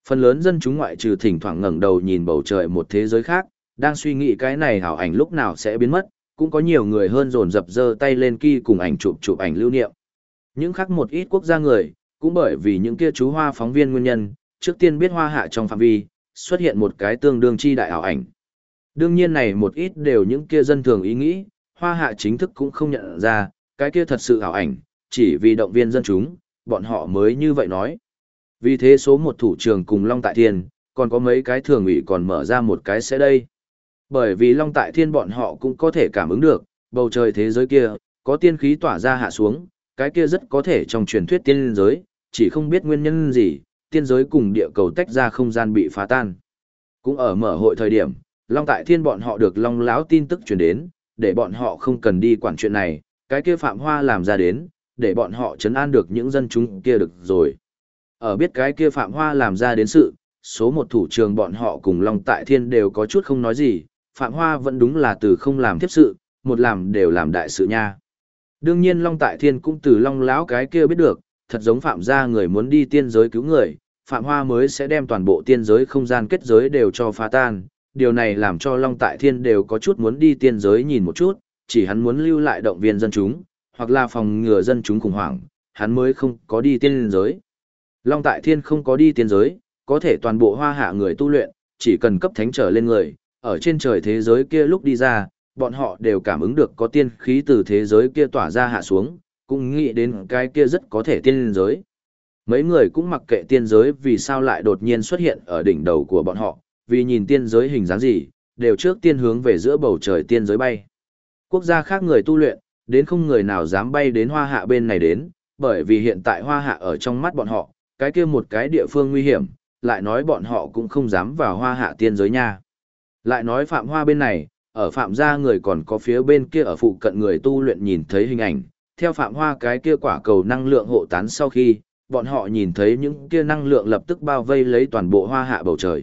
Phần lớn dân chúng ngoại trừ thỉnh thoảng ngẩng đầu nhìn bầu trời một thế giới khác, đang suy nghĩ cái này hảo ảnh lúc nào sẽ biến mất, cũng có nhiều người hơn dồn dập giơ tay lên kỳ cùng ảnh chụp ảnh lưu niệm. Những khác một ít quốc gia người, cũng bởi vì những kia chú hoa phóng viên nguyên nhân, trước tiên biết Hoa Hạ trong phạm vi, xuất hiện một cái tương đương chi đại ảo ảnh. Đương nhiên này một ít đều những kia dân thường ý nghĩ, Hoa Hạ chính thức cũng không nhận ra, cái kia thật sự ảo ảnh, chỉ vì động viên dân chúng, bọn họ mới như vậy nói. Vì thế số một thủ trưởng cùng Long Tại Thiên, còn có mấy cái thường ủy còn mở ra một cái sẽ đây. Bởi vì Long Tại Thiên bọn họ cũng có thể cảm ứng được, bầu trời thế giới kia, có tiên khí tỏa ra hạ xuống, cái kia rất có thể trong truyền thuyết tiên giới, chỉ không biết nguyên nhân gì, tiên giới cùng địa cầu tách ra không gian bị phá tan. Cũng ở mở hội thời điểm, Long Tại Thiên bọn họ được Long Láo tin tức truyền đến, để bọn họ không cần đi quản chuyện này, cái kia Phạm Hoa làm ra đến, để bọn họ trấn an được những dân chúng kia được rồi. Ở biết cái kia Phạm Hoa làm ra đến sự, số một thủ trưởng bọn họ cùng Long Tại Thiên đều có chút không nói gì, Phạm Hoa vẫn đúng là từ không làm tiếp sự, một làm đều làm đại sự nha. Đương nhiên Long Tại Thiên cũng từ Long Láo cái kia biết được, thật giống Phạm gia người muốn đi tiên giới cứu người, Phạm Hoa mới sẽ đem toàn bộ tiên giới không gian kết giới đều cho phá tan. Điều này làm cho Long Tại Thiên đều có chút muốn đi tiên giới nhìn một chút, chỉ hắn muốn lưu lại động viên dân chúng, hoặc là phòng ngừa dân chúng khủng hoảng, hắn mới không có đi tiên giới. Long Tại Thiên không có đi tiên giới, có thể toàn bộ Hoa Hạ người tu luyện, chỉ cần cấp thánh trở lên người, ở trên trời thế giới kia lúc đi ra, bọn họ đều cảm ứng được có tiên khí từ thế giới kia tỏa ra hạ xuống, cũng nghĩ đến cái kia rất có thể tiên giới. Mấy người cũng mặc kệ tiên giới vì sao lại đột nhiên xuất hiện ở đỉnh đầu của bọn họ, vì nhìn tiên giới hình dáng gì, đều trước tiên hướng về giữa bầu trời tiên giới bay. Quốc gia khác người tu luyện, đến không người nào dám bay đến Hoa Hạ bên này đến, bởi vì hiện tại Hoa Hạ ở trong mắt bọn họ, cái kia một cái địa phương nguy hiểm, lại nói bọn họ cũng không dám vào Hoa Hạ tiên giới nha. Lại nói Phạm Hoa bên này, ở Phạm gia người còn có phía bên kia ở phụ cận người tu luyện nhìn thấy hình ảnh, theo Phạm Hoa cái kia quả cầu năng lượng hộ tán sau khi, bọn họ nhìn thấy những kia năng lượng lập tức bao vây lấy toàn bộ Hoa Hạ bầu trời.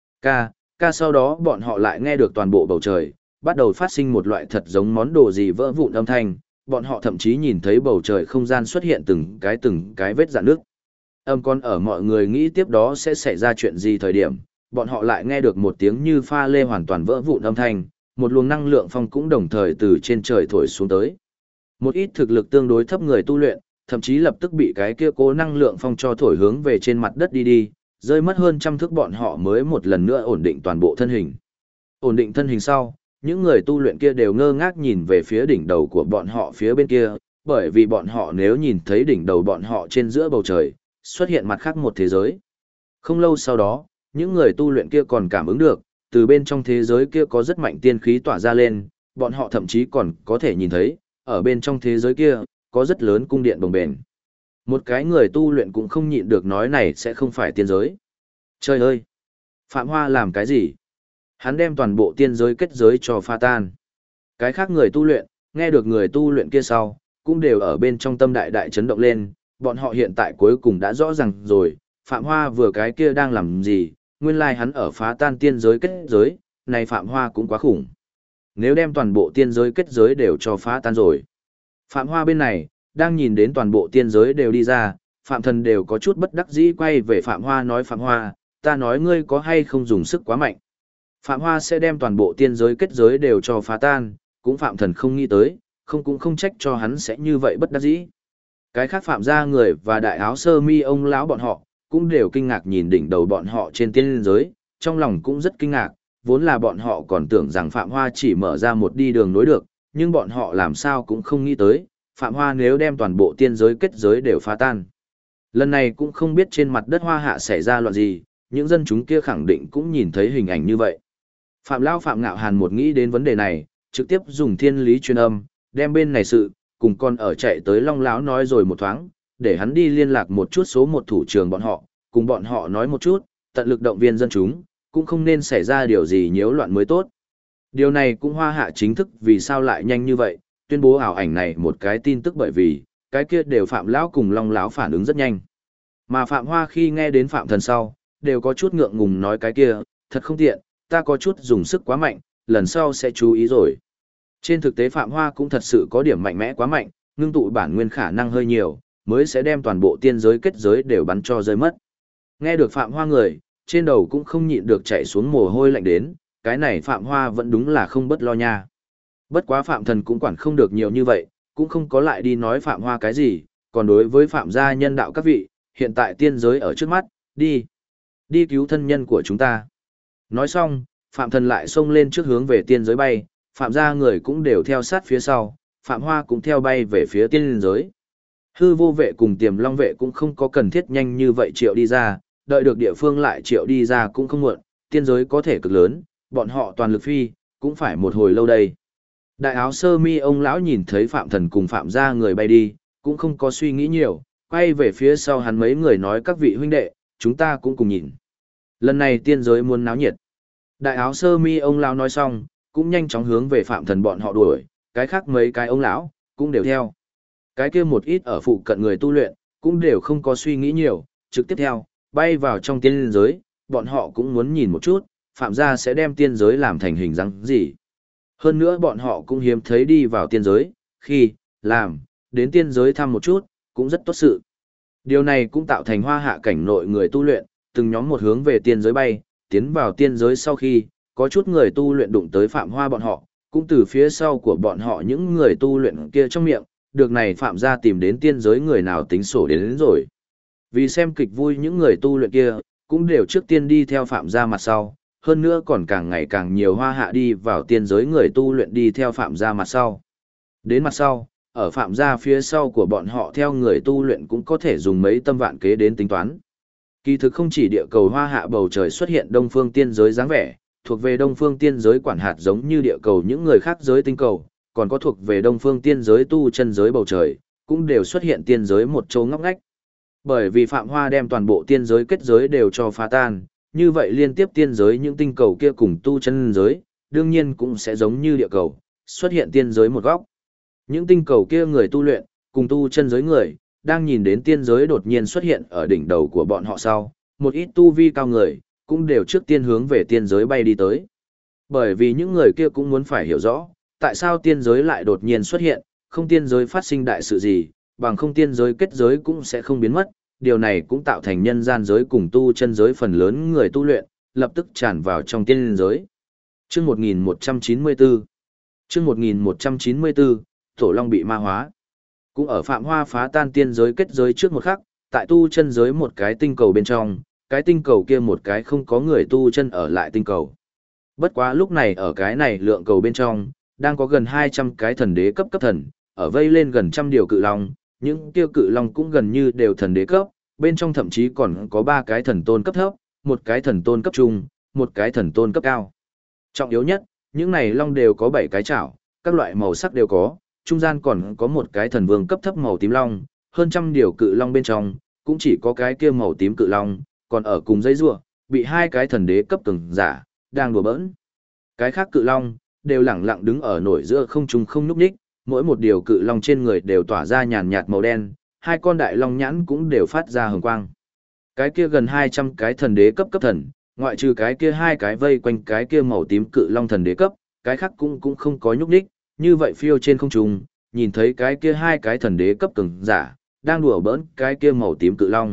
Ca sau đó bọn họ lại nghe được toàn bộ bầu trời, bắt đầu phát sinh một loại thật giống món đồ gì vỡ vụn âm thanh, bọn họ thậm chí nhìn thấy bầu trời không gian xuất hiện từng cái vết rạn nước. Còn ở mọi người nghĩ tiếp đó sẽ xảy ra chuyện gì thời điểm, bọn họ lại nghe được một tiếng như pha lê hoàn toàn vỡ vụn âm thanh, một luồng năng lượng phong cũng đồng thời từ trên trời thổi xuống tới. Một ít thực lực tương đối thấp người tu luyện, thậm chí lập tức bị cái kia cố năng lượng phong cho thổi hướng về trên mặt đất đi, rơi mất hơn trăm thước bọn họ mới một lần nữa ổn định toàn bộ thân hình. Ổn định thân hình sau, những người tu luyện kia đều ngơ ngác nhìn về phía đỉnh đầu của bọn họ phía bên kia, bởi vì bọn họ nếu nhìn thấy đỉnh đầu bọn họ trên giữa bầu trời, xuất hiện mặt khác một thế giới. Không lâu sau đó, những người tu luyện kia còn cảm ứng được, từ bên trong thế giới kia có rất mạnh tiên khí tỏa ra lên, bọn họ thậm chí còn có thể nhìn thấy, ở bên trong thế giới kia, có rất lớn cung điện bồng bềnh. Một cái người tu luyện cũng không nhịn được nói này sẽ không phải tiên giới. Trời ơi! Phạm Hoa làm cái gì? Hắn đem toàn bộ tiên giới kết giới cho pha tan. Cái khác người tu luyện, nghe được người tu luyện kia sau, cũng đều ở bên trong tâm đại chấn động lên, bọn họ hiện tại cuối cùng đã rõ ràng rồi, Phạm Hoa vừa cái kia đang làm gì, nguyên lai hắn ở phá tan tiên giới kết giới, này Phạm Hoa cũng quá khủng. Nếu đem toàn bộ tiên giới kết giới đều cho phá tan rồi. Phạm Hoa bên này, đang nhìn đến toàn bộ tiên giới đều đi ra, Phạm Thần đều có chút bất đắc dĩ quay về Phạm Hoa nói Phạm Hoa, ta nói ngươi có hay không dùng sức quá mạnh. Phạm Hoa sẽ đem toàn bộ tiên giới kết giới đều cho phá tan, cũng Phạm Thần không nghĩ tới, cũng không trách cho hắn sẽ như vậy bất đắc dĩ. Cái khác Phạm gia người và đại áo sơ mi ông lão bọn họ, cũng đều kinh ngạc nhìn đỉnh đầu bọn họ trên tiên giới, trong lòng cũng rất kinh ngạc, vốn là bọn họ còn tưởng rằng Phạm Hoa chỉ mở ra một đi đường nối được, nhưng bọn họ làm sao cũng không nghĩ tới, Phạm Hoa nếu đem toàn bộ tiên giới kết giới đều phá tan. Lần này cũng không biết trên mặt đất Hoa Hạ xảy ra loạn gì, những dân chúng kia khẳng định cũng nhìn thấy hình ảnh như vậy. Phạm Lao Phạm Ngạo Hàn một nghĩ đến vấn đề này, trực tiếp dùng thiên lý truyền âm, đem bên này sự, cùng con ở chạy tới Long Lão nói rồi một thoáng, để hắn đi liên lạc một chút số một thủ trưởng bọn họ, cùng bọn họ nói một chút, tận lực động viên dân chúng, cũng không nên xảy ra điều gì nhiễu loạn mới tốt. Điều này cũng Hoa Hạ chính thức vì sao lại nhanh như vậy, tuyên bố ảo ảnh này một cái tin tức bởi vì, cái kia đều Phạm Lão cùng Long Lão phản ứng rất nhanh. Mà Phạm Hoa khi nghe đến Phạm Thần sau, đều có chút ngượng ngùng nói cái kia, thật không tiện, ta có chút dùng sức quá mạnh, lần sau sẽ chú ý rồi. Trên thực tế Phạm Hoa cũng thật sự có điểm mạnh mẽ quá mạnh, ngưng tụ bản nguyên khả năng hơi nhiều, mới sẽ đem toàn bộ tiên giới kết giới đều bắn cho rơi mất. Nghe được Phạm Hoa người, trên đầu cũng không nhịn được chạy xuống mồ hôi lạnh đến, cái này Phạm Hoa vẫn đúng là không bất lo nha. Bất quá Phạm Thần cũng quản không được nhiều như vậy, cũng không có lại đi nói Phạm Hoa cái gì, còn đối với Phạm gia nhân đạo các vị, hiện tại tiên giới ở trước mắt, đi cứu thân nhân của chúng ta. Nói xong, Phạm Thần lại xông lên trước hướng về tiên giới bay, Phạm gia người cũng đều theo sát phía sau, Phạm Hoa cũng theo bay về phía tiên giới. Hư vô vệ cùng Tiềm Long vệ cũng không có cần thiết nhanh như vậy triệu đi ra, đợi được địa phương lại triệu đi ra cũng không muộn, tiên giới có thể cực lớn, bọn họ toàn lực phi, cũng phải một hồi lâu đây. Đại áo sơ mi ông lão nhìn thấy Phạm Thần cùng Phạm gia người bay đi, cũng không có suy nghĩ nhiều, quay về phía sau hắn mấy người nói các vị huynh đệ, chúng ta cũng cùng nhìn. Lần này tiên giới muốn náo nhiệt. Đại áo sơ mi ông lão nói xong, cũng nhanh chóng hướng về Phạm Thần bọn họ đuổi, cái khác mấy cái ông lão cũng đều theo. Cái kia một ít ở phụ cận người tu luyện, cũng đều không có suy nghĩ nhiều, trực tiếp theo, bay vào trong tiên giới, bọn họ cũng muốn nhìn một chút, Phạm gia sẽ đem tiên giới làm thành hình dáng gì. Hơn nữa bọn họ cũng hiếm thấy đi vào tiên giới, khi, làm, đến tiên giới thăm một chút, cũng rất tốt sự. Điều này cũng tạo thành hoa hạ cảnh nội người tu luyện, từng nhóm một hướng về tiên giới bay, tiến vào tiên giới sau khi, có chút người tu luyện đụng tới Phạm Hoa bọn họ, cũng từ phía sau của bọn họ những người tu luyện kia trong miệng, được này Phạm gia tìm đến tiên giới người nào tính sổ đến rồi. Vì xem kịch vui những người tu luyện kia, cũng đều trước tiên đi theo Phạm gia mặt sau, hơn nữa còn càng ngày càng nhiều hoa hạ đi vào tiên giới người tu luyện đi theo Phạm gia mặt sau. Đến mặt sau, ở Phạm gia phía sau của bọn họ theo người tu luyện cũng có thể dùng mấy tâm vạn kế đến tính toán. Kỳ thực không chỉ địa cầu hoa hạ bầu trời xuất hiện đông phương tiên giới dáng vẻ, thuộc về đông phương tiên giới quản hạt giống như địa cầu những người khác giới tinh cầu, còn có thuộc về đông phương tiên giới tu chân giới bầu trời, cũng đều xuất hiện tiên giới một chỗ ngóc ngách. Bởi vì Phạm Hoa đem toàn bộ tiên giới kết giới đều cho phá tan, như vậy liên tiếp tiên giới những tinh cầu kia cùng tu chân giới, đương nhiên cũng sẽ giống như địa cầu, xuất hiện tiên giới một góc. Những tinh cầu kia người tu luyện, cùng tu chân giới người, đang nhìn đến tiên giới đột nhiên xuất hiện ở đỉnh đầu của bọn họ sau, một ít tu vi cao người, cũng đều trước tiên hướng về tiên giới bay đi tới. Bởi vì những người kia cũng muốn phải hiểu rõ, tại sao tiên giới lại đột nhiên xuất hiện, không tiên giới phát sinh đại sự gì, bằng không tiên giới kết giới cũng sẽ không biến mất, điều này cũng tạo thành nhân gian giới cùng tu chân giới phần lớn người tu luyện, lập tức tràn vào trong tiên giới. Chương 1194 Chương 1194, Tổ Long bị ma hóa. Cũng ở Phạm Hoa phá tan tiên giới kết giới trước một khắc, tại tu chân giới một cái tinh cầu bên trong, cái tinh cầu kia một cái không có người tu chân ở lại tinh cầu. Bất quá lúc này ở cái này lượng cầu bên trong, đang có gần 200 cái thần đế cấp thần, ở vây lên gần trăm điều cự long, những tiêu cự long cũng gần như đều thần đế cấp, bên trong thậm chí còn có 3 cái thần tôn cấp thấp, một cái thần tôn cấp trung, một cái thần tôn cấp cao. Trọng yếu nhất, những này long đều có 7 cái chảo, các loại màu sắc đều có, trung gian còn có một cái thần vương cấp thấp màu tím long, hơn trăm điều cự long bên trong, cũng chỉ có cái kia màu tím cự long, còn ở cùng dây rùa, bị 2 cái thần đế cấp cường giả đang đùa bỡn. Cái khác cự long đều lẳng lặng đứng ở nổi giữa không trung không nhúc nhích, mỗi một điều cự long trên người đều tỏa ra nhàn nhạt màu đen, 2 con đại long nhãn cũng đều phát ra hồng quang. Cái kia gần 200 cái thần đế cấp thần, ngoại trừ cái kia 2 cái vây quanh cái kia màu tím cự long thần đế cấp, cái khác cũng không có nhúc nhích, như vậy phiêu trên không trung, nhìn thấy cái kia 2 cái thần đế cấp cường giả đang đùa bỡn cái kia màu tím cự long.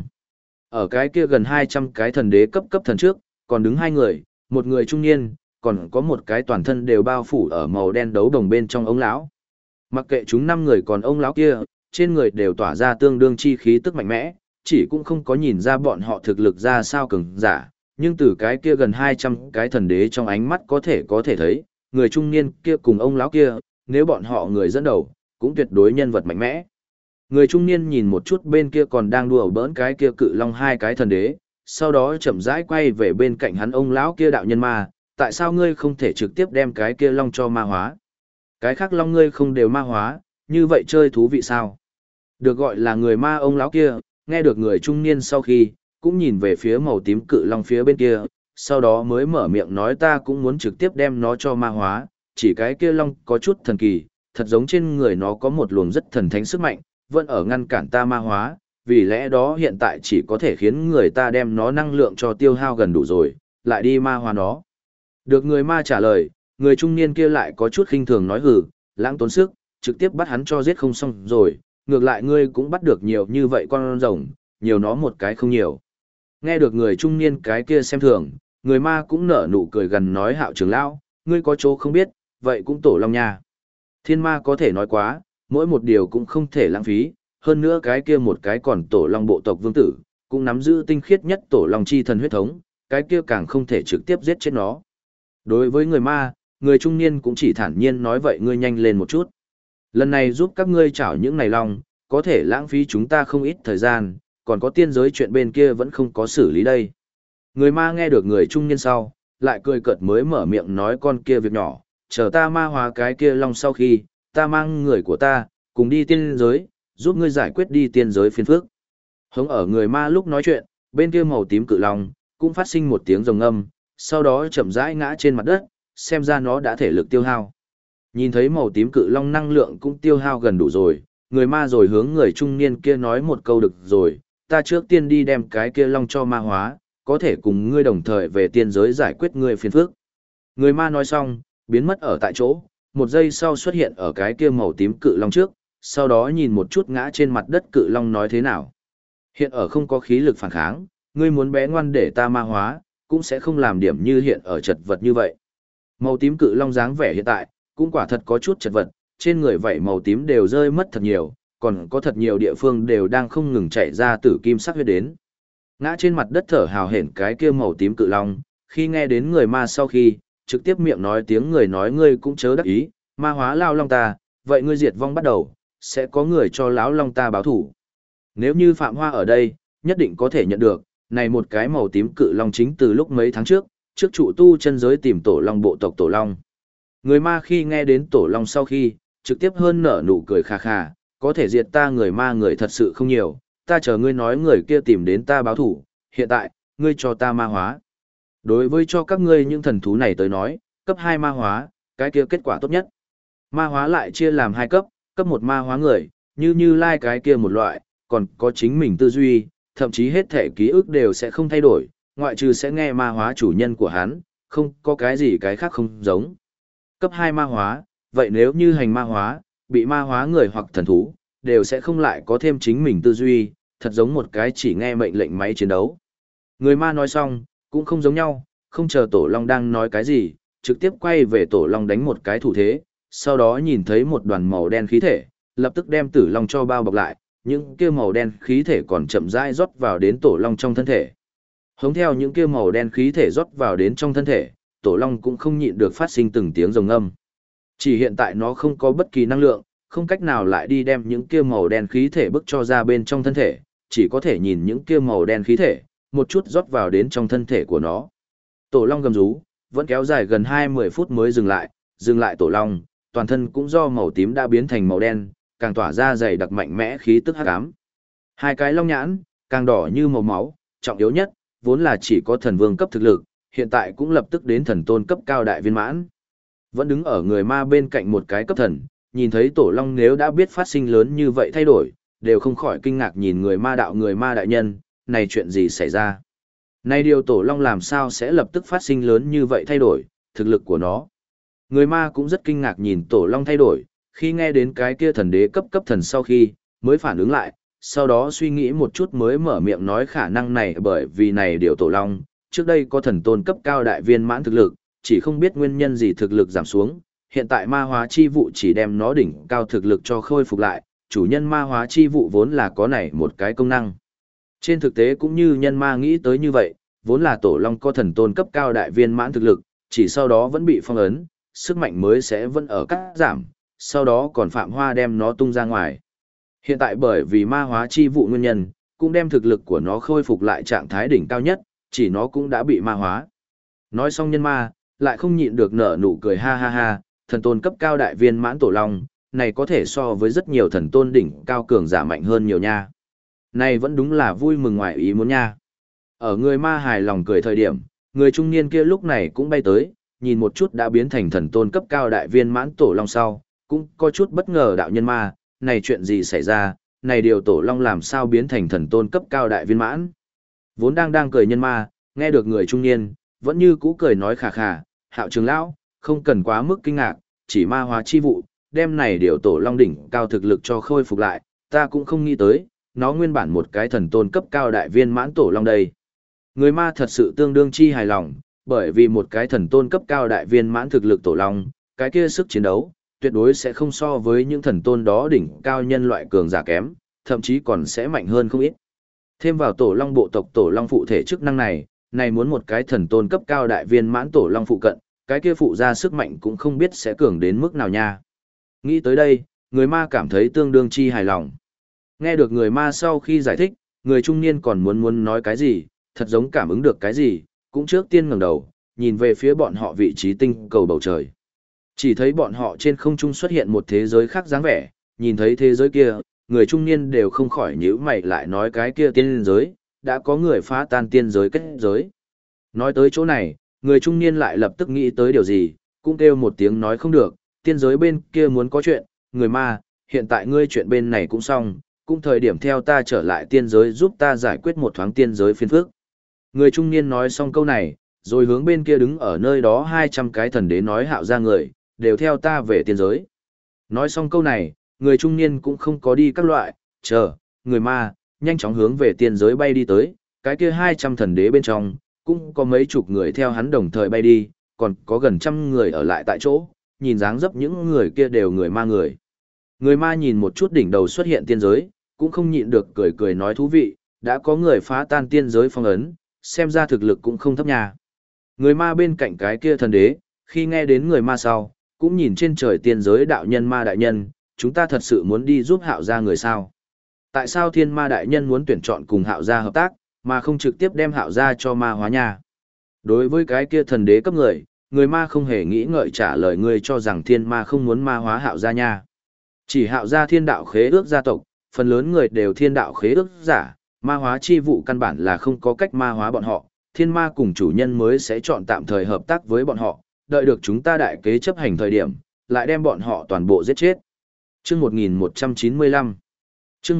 Ở cái kia gần 200 cái thần đế cấp thần trước, còn đứng 2 người, một người trung niên, còn có một cái toàn thân đều bao phủ ở màu đen đấu đồng bên trong ông lão. Mặc kệ chúng 5 người còn ông lão kia, trên người đều tỏa ra tương đương chi khí tức mạnh mẽ, chỉ cũng không có nhìn ra bọn họ thực lực ra sao cường giả, nhưng từ cái kia gần 200 cái thần đế trong ánh mắt có thể thấy, người trung niên kia cùng ông lão kia, nếu bọn họ người dẫn đầu, cũng tuyệt đối nhân vật mạnh mẽ. Người trung niên nhìn một chút bên kia còn đang đùa bỡn cái kia cự long 2 cái thần đế, sau đó chậm rãi quay về bên cạnh hắn ông lão kia đạo nhân ma, tại sao ngươi không thể trực tiếp đem cái kia long cho ma hóa? Cái khác long ngươi không đều ma hóa, như vậy chơi thú vị sao? Được gọi là người ma ông lão kia, nghe được người trung niên sau khi, cũng nhìn về phía màu tím cự long phía bên kia, sau đó mới mở miệng nói ta cũng muốn trực tiếp đem nó cho ma hóa, chỉ cái kia long có chút thần kỳ, thật giống trên người nó có một luồng rất thần thánh sức mạnh, vẫn ở ngăn cản ta ma hóa, vì lẽ đó hiện tại chỉ có thể khiến người ta đem nó năng lượng cho tiêu hao gần đủ rồi, lại đi ma hóa nó. Được người ma trả lời, người trung niên kia lại có chút khinh thường nói hừ, lãng tốn sức, trực tiếp bắt hắn cho giết không xong rồi, ngược lại ngươi cũng bắt được nhiều như vậy con rồng, nhiều nó một cái không nhiều. Nghe được người trung niên cái kia xem thường, người ma cũng nở nụ cười gần nói Hạo trưởng lão, ngươi có chỗ không biết, vậy cũng tổ long nha. Thiên ma có thể nói quá, mỗi một điều cũng không thể lãng phí, hơn nữa cái kia một cái còn tổ long bộ tộc vương tử, cũng nắm giữ tinh khiết nhất tổ long chi thần huyết thống, cái kia càng không thể trực tiếp giết chết nó. Đối với người ma, người trung niên cũng chỉ thản nhiên nói vậy ngươi nhanh lên một chút. Lần này giúp các ngươi chảo những này long, có thể lãng phí chúng ta không ít thời gian, còn có tiên giới chuyện bên kia vẫn không có xử lý đây. Người ma nghe được người trung niên sau, lại cười cợt mới mở miệng nói con kia việc nhỏ, chờ ta ma hóa cái kia long sau khi, ta mang người của ta, cùng đi tiên giới, giúp ngươi giải quyết đi tiên giới phiền phức. Hống ở người ma lúc nói chuyện, bên kia màu tím cự long, cũng phát sinh một tiếng rồng âm, sau đó chậm rãi ngã trên mặt đất, xem ra nó đã thể lực tiêu hao. Nhìn thấy màu tím cự long năng lượng cũng tiêu hao gần đủ rồi, người ma rồi hướng người trung niên kia nói một câu được rồi, ta trước tiên đi đem cái kia long cho ma hóa, có thể cùng ngươi đồng thời về tiên giới giải quyết ngươi phiền phức. Người ma nói xong, biến mất ở tại chỗ, một giây sau xuất hiện ở cái kia màu tím cự long trước, sau đó nhìn một chút ngã trên mặt đất cự long nói thế nào. Hiện ở không có khí lực phản kháng, ngươi muốn bé ngoan để ta ma hóa, cũng sẽ không làm điểm như hiện ở chật vật như vậy. Màu tím cự long dáng vẻ hiện tại, cũng quả thật có chút chật vật, trên người vảy màu tím đều rơi mất thật nhiều, còn có thật nhiều địa phương đều đang không ngừng chảy ra tử kim sắc huyết đến. Ngã trên mặt đất thở hào hển cái kia màu tím cự long, khi nghe đến người ma sau khi, trực tiếp miệng nói tiếng người nói ngươi cũng chớ đắc ý, ma hóa lao long ta, vậy ngươi diệt vong bắt đầu, sẽ có người cho lão long ta báo thủ. Nếu như Phạm Hoa ở đây, nhất định có thể nhận được, này một cái màu tím cự long chính từ lúc mấy tháng trước trụ tu chân giới tìm tổ long bộ tộc tổ long. Người ma khi nghe đến tổ long sau khi, trực tiếp hơn nở nụ cười khà khà, có thể diệt ta người ma người thật sự không nhiều, ta chờ ngươi nói người kia tìm đến ta báo thủ, hiện tại, ngươi cho ta ma hóa. Đối với cho các ngươi những thần thú này tới nói, cấp 2 ma hóa, cái kia kết quả tốt nhất. Ma hóa lại chia làm 2 cấp, cấp 1 ma hóa người, như lai cái kia một loại, còn có chính mình tư duy, thậm chí hết thể ký ức đều sẽ không thay đổi, ngoại trừ sẽ nghe ma hóa chủ nhân của hắn, không có cái gì cái khác không giống. Cấp 2 ma hóa, vậy nếu như hành ma hóa, bị ma hóa người hoặc thần thú, đều sẽ không lại có thêm chính mình tư duy, thật giống một cái chỉ nghe mệnh lệnh máy chiến đấu. Người ma nói xong, cũng không giống nhau, không chờ tổ long đang nói cái gì, trực tiếp quay về tổ long đánh một cái thủ thế, sau đó nhìn thấy một đoàn màu đen khí thể, lập tức đem tử long cho bao bọc lại, những kia màu đen khí thể còn chậm rãi rót vào đến tổ long trong thân thể. Hống theo những kia màu đen khí thể rót vào đến trong thân thể, tổ long cũng không nhịn được phát sinh từng tiếng rồng âm. Chỉ hiện tại nó không có bất kỳ năng lượng, không cách nào lại đi đem những kia màu đen khí thể bức cho ra bên trong thân thể, chỉ có thể nhìn những kia màu đen khí thể, một chút rót vào đến trong thân thể của nó. Tổ long gầm rú, vẫn kéo dài gần 20 phút mới dừng lại tổ long, toàn thân cũng do màu tím đã biến thành màu đen, càng tỏa ra dày đặc mạnh mẽ khí tức hắc ám. Hai cái long nhãn, càng đỏ như màu máu, trọng yếu nhất, vốn là chỉ có thần vương cấp thực lực, hiện tại cũng lập tức đến thần tôn cấp cao đại viên mãn. Vẫn đứng ở người ma bên cạnh một cái cấp thần, nhìn thấy tổ long nếu đã biết phát sinh lớn như vậy thay đổi, đều không khỏi kinh ngạc nhìn người ma đại nhân, này chuyện gì xảy ra. Này điều tổ long làm sao sẽ lập tức phát sinh lớn như vậy thay đổi, thực lực của nó. Người ma cũng rất kinh ngạc nhìn tổ long thay đổi, khi nghe đến cái kia thần đế cấp thần sau khi, mới phản ứng lại, sau đó suy nghĩ một chút mới mở miệng nói khả năng này bởi vì này điều tổ long, trước đây có thần tôn cấp cao đại viên mãn thực lực, chỉ không biết nguyên nhân gì thực lực giảm xuống, hiện tại ma hóa chi vụ chỉ đem nó đỉnh cao thực lực cho khôi phục lại, chủ nhân ma hóa chi vụ vốn là có này một cái công năng. Trên thực tế cũng như nhân ma nghĩ tới như vậy, vốn là tổ long có thần tôn cấp cao đại viên mãn thực lực, chỉ sau đó vẫn bị phong ấn, sức mạnh mới sẽ vẫn ở cắt giảm, sau đó còn Phạm Hoa đem nó tung ra ngoài. Hiện tại bởi vì ma hóa chi vụ nguyên nhân, cũng đem thực lực của nó khôi phục lại trạng thái đỉnh cao nhất, chỉ nó cũng đã bị ma hóa. Nói xong nhân ma, lại không nhịn được nở nụ cười ha ha ha, thần tôn cấp cao đại viên mãn tổ long, này có thể so với rất nhiều thần tôn đỉnh cao cường giả mạnh hơn nhiều nha. Này vẫn đúng là vui mừng ngoài ý muốn nha. Ở người ma hài lòng cười thời điểm, người trung niên kia lúc này cũng bay tới, nhìn một chút đã biến thành thần tôn cấp cao đại viên mãn tổ long sau, cũng có chút bất ngờ đạo nhân ma, này chuyện gì xảy ra, này điều tổ long làm sao biến thành thần tôn cấp cao đại viên mãn. Vốn đang cười nhân ma, nghe được người trung niên, vẫn như cũ cười nói khà khà, Hạo trưởng lão, không cần quá mức kinh ngạc, chỉ ma hóa chi vụ, đem này điều tổ long đỉnh cao thực lực cho khôi phục lại, ta cũng không nghĩ tới, nó nguyên bản một cái thần tôn cấp cao đại viên mãn tổ long đây. Người ma thật sự tương đương chi hài lòng, bởi vì một cái thần tôn cấp cao đại viên mãn thực lực tổ long, cái kia sức chiến đấu, tuyệt đối sẽ không so với những thần tôn đó đỉnh cao nhân loại cường giả kém, thậm chí còn sẽ mạnh hơn không ít. Thêm vào tổ long bộ tộc tổ long phụ thể chức năng này, này muốn một cái thần tôn cấp cao đại viên mãn tổ long phụ cận, cái kia phụ ra sức mạnh cũng không biết sẽ cường đến mức nào nha. Nghĩ tới đây, người ma cảm thấy tương đương chi hài lòng. Nghe được người ma sau khi giải thích, người trung niên còn muốn nói cái gì, thật giống cảm ứng được cái gì, cũng trước tiên ngẩng đầu, nhìn về phía bọn họ vị trí tinh cầu bầu trời. Chỉ thấy bọn họ trên không trung xuất hiện một thế giới khác dáng vẻ, nhìn thấy thế giới kia, người trung niên đều không khỏi nhíu mày lại nói cái kia tiên giới, đã có người phá tan tiên giới kết giới. Nói tới chỗ này, người trung niên lại lập tức nghĩ tới điều gì, cũng kêu một tiếng nói không được, tiên giới bên kia muốn có chuyện, người ma, hiện tại ngươi chuyện bên này cũng xong, cũng thời điểm theo ta trở lại tiên giới giúp ta giải quyết một thoáng tiên giới phiền phức. Người trung niên nói xong câu này, rồi hướng bên kia đứng ở nơi đó 200 cái thần đế nói hạo ra người, đều theo ta về tiên giới. Nói xong câu này, người trung niên cũng không có đi các loại, chờ, người ma, nhanh chóng hướng về tiên giới bay đi tới, cái kia 200 thần đế bên trong, cũng có mấy chục người theo hắn đồng thời bay đi, còn có gần trăm người ở lại tại chỗ, nhìn dáng dấp những người kia đều người ma người. Người ma nhìn một chút đỉnh đầu xuất hiện tiên giới, cũng không nhịn được cười cười nói thú vị, đã có người phá tan tiên giới phong ấn, xem ra thực lực cũng không thấp nhà. Người ma bên cạnh cái kia thần đế, khi nghe đến người ma sau, cũng nhìn trên trời tiên giới đạo nhân ma đại nhân, chúng ta thật sự muốn đi giúp hạo gia người sao. Tại sao thiên ma đại nhân muốn tuyển chọn cùng hạo gia hợp tác, mà không trực tiếp đem hạo gia cho ma hóa nha? Đối với cái kia thần đế cấp người ma không hề nghĩ ngợi trả lời ngươi cho rằng thiên ma không muốn ma hóa hạo gia nha. Chỉ hạo gia thiên đạo khế ước gia tộc, phần lớn người đều thiên đạo khế ước giả, ma hóa chi vụ căn bản là không có cách ma hóa bọn họ, thiên ma cùng chủ nhân mới sẽ chọn tạm thời hợp tác với bọn họ, đợi được chúng ta đại kế chấp hành thời điểm, lại đem bọn họ toàn bộ giết chết. Chương 1195 Chương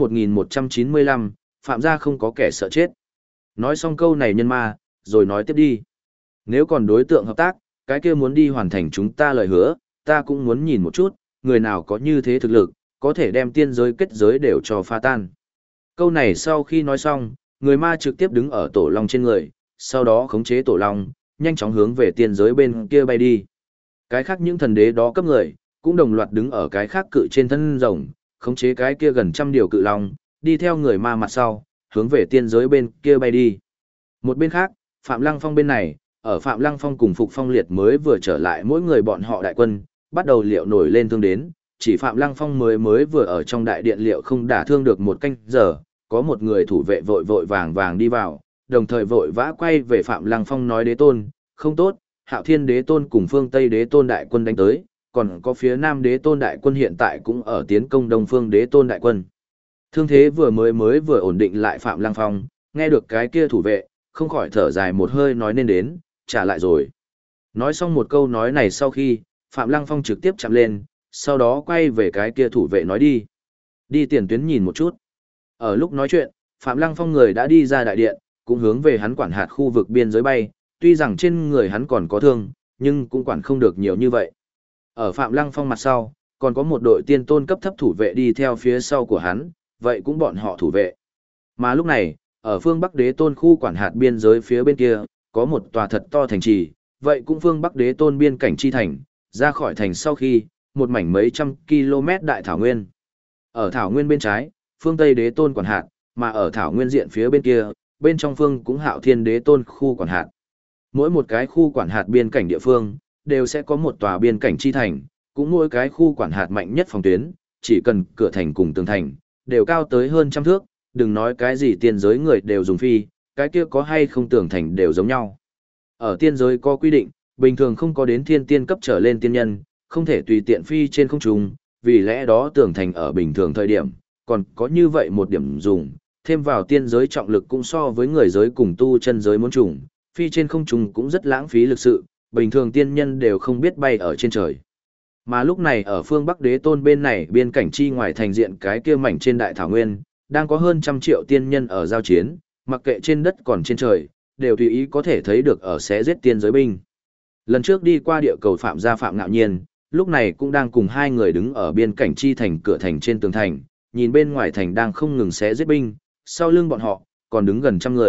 1195, Phạm gia không có kẻ sợ chết. Nói xong câu này nhân ma, rồi nói tiếp đi. Nếu còn đối tượng hợp tác, cái kia muốn đi hoàn thành chúng ta lời hứa, ta cũng muốn nhìn một chút, người nào có như thế thực lực, có thể đem tiên giới kết giới đều cho phá tan. Câu này sau khi nói xong, người ma trực tiếp đứng ở tổ long trên người, sau đó khống chế tổ long, nhanh chóng hướng về tiên giới bên kia bay đi. Cái khác những thần đế đó cấp người, cũng đồng loạt đứng ở cái khác cự trên thân rồng, khống chế cái kia gần trăm điều cự long, đi theo người ma mặt sau, hướng về tiên giới bên kia bay đi. Một bên khác, Phạm Lăng Phong bên này, ở Phạm Lăng Phong cùng Phục Phong Liệt mới vừa trở lại mỗi người bọn họ đại quân, bắt đầu liệu nổi lên thương đến, chỉ Phạm Lăng Phong mới vừa ở trong đại điện liệu không đả thương được một canh giờ, có một người thủ vệ vội vội vàng vàng đi vào, đồng thời vội vã quay về Phạm Lăng Phong nói đế tôn, không tốt, Hạo Thiên đế tôn cùng phương Tây đế tôn đại quân đánh tới, còn có phía Nam đế tôn đại quân hiện tại cũng ở tiến công Đông Phương đế tôn đại quân. Thương thế mới vừa ổn định lại Phạm Lăng Phong, nghe được cái kia thủ vệ, không khỏi thở dài một hơi nói nên đến, trả lại rồi. Nói xong một câu nói này sau khi, Phạm Lăng Phong trực tiếp chạm lên, sau đó quay về cái kia thủ vệ nói đi. Đi tiền tuyến nhìn một chút. Ở lúc nói chuyện, Phạm Lăng Phong người đã đi ra đại điện, cũng hướng về hắn quản hạt khu vực biên giới bay, tuy rằng trên người hắn còn có thương, nhưng cũng quản không được nhiều như vậy. Ở Phạm Lăng Phong mặt sau, còn có một đội tiên tôn cấp thấp thủ vệ đi theo phía sau của hắn, vậy cũng bọn họ thủ vệ. Mà lúc này, ở phương Bắc Đế Tôn khu quản hạt biên giới phía bên kia, có một tòa thật to thành trì, vậy cũng phương Bắc Đế Tôn biên cảnh chi thành, ra khỏi thành sau khi, một mảnh mấy trăm km đại thảo nguyên. Ở thảo nguyên bên trái, phương Tây Đế Tôn quản hạt, mà ở thảo nguyên diện phía bên kia, bên trong phương cũng Hạo Thiên Đế Tôn khu quản hạt. Mỗi một cái khu quản hạt biên cảnh địa phương, đều sẽ có một tòa biên cảnh chi thành, cũng mỗi cái khu quản hạt mạnh nhất phòng tuyến, chỉ cần cửa thành cùng tường thành, đều cao tới hơn trăm thước, đừng nói cái gì tiên giới người đều dùng phi, cái kia có hay không tường thành đều giống nhau. Ở tiên giới có quy định, bình thường không có đến thiên tiên cấp trở lên tiên nhân, không thể tùy tiện phi trên không trung, vì lẽ đó tường thành ở bình thường thời điểm, còn có như vậy một điểm dùng, thêm vào tiên giới trọng lực cũng so với người giới cùng tu chân giới muốn trùng, phi trên không trung cũng rất lãng phí lực sự, bình thường tiên nhân đều không biết bay ở trên trời. Mà lúc này ở phương Bắc Đế Tôn bên này biên cảnh chi ngoài thành diện cái kia mảnh trên đại thảo nguyên, đang có hơn 100 triệu tiên nhân ở giao chiến, mặc kệ trên đất còn trên trời, đều tùy ý có thể thấy được ở xé giết tiên giới binh. Lần trước đi qua địa cầu Phạm gia Phạm Ngạo Nhiên, lúc này cũng đang cùng hai người đứng ở biên cảnh chi thành cửa thành trên tường thành, nhìn bên ngoài thành đang không ngừng xé giết binh, sau lưng bọn họ còn đứng gần trăm người,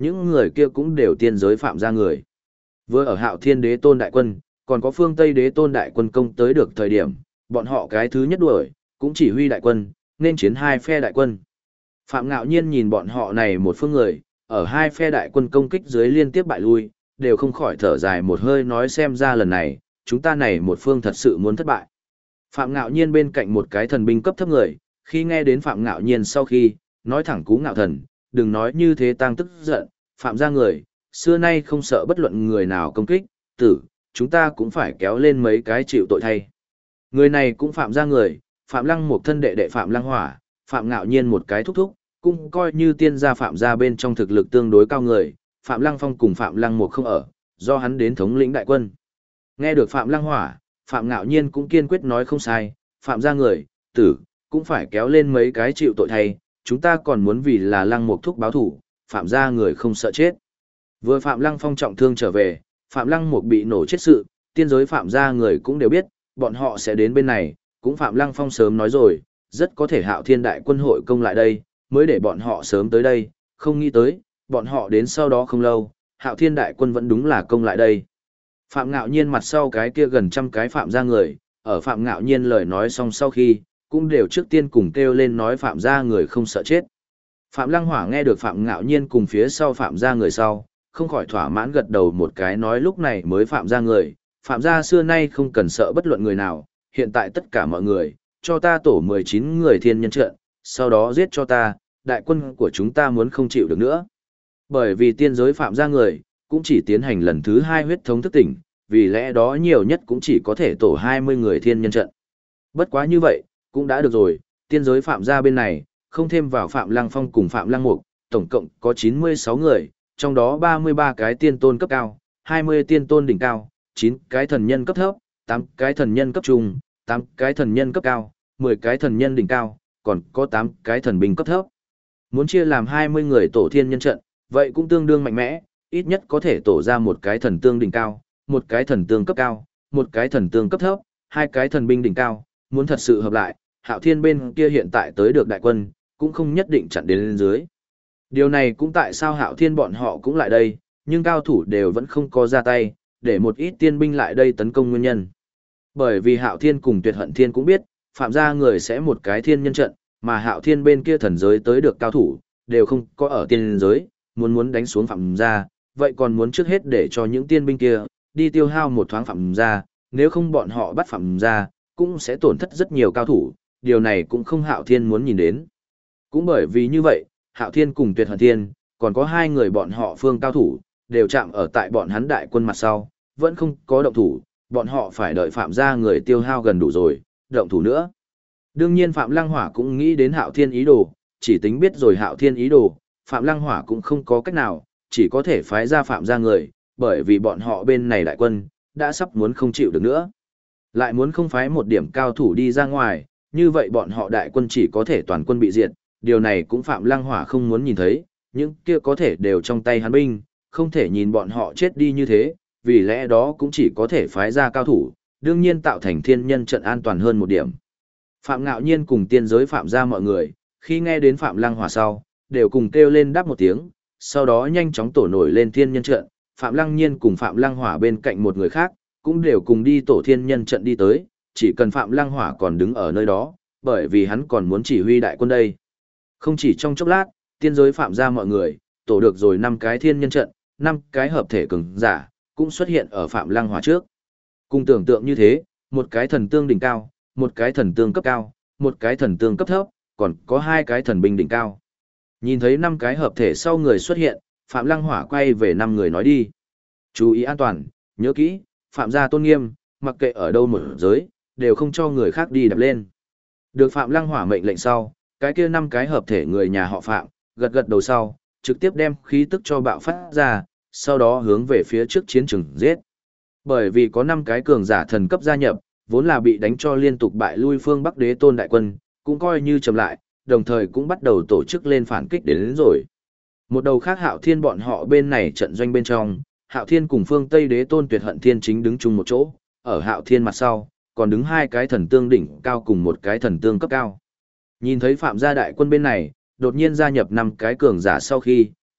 những người kia cũng đều tiên giới phạm gia người. Vừa ở Hạo Thiên Đế Tôn đại quân, còn có Phương Tây Đế Tôn đại quân công tới được thời điểm, bọn họ cái thứ nhất đuổi, cũng chỉ huy đại quân, nên chiến hai phe đại quân. Phạm Ngạo Nhiên nhìn bọn họ này một phương người, ở hai phe đại quân công kích dưới liên tiếp bại lui, đều không khỏi thở dài một hơi nói xem ra lần này, chúng ta này một phương thật sự muốn thất bại. Phạm Ngạo Nhiên bên cạnh một cái thần binh cấp thấp người, khi nghe đến Phạm Ngạo Nhiên sau khi, nói thẳng cú ngạo thần, đừng nói như thế tăng tức giận, Phạm gia người, xưa nay không sợ bất luận người nào công kích, tử, chúng ta cũng phải kéo lên mấy cái chịu tội thay. Người này cũng Phạm gia người, Phạm Lăng một thân đệ đệ Phạm Lăng Hỏa, Phạm Ngạo Nhiên một cái thúc thúc, cũng coi như tiên gia Phạm gia bên trong thực lực tương đối cao người, Phạm Lăng Phong cùng Phạm Lăng một không ở, do hắn đến thống lĩnh đại quân. Nghe được Phạm Lăng Hỏa, Phạm Ngạo Nhiên cũng kiên quyết nói không sai, Phạm gia người, tử, cũng phải kéo lên mấy cái chịu tội thay, chúng ta còn muốn vì là Lăng một thúc báo thủ, Phạm gia người không sợ chết. Vừa Phạm Lăng Phong trọng thương trở về, Phạm Lăng một bị nổ chết sự, tiên giới Phạm gia người cũng đều biết, bọn họ sẽ đến bên này, cũng Phạm Lăng Phong sớm nói rồi, rất có thể Hạo Thiên đại quân hội công lại đây, mới để bọn họ sớm tới đây, không nghĩ tới, bọn họ đến sau đó không lâu, Hạo Thiên đại quân vẫn đúng là công lại đây. Phạm Ngạo Nhiên mặt sau cái kia gần trăm cái Phạm gia người, ở Phạm Ngạo Nhiên lời nói xong sau khi, cũng đều trước tiên cùng kêu lên nói Phạm gia người không sợ chết. Phạm Lăng Hỏa nghe được Phạm Ngạo Nhiên cùng phía sau Phạm gia người sau, không khỏi thỏa mãn gật đầu một cái nói lúc này mới Phạm gia người, Phạm gia xưa nay không cần sợ bất luận người nào, hiện tại tất cả mọi người, cho ta tổ 19 người thiên nhân trận, sau đó giết cho ta, đại quân của chúng ta muốn không chịu được nữa. Bởi vì tiên giới Phạm gia người, cũng chỉ tiến hành lần thứ 2 huyết thống thức tỉnh, vì lẽ đó nhiều nhất cũng chỉ có thể tổ 20 người thiên nhân trận. Bất quá như vậy, cũng đã được rồi, tiên giới Phạm gia bên này, không thêm vào Phạm Lăng Phong cùng Phạm Lăng Mục, tổng cộng có 96 người, trong đó 33 cái tiên tôn cấp cao, 20 tiên tôn đỉnh cao, 9 cái thần nhân cấp thấp, 8 cái thần nhân cấp trung, 8 cái thần nhân cấp cao, 10 cái thần nhân đỉnh cao, còn có 8 cái thần binh cấp thấp. Muốn chia làm 20 người tổ thiên nhân trận, vậy cũng tương đương mạnh mẽ, ít nhất có thể tổ ra một cái thần tương đỉnh cao, một cái thần tương cấp cao, một cái thần tương cấp thấp, hai cái thần binh đỉnh cao, muốn thật sự hợp lại, Hạo Thiên bên kia hiện tại tới được đại quân, cũng không nhất định chặn đến lên dưới. Điều này cũng tại sao Hạo Thiên bọn họ cũng lại đây, nhưng cao thủ đều vẫn không có ra tay, để một ít tiên binh lại đây tấn công nguyên nhân. Bởi vì Hạo Thiên cùng Tuyệt Hận Thiên cũng biết, Phạm gia người sẽ một cái thiên nhân trận, mà Hạo Thiên bên kia thần giới tới được cao thủ, đều không có ở tiên giới, muốn đánh xuống Phạm gia, vậy còn muốn trước hết để cho những tiên binh kia, đi tiêu hao một thoáng Phạm gia, nếu không bọn họ bắt Phạm gia, cũng sẽ tổn thất rất nhiều cao thủ, điều này cũng không Hạo Thiên muốn nhìn đến. Cũng bởi vì như vậy, Hạo Thiên cùng Tuyệt Hận Thiên, còn có hai người bọn họ phương cao thủ, đều chạm ở tại bọn hắn đại quân mặt sau, vẫn không có động thủ, bọn họ phải đợi Phạm gia người tiêu hao gần đủ rồi, động thủ nữa. Đương nhiên Phạm Lăng Hỏa cũng nghĩ đến Hạo Thiên ý đồ, chỉ tính biết rồi Hạo Thiên ý đồ, Phạm Lăng Hỏa cũng không có cách nào, chỉ có thể phái ra Phạm gia người, bởi vì bọn họ bên này đại quân, đã sắp muốn không chịu được nữa. Lại muốn không phái một điểm cao thủ đi ra ngoài, như vậy bọn họ đại quân chỉ có thể toàn quân bị diệt, điều này cũng Phạm Lăng Hỏa không muốn nhìn thấy, những kia có thể đều trong tay hắn binh, không thể nhìn bọn họ chết đi như thế, vì lẽ đó cũng chỉ có thể phái ra cao thủ, đương nhiên tạo thành thiên nhân trận an toàn hơn một điểm. Phạm Ngạo Nhiên cùng tiên giới Phạm gia mọi người, khi nghe đến Phạm Lăng Hỏa sau, đều cùng kêu lên đáp một tiếng, sau đó nhanh chóng tổ nổi lên thiên nhân trận, Phạm Lăng Nhiên cùng Phạm Lăng Hỏa bên cạnh một người khác, cũng đều cùng đi tổ thiên nhân trận đi tới, chỉ cần Phạm Lăng Hỏa còn đứng ở nơi đó, bởi vì hắn còn muốn chỉ huy đại quân đây. Không chỉ trong chốc lát, tiên giới Phạm gia mọi người, tổ được rồi 5 cái thiên nhân trận, 5 cái hợp thể cường giả, cũng xuất hiện ở Phạm Lăng Hỏa trước. Cùng tưởng tượng như thế, một cái thần tương đỉnh cao, một cái thần tương cấp cao, một cái thần tương cấp thấp, còn có 2 cái thần binh đỉnh cao. Nhìn thấy 5 cái hợp thể sau người xuất hiện, Phạm Lăng Hỏa quay về 5 người nói đi. Chú ý an toàn, nhớ kỹ, Phạm gia tôn nghiêm, mặc kệ ở đâu một giới, đều không cho người khác đi đập lên. Được Phạm Lăng Hỏa mệnh lệnh sau, cái kia 5 cái hợp thể người nhà họ Phạm, gật gật đầu sau, trực tiếp đem khí tức cho bạo phát ra, sau đó hướng về phía trước chiến trường giết. Bởi vì có 5 cái cường giả thần cấp gia nhập, vốn là bị đánh cho liên tục bại lui phương Bắc Đế Tôn đại quân, cũng coi như chậm lại, đồng thời cũng bắt đầu tổ chức lên phản kích đến rồi. Một đầu khác Hạo Thiên bọn họ bên này trận doanh bên trong, Hạo Thiên cùng phương Tây Đế Tôn Tuyệt Hận Thiên chính đứng chung một chỗ, ở Hạo Thiên mặt sau, còn đứng 2 cái thần tương đỉnh cao cùng một cái thần tương cấp cao. Nhìn thấy Phạm gia đại quân bên này, đột nhiên gia nhập 5 cái cường giả sau khi,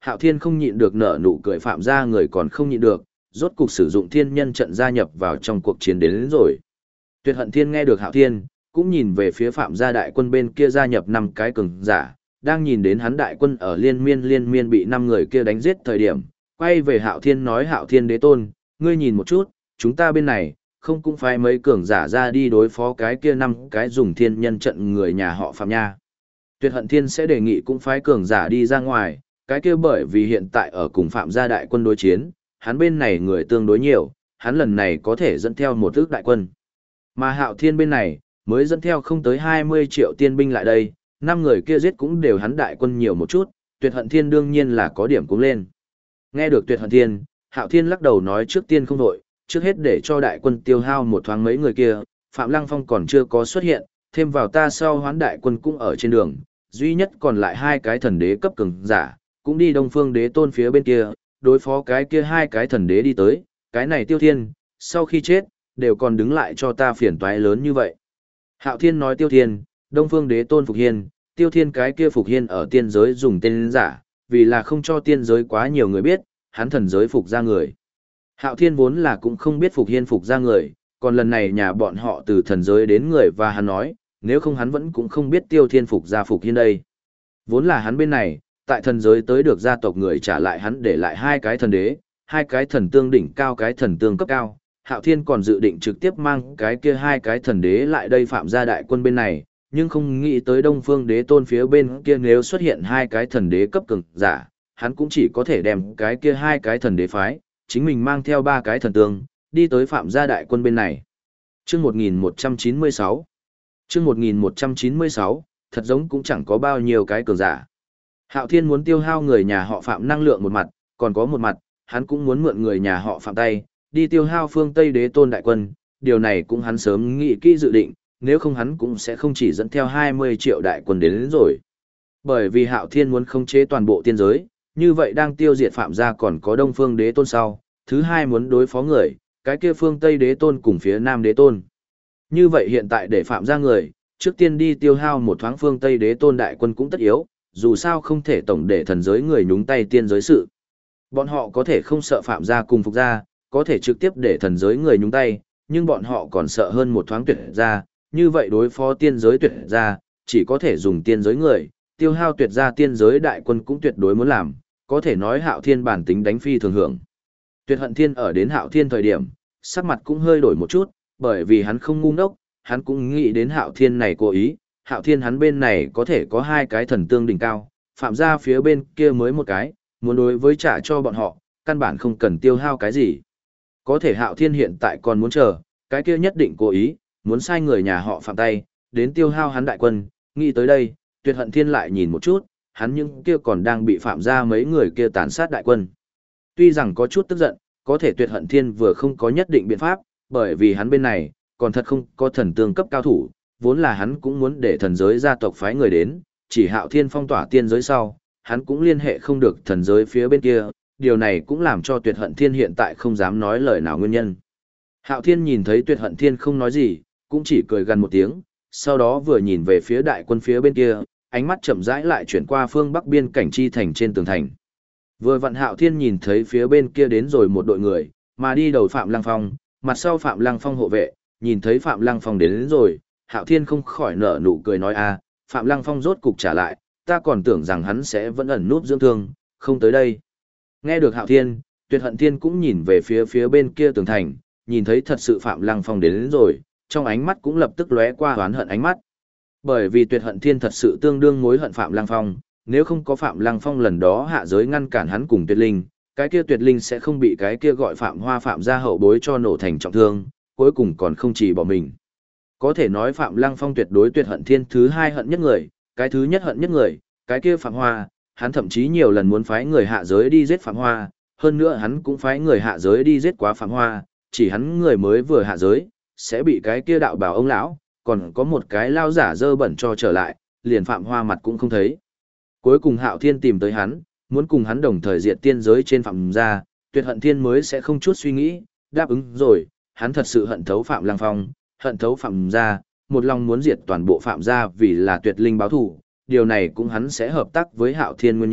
Hạo Thiên không nhịn được nở nụ cười, Phạm gia người còn không nhịn được, rốt cục sử dụng thiên nhân trận gia nhập vào trong cuộc chiến đến rồi. Tuyệt Hận Thiên nghe được Hạo Thiên, cũng nhìn về phía Phạm gia đại quân bên kia gia nhập 5 cái cường giả, đang nhìn đến hắn đại quân ở liên miên bị 5 người kia đánh giết thời điểm, quay về Hạo Thiên nói: Hạo Thiên đế tôn, ngươi nhìn một chút, chúng ta bên này, không cũng phải mấy cường giả ra đi đối phó cái kia 5 cái dùng thiên nhân trận người nhà họ Phạm nha. Tuyệt Hận Thiên sẽ đề nghị cũng phái cường giả đi ra ngoài, cái kia bởi vì hiện tại ở cùng Phạm gia đại quân đối chiến, hắn bên này người tương đối nhiều, hắn lần này có thể dẫn theo một ước đại quân. Mà Hạo Thiên bên này, mới dẫn theo không tới 20 triệu tiên binh lại đây, 5 người kia giết cũng đều hắn đại quân nhiều một chút, Tuyệt Hận Thiên đương nhiên là có điểm cũng lên. Nghe được Tuyệt Hận Thiên, Hạo Thiên lắc đầu nói: trước tiên không đội, trước hết để cho đại quân tiêu hao một thoáng mấy người kia, Phạm Lăng Phong còn chưa có xuất hiện, thêm vào ta sau hoán đại quân cũng ở trên đường, duy nhất còn lại 2 cái thần đế cấp cường giả, cũng đi Đông Phương Đế Tôn phía bên kia, đối phó cái kia 2 cái thần đế đi tới, cái này Tiêu Thiên, sau khi chết, đều còn đứng lại cho ta phiền toái lớn như vậy. Hạo Thiên nói: Tiêu Thiên, Đông Phương Đế Tôn Phục Hiên, Tiêu Thiên cái kia Phục Hiên ở tiên giới dùng tên giả, vì là không cho tiên giới quá nhiều người biết, hắn thần giới phục ra người. Hạo Thiên vốn là cũng không biết Phục Hiên phục ra người, còn lần này nhà bọn họ từ thần giới đến người và hắn nói, nếu không hắn vẫn cũng không biết Tiêu Thiên phục ra Phục Hiên đây. Vốn là hắn bên này, tại thần giới tới được gia tộc người trả lại hắn để lại 2 cái thần đế, 2 cái thần tương đỉnh cao, cái thần tương cấp cao. Hạo Thiên còn dự định trực tiếp mang cái kia 2 cái thần đế lại đây Phạm gia đại quân bên này, nhưng không nghĩ tới Đông Phương Đế Tôn phía bên kia nếu xuất hiện 2 cái thần đế cấp cường giả, hắn cũng chỉ có thể đem cái kia 2 cái thần đế phái, chính mình mang theo 3 cái thần tương, đi tới Phạm gia đại quân bên này. Chương 1196. Chương 1196, thật giống cũng chẳng có bao nhiêu cái cường giả. Hạo Thiên muốn tiêu hao người nhà họ Phạm năng lượng một mặt, còn có một mặt, hắn cũng muốn mượn người nhà họ Phạm tay, đi tiêu hao phương Tây Đế Tôn đại quân, điều này cũng hắn sớm nghĩ kỹ dự định, nếu không hắn cũng sẽ không chỉ dẫn theo 20 triệu đại quân đến rồi. Bởi vì Hạo Thiên muốn khống chế toàn bộ tiên giới, như vậy đang tiêu diệt Phạm gia còn có Đông Phương Đế Tôn sau, thứ hai muốn đối phó người, cái kia phương Tây Đế Tôn cùng phía Nam Đế Tôn. Như vậy hiện tại để Phạm gia người, trước tiên đi tiêu hao một thoáng phương Tây Đế Tôn đại quân cũng tất yếu, dù sao không thể tổng để thần giới người nhúng tay tiên giới sự. Bọn họ có thể không sợ Phạm gia cùng Phục gia, có thể trực tiếp để thần giới người nhúng tay, nhưng bọn họ còn sợ hơn một thoáng Tuyệt gia, như vậy đối phó tiên giới Tuyệt gia, chỉ có thể dùng tiên giới người, tiêu hao Tuyệt gia tiên giới đại quân cũng tuyệt đối muốn làm, có thể nói Hạo Thiên bản tính đánh phi thường hưởng. Tuyệt Hận Thiên ở đến Hạo Thiên thời điểm, sắc mặt cũng hơi đổi một chút, bởi vì hắn không ngu ngốc, hắn cũng nghĩ đến Hạo Thiên này cố ý, Hạo Thiên hắn bên này có thể có 2 cái thần tương đỉnh cao, Phạm gia phía bên kia mới một cái, muốn đối với trả cho bọn họ, căn bản không cần tiêu hao cái gì. Có thể Hạo Thiên hiện tại còn muốn chờ, cái kia nhất định cố ý, muốn sai người nhà họ Phạm tay, đến tiêu hao hắn đại quân, nghĩ tới đây, Tuyệt Hận Thiên lại nhìn một chút, hắn những kia còn đang bị Phạm gia mấy người kia tàn sát đại quân. Tuy rằng có chút tức giận, có thể Tuyệt Hận Thiên vừa không có nhất định biện pháp, bởi vì hắn bên này, còn thật không có thần tương cấp cao thủ, vốn là hắn cũng muốn để thần giới gia tộc phái người đến, chỉ Hạo Thiên phong tỏa tiên giới sau, hắn cũng liên hệ không được thần giới phía bên kia, điều này cũng làm cho Tuyệt Hận Thiên hiện tại không dám nói lời nào nguyên nhân. Hạo Thiên nhìn thấy Tuyệt Hận Thiên không nói gì, cũng chỉ cười gần một tiếng, sau đó vừa nhìn về phía đại quân phía bên kia, ánh mắt chậm rãi lại chuyển qua phương bắc biên cảnh chi thành trên tường thành. Vừa vặn Hạo Thiên nhìn thấy phía bên kia đến rồi một đội người, mà đi đầu Phạm Lăng Phong, mặt sau Phạm Lăng Phong hộ vệ, nhìn thấy Phạm Lăng Phong đến rồi, Hạo Thiên không khỏi nở nụ cười nói: Phạm Lăng Phong rốt cục trả lại, ta còn tưởng rằng hắn sẽ vẫn ẩn núp dưỡng thương, không tới đây. Nghe được Hạo Thiên, Tuyệt Hận Thiên cũng nhìn về phía bên kia tường thành, nhìn thấy thật sự Phạm Lăng Phong đến rồi, trong ánh mắt cũng lập tức lóe qua oán hận ánh mắt. Bởi vì Tuyệt Hận Thiên thật sự tương đương mối hận Phạm Lăng Phong, nếu không có Phạm Lăng Phong lần đó hạ giới ngăn cản hắn cùng Tuyệt Linh, cái kia Tuyệt Linh sẽ không bị cái kia gọi Phạm Hoa Phạm gia hậu bối cho nổ thành trọng thương, cuối cùng còn không chỉ bỏ mình. Có thể nói Phạm Lăng Phong tuyệt đối Tuyệt Hận Thiên thứ 2 hận nhất người, cái thứ nhất hận nhất người, cái kia Phạm Hoa, hắn thậm chí nhiều lần muốn phái người hạ giới đi giết Phạm Hoa, hơn nữa hắn cũng phái người hạ giới đi giết quá Phạm Hoa, chỉ hắn người mới vừa hạ giới, sẽ bị cái kia đạo bảo ông lão, còn có một cái lao giả dơ bẩn cho trở lại, liền Phạm Hoa mặt cũng không thấy. Cuối cùng Hạo Thiên tìm tới hắn, muốn cùng hắn đồng thời diệt tiên giới trên Phạm gia, Tuyệt Hận Thiên mới sẽ không chút suy nghĩ, đáp ứng rồi, hắn thật sự hận thấu Phạm Lăng Phong, hận thấu Phạm gia, một lòng muốn diệt toàn bộ Phạm gia vì là Tuyệt Linh báo thù, điều này cũng hắn sẽ hợp tác với Hạo Thiên nguyên nhân,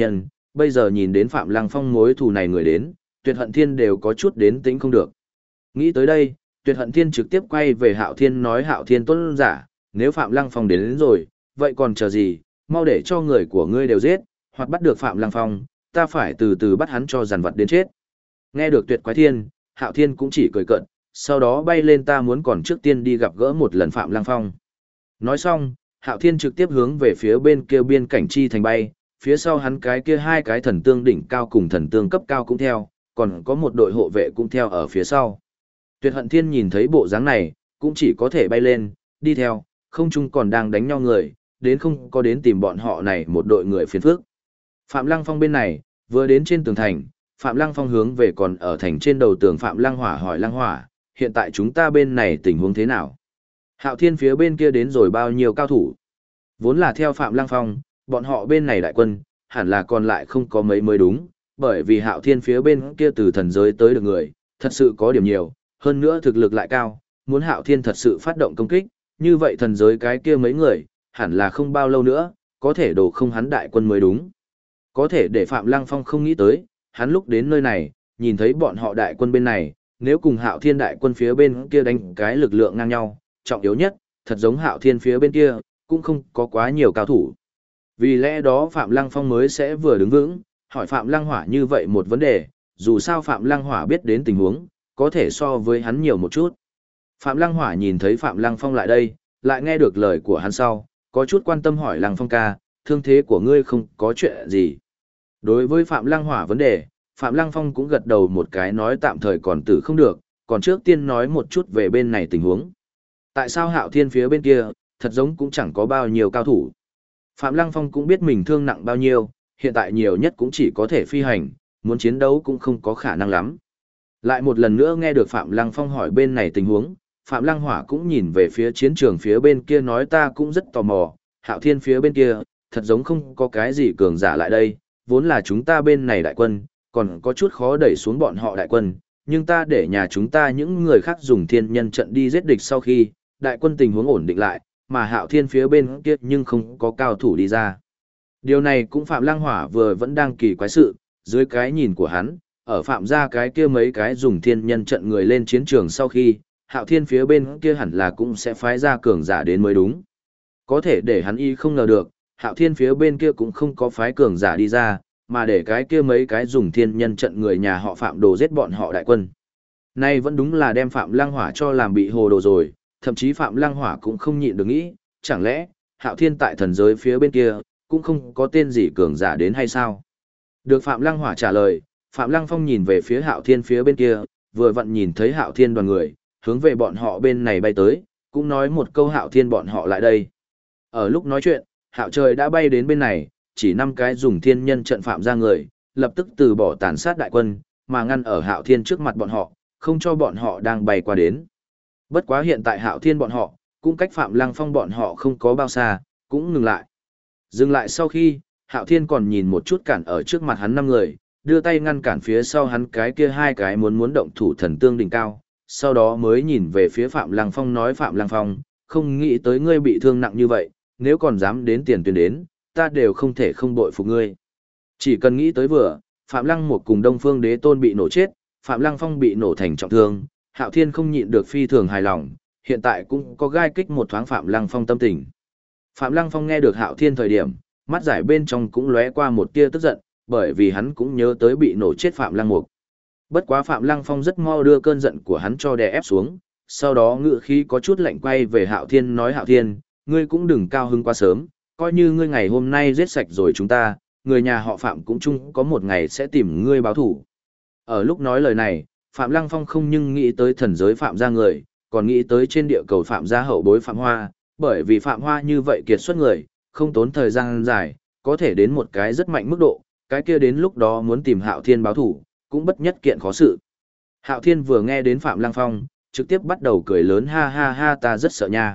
bây giờ nhìn đến Phạm Lăng Phong mối thù này người đến, Tuyệt Hận Thiên đều có chút đến tính không được. Nghĩ tới đây, Tuyệt Hận Thiên trực tiếp quay về Hạo Thiên nói Hạo Thiên tuân giả, nếu Phạm Lăng Phong đến rồi, vậy còn chờ gì, mau để cho người của ngươi đều giết, hoặc bắt được Phạm Lăng Phong, ta phải từ từ bắt hắn cho giàn vật đến chết. Nghe được Tuyệt Quái Thiên, Hạo Thiên cũng chỉ cười cợt, sau đó bay lên ta muốn còn trước tiên đi gặp gỡ một lần Phạm Lăng Phong. Nói xong, Hạo Thiên trực tiếp hướng về phía bên kia biên cảnh chi thành bay, phía sau hắn cái kia hai cái thần tương đỉnh cao cùng thần tương cấp cao cũng theo, còn có một đội hộ vệ cũng theo ở phía sau. Tuyệt Hận Thiên nhìn thấy bộ dáng này, cũng chỉ có thể bay lên, đi theo, không chung còn đang đánh nhau người, đến không có đến tìm bọn họ này một đội người phiền phức. Phạm Lăng Phong bên này, vừa đến trên tường thành, Phạm Lăng Phong hướng về còn ở thành trên đầu tường Phạm Lăng Hỏa hỏi Lăng Hỏa, hiện tại chúng ta bên này tình huống thế nào? Hạo Thiên phía bên kia đến rồi bao nhiêu cao thủ? Vốn là theo Phạm Lăng Phong, bọn họ bên này đại quân, hẳn là còn lại không có mấy mới đúng, bởi vì Hạo Thiên phía bên kia từ thần giới tới được người, thật sự có điểm nhiều, hơn nữa thực lực lại cao, muốn Hạo Thiên thật sự phát động công kích, như vậy thần giới cái kia mấy người, hẳn là không bao lâu nữa, có thể đổ không hắn đại quân mới đúng. Có thể để Phạm Lăng Phong không nghĩ tới, hắn lúc đến nơi này, nhìn thấy bọn họ đại quân bên này, nếu cùng Hạo Thiên đại quân phía bên kia đánh cái lực lượng ngang nhau, trọng yếu nhất, thật giống Hạo Thiên phía bên kia, cũng không có quá nhiều cao thủ. Vì lẽ đó Phạm Lăng Phong mới sẽ vừa đứng vững, hỏi Phạm Lăng Hỏa như vậy một vấn đề, dù sao Phạm Lăng Hỏa biết đến tình huống, có thể so với hắn nhiều một chút. Phạm Lăng Hỏa nhìn thấy Phạm Lăng Phong lại đây, lại nghe được lời của hắn sau, có chút quan tâm hỏi Lăng Phong ca, thương thế của ngươi không có chuyện gì. Đối với Phạm Lăng Hỏa vấn đề, Phạm Lăng Phong cũng gật đầu một cái nói tạm thời còn tử không được, còn trước tiên nói một chút về bên này tình huống. Tại sao Hạo Thiên phía bên kia, thật giống cũng chẳng có bao nhiêu cao thủ. Phạm Lăng Phong cũng biết mình thương nặng bao nhiêu, hiện tại nhiều nhất cũng chỉ có thể phi hành, muốn chiến đấu cũng không có khả năng lắm. Lại một lần nữa nghe được Phạm Lăng Phong hỏi bên này tình huống, Phạm Lăng Hỏa cũng nhìn về phía chiến trường phía bên kia nói ta cũng rất tò mò, Hạo Thiên phía bên kia, thật giống không có cái gì cường giả lại đây, vốn là chúng ta bên này đại quân, còn có chút khó đẩy xuống bọn họ đại quân, nhưng ta để nhà chúng ta những người khác dùng thiên nhân trận đi giết địch sau khi, đại quân tình huống ổn định lại, mà Hạo Thiên phía bên kia nhưng không có cao thủ đi ra. Điều này cũng Phạm Lăng Hỏa vừa vẫn đang kỳ quái sự, dưới cái nhìn của hắn, ở Phạm gia cái kia mấy cái dùng thiên nhân trận người lên chiến trường sau khi, Hạo Thiên phía bên kia hẳn là cũng sẽ phái ra cường giả đến mới đúng. Có thể để hắn y không ngờ được, Hạo Thiên phía bên kia cũng không có phái cường giả đi ra, mà để cái kia mấy cái dùng thiên nhân trận người nhà họ Phạm đồ giết bọn họ đại quân. Nay vẫn đúng là đem Phạm Lăng Hỏa cho làm bị hồ đồ rồi, thậm chí Phạm Lăng Hỏa cũng không nhịn được nghĩ, chẳng lẽ, Hạo Thiên tại thần giới phía bên kia, cũng không có tên gì cường giả đến hay sao? Được Phạm Lăng Hỏa trả lời, Phạm Lăng Phong nhìn về phía Hạo Thiên phía bên kia, vừa vặn nhìn thấy Hạo Thiên đoàn người, hướng về bọn họ bên này bay tới, cũng nói một câu Hạo Thiên bọn họ lại đây. Ở lúc nói chuyện, Hạo Trời đã bay đến bên này, chỉ 5 cái dùng thiên nhân trận Phạm ra người, lập tức từ bỏ tàn sát đại quân, mà ngăn ở Hạo Thiên trước mặt bọn họ, không cho bọn họ đang bay qua đến. Bất quá hiện tại Hạo Thiên bọn họ, cũng cách Phạm Lăng Phong bọn họ không có bao xa, cũng ngừng lại. Dừng lại sau khi, Hạo Thiên còn nhìn một chút cản ở trước mặt hắn 5 người, đưa tay ngăn cản phía sau hắn cái kia 2 cái muốn động thủ thần tương đỉnh cao, sau đó mới nhìn về phía Phạm Lăng Phong nói Phạm Lăng Phong, không nghĩ tới ngươi bị thương nặng như vậy, nếu còn dám đến tiền tuyến đến, ta đều không thể không bội phục ngươi. Chỉ cần nghĩ tới vừa, Phạm Lăng một cùng Đông Phương Đế Tôn bị nổ chết, Phạm Lăng Phong bị nổ thành trọng thương, Hạo Thiên không nhịn được phi thường hài lòng, hiện tại cũng có gai kích một thoáng Phạm Lăng Phong tâm tình. Phạm Lăng Phong nghe được Hạo Thiên thời điểm, mắt giải bên trong cũng lóe qua một tia tức giận, bởi vì hắn cũng nhớ tới bị nổ chết Phạm Lăng Mục. Bất quá Phạm Lăng Phong rất mau đưa cơn giận của hắn cho đè ép xuống, sau đó ngựa khí có chút lạnh quay về Hạo Thiên nói Hạo Thiên, ngươi cũng đừng cao hứng quá sớm, coi như ngươi ngày hôm nay giết sạch rồi chúng ta, người nhà họ Phạm cũng chung có một ngày sẽ tìm ngươi báo thủ. Ở lúc nói lời này, Phạm Lăng Phong không nhưng nghĩ tới thần giới Phạm gia người, còn nghĩ tới trên địa cầu Phạm gia hậu bối Phạm Hoa, bởi vì Phạm Hoa như vậy kiệt xuất người, không tốn thời gian dài, có thể đến một cái rất mạnh mức độ, cái kia đến lúc đó muốn tìm Hạo Thiên báo thủ, cũng bất nhất kiện khó sự. Hạo Thiên vừa nghe đến Phạm Lăng Phong, trực tiếp bắt đầu cười lớn ha ha ha ta rất sợ nha.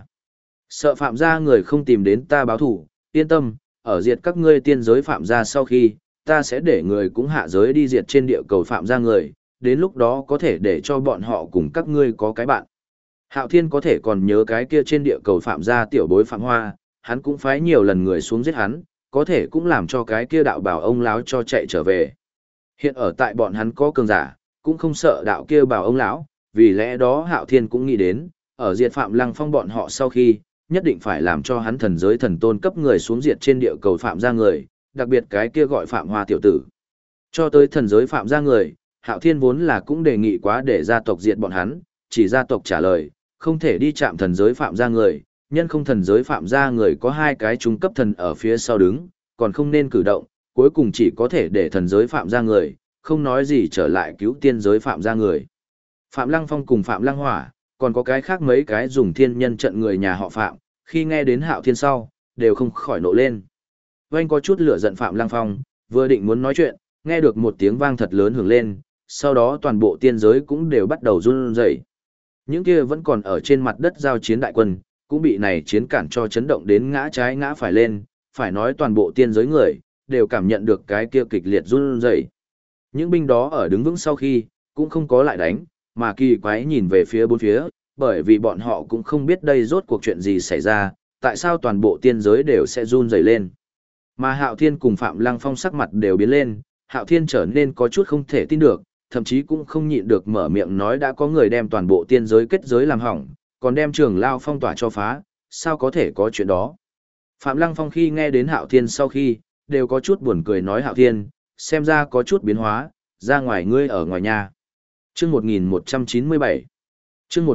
Sợ Phạm gia người không tìm đến ta báo thủ, yên tâm, ở diệt các ngươi tiên giới Phạm gia sau khi, ta sẽ để người cũng hạ giới đi diệt trên địa cầu Phạm gia người, đến lúc đó có thể để cho bọn họ cùng các ngươi có cái bạn. Hạo Thiên có thể còn nhớ cái kia trên địa cầu Phạm gia tiểu bối Phạm Hoa, hắn cũng phái nhiều lần người xuống giết hắn, có thể cũng làm cho cái kia đạo bảo ông lão cho chạy trở về. Hiện ở tại bọn hắn có cường giả, cũng không sợ đạo kia bảo ông lão, vì lẽ đó Hạo Thiên cũng nghĩ đến, ở diệt Phạm Lăng Phong bọn họ sau khi, nhất định phải làm cho hắn thần giới thần tôn cấp người xuống diệt trên địa cầu Phạm gia người, đặc biệt cái kia gọi Phạm Hoa tiểu tử. Cho tới thần giới Phạm gia người, Hạo Thiên vốn là cũng đề nghị quá để gia tộc diệt bọn hắn, chỉ gia tộc trả lời, không thể đi chạm thần giới Phạm gia người, nhân không thần giới Phạm gia người có hai cái trung cấp thần ở phía sau đứng, còn không nên cử động, cuối cùng chỉ có thể để thần giới Phạm gia người, không nói gì trở lại cứu tiên giới Phạm gia người. Phạm Lăng Phong cùng Phạm Lăng Hỏa, còn có cái khác mấy cái dùng thiên nhân trận người nhà họ Phạm, khi nghe đến Hạo Thiên sau, đều không khỏi nộ lên. Vanh có chút lửa giận Phạm Lăng Phong, vừa định muốn nói chuyện, nghe được một tiếng vang thật lớn hưởng lên, sau đó toàn bộ tiên giới cũng đều bắt đầu run rẩy. Những kia vẫn còn ở trên mặt đất giao chiến đại quân, cũng bị này chiến cản cho chấn động đến ngã trái ngã phải lên, phải nói toàn bộ tiên giới người, đều cảm nhận được cái kia kịch liệt run rẩy. Những binh đó ở đứng vững sau khi, cũng không có lại đánh, mà kỳ quái nhìn về phía bốn phía, bởi vì bọn họ cũng không biết đây rốt cuộc chuyện gì xảy ra, tại sao toàn bộ tiên giới đều sẽ run rẩy lên. Mà Hạo Thiên cùng Phạm Lăng Phong sắc mặt đều biến lên, Hạo Thiên trở nên có chút không thể tin được, thậm chí cũng không nhịn được mở miệng nói đã có người đem toàn bộ tiên giới kết giới làm hỏng, còn đem Trường Lao phong tỏa cho phá, sao có thể có chuyện đó. Phạm Lăng Phong khi nghe đến Hạo Thiên sau khi, đều có chút buồn cười nói Hạo Thiên, xem ra có chút biến hóa, ra ngoài ngươi ở ngoài nhà. Chương 1197 Chương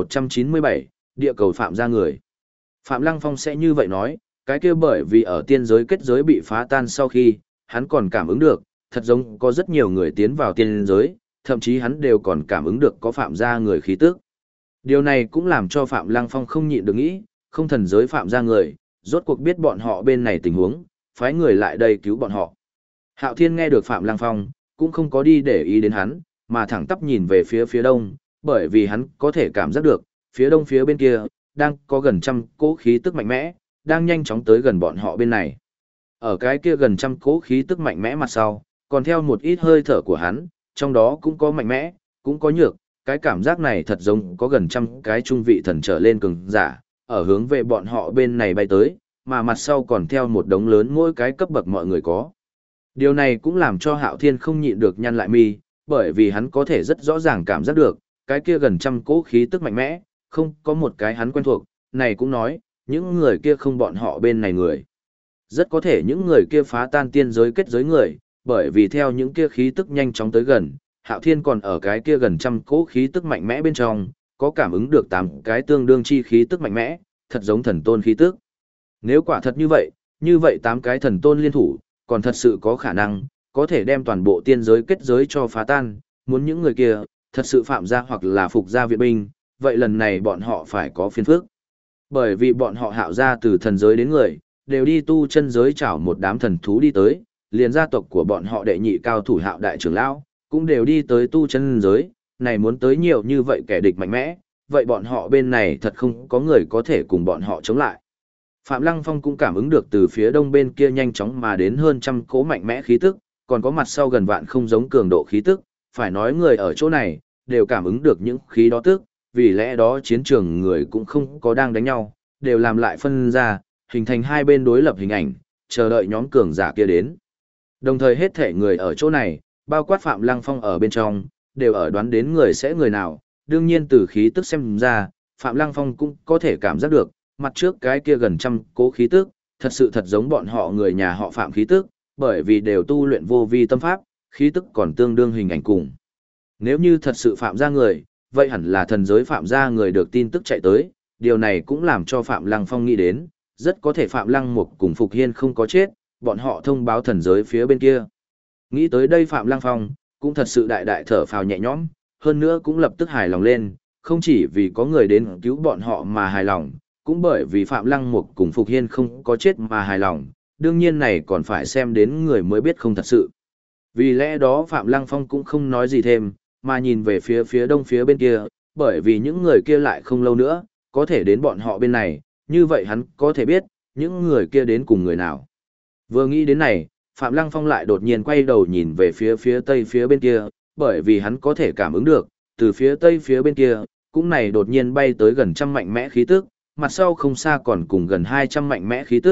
1197, địa cầu Phạm ra người. Phạm Lăng Phong sẽ như vậy nói, cái kia bởi vì ở tiên giới kết giới bị phá tan sau khi, hắn còn cảm ứng được, thật giống có rất nhiều người tiến vào tiên giới, thậm chí hắn đều còn cảm ứng được có Phạm ra người khí tức. Điều này cũng làm cho Phạm Lăng Phong không nhịn được nghĩ, không thần giới Phạm ra người, rốt cuộc biết bọn họ bên này tình huống, phái người lại đây cứu bọn họ. Hạo Thiên nghe được Phạm Lăng Phong, cũng không có đi để ý đến hắn, mà thẳng tắp nhìn về phía đông, bởi vì hắn có thể cảm giác được, phía đông phía bên kia, đang có gần trăm cỗ khí tức mạnh mẽ, đang nhanh chóng tới gần bọn họ bên này. Ở cái kia gần trăm cỗ khí tức mạnh mẽ mặt sau, còn theo một ít hơi thở của hắn, trong đó cũng có mạnh mẽ, cũng có nhược, cái cảm giác này thật giống có gần trăm cái trung vị thần trở lên cường giả, ở hướng về bọn họ bên này bay tới, mà mặt sau còn theo một đống lớn mỗi cái cấp bậc mọi người có. Điều này cũng làm cho Hạo Thiên không nhịn được nhăn lại mi, bởi vì hắn có thể rất rõ ràng cảm giác được, cái kia gần trăm cỗ khí tức mạnh mẽ, không có một cái hắn quen thuộc, này cũng nói, những người kia không bọn họ bên này người. Rất có thể những người kia phá tan tiên giới kết giới người, bởi vì theo những kia khí tức nhanh chóng tới gần, Hạo Thiên còn ở cái kia gần trăm cỗ khí tức mạnh mẽ bên trong, có cảm ứng được 8 cái tương đương chi khí tức mạnh mẽ, thật giống thần tôn khí tức. Nếu quả thật như vậy 8 cái thần tôn liên thủ, còn thật sự có khả năng, có thể đem toàn bộ tiên giới kết giới cho phá tan, muốn những người kia, thật sự phạm ra hoặc là phục ra viện binh, vậy lần này bọn họ phải có phiền phức. Bởi vì bọn họ Hạo ra từ thần giới đến người, đều đi tu chân giới chảo một đám thần thú đi tới, liền gia tộc của bọn họ đệ nhị cao thủ Hạo đại trưởng lão, cũng đều đi tới tu chân giới, này muốn tới nhiều như vậy kẻ địch mạnh mẽ, vậy bọn họ bên này thật không có người có thể cùng bọn họ chống lại. Phạm Lăng Phong cũng cảm ứng được từ phía đông bên kia nhanh chóng mà đến hơn trăm cỗ mạnh mẽ khí tức, còn có mặt sau gần vạn không giống cường độ khí tức, phải nói người ở chỗ này, đều cảm ứng được những khí đó tức, vì lẽ đó chiến trường người cũng không có đang đánh nhau, đều làm lại phân ra, hình thành hai bên đối lập hình ảnh, chờ đợi nhóm cường giả kia đến. Đồng thời hết thể người ở chỗ này, bao quát Phạm Lăng Phong ở bên trong, đều ở đoán đến người sẽ người nào, đương nhiên từ khí tức xem ra, Phạm Lăng Phong cũng có thể cảm giác được, mặt trước cái kia gần trăm cố khí tức, thật sự thật giống bọn họ người nhà họ Phạm khí tức, bởi vì đều tu luyện vô vi tâm pháp, khí tức còn tương đương hình ảnh cùng. Nếu như thật sự Phạm ra người, vậy hẳn là thần giới Phạm ra người được tin tức chạy tới, điều này cũng làm cho Phạm Lăng Phong nghĩ đến, rất có thể Phạm Lăng Mục cùng Phục Hiên không có chết, bọn họ thông báo thần giới phía bên kia. Nghĩ tới đây Phạm Lăng Phong, cũng thật sự đại đại thở phào nhẹ nhõm, hơn nữa cũng lập tức hài lòng lên, không chỉ vì có người đến cứu bọn họ mà hài lòng, cũng bởi vì Phạm Lăng Mục cùng Phục Hiên không có chết mà hài lòng, đương nhiên này còn phải xem đến người mới biết không thật sự. Vì lẽ đó Phạm Lăng Phong cũng không nói gì thêm, mà nhìn về phía đông phía bên kia, bởi vì những người kia lại không lâu nữa, có thể đến bọn họ bên này, như vậy hắn có thể biết, những người kia đến cùng người nào. Vừa nghĩ đến này, Phạm Lăng Phong lại đột nhiên quay đầu nhìn về phía tây phía bên kia, bởi vì hắn có thể cảm ứng được, từ phía tây phía bên kia, cũng này đột nhiên bay tới gần trăm mạnh mẽ khí tức, mặt sau không xa còn cùng gần 200 mạnh mẽ khí tức,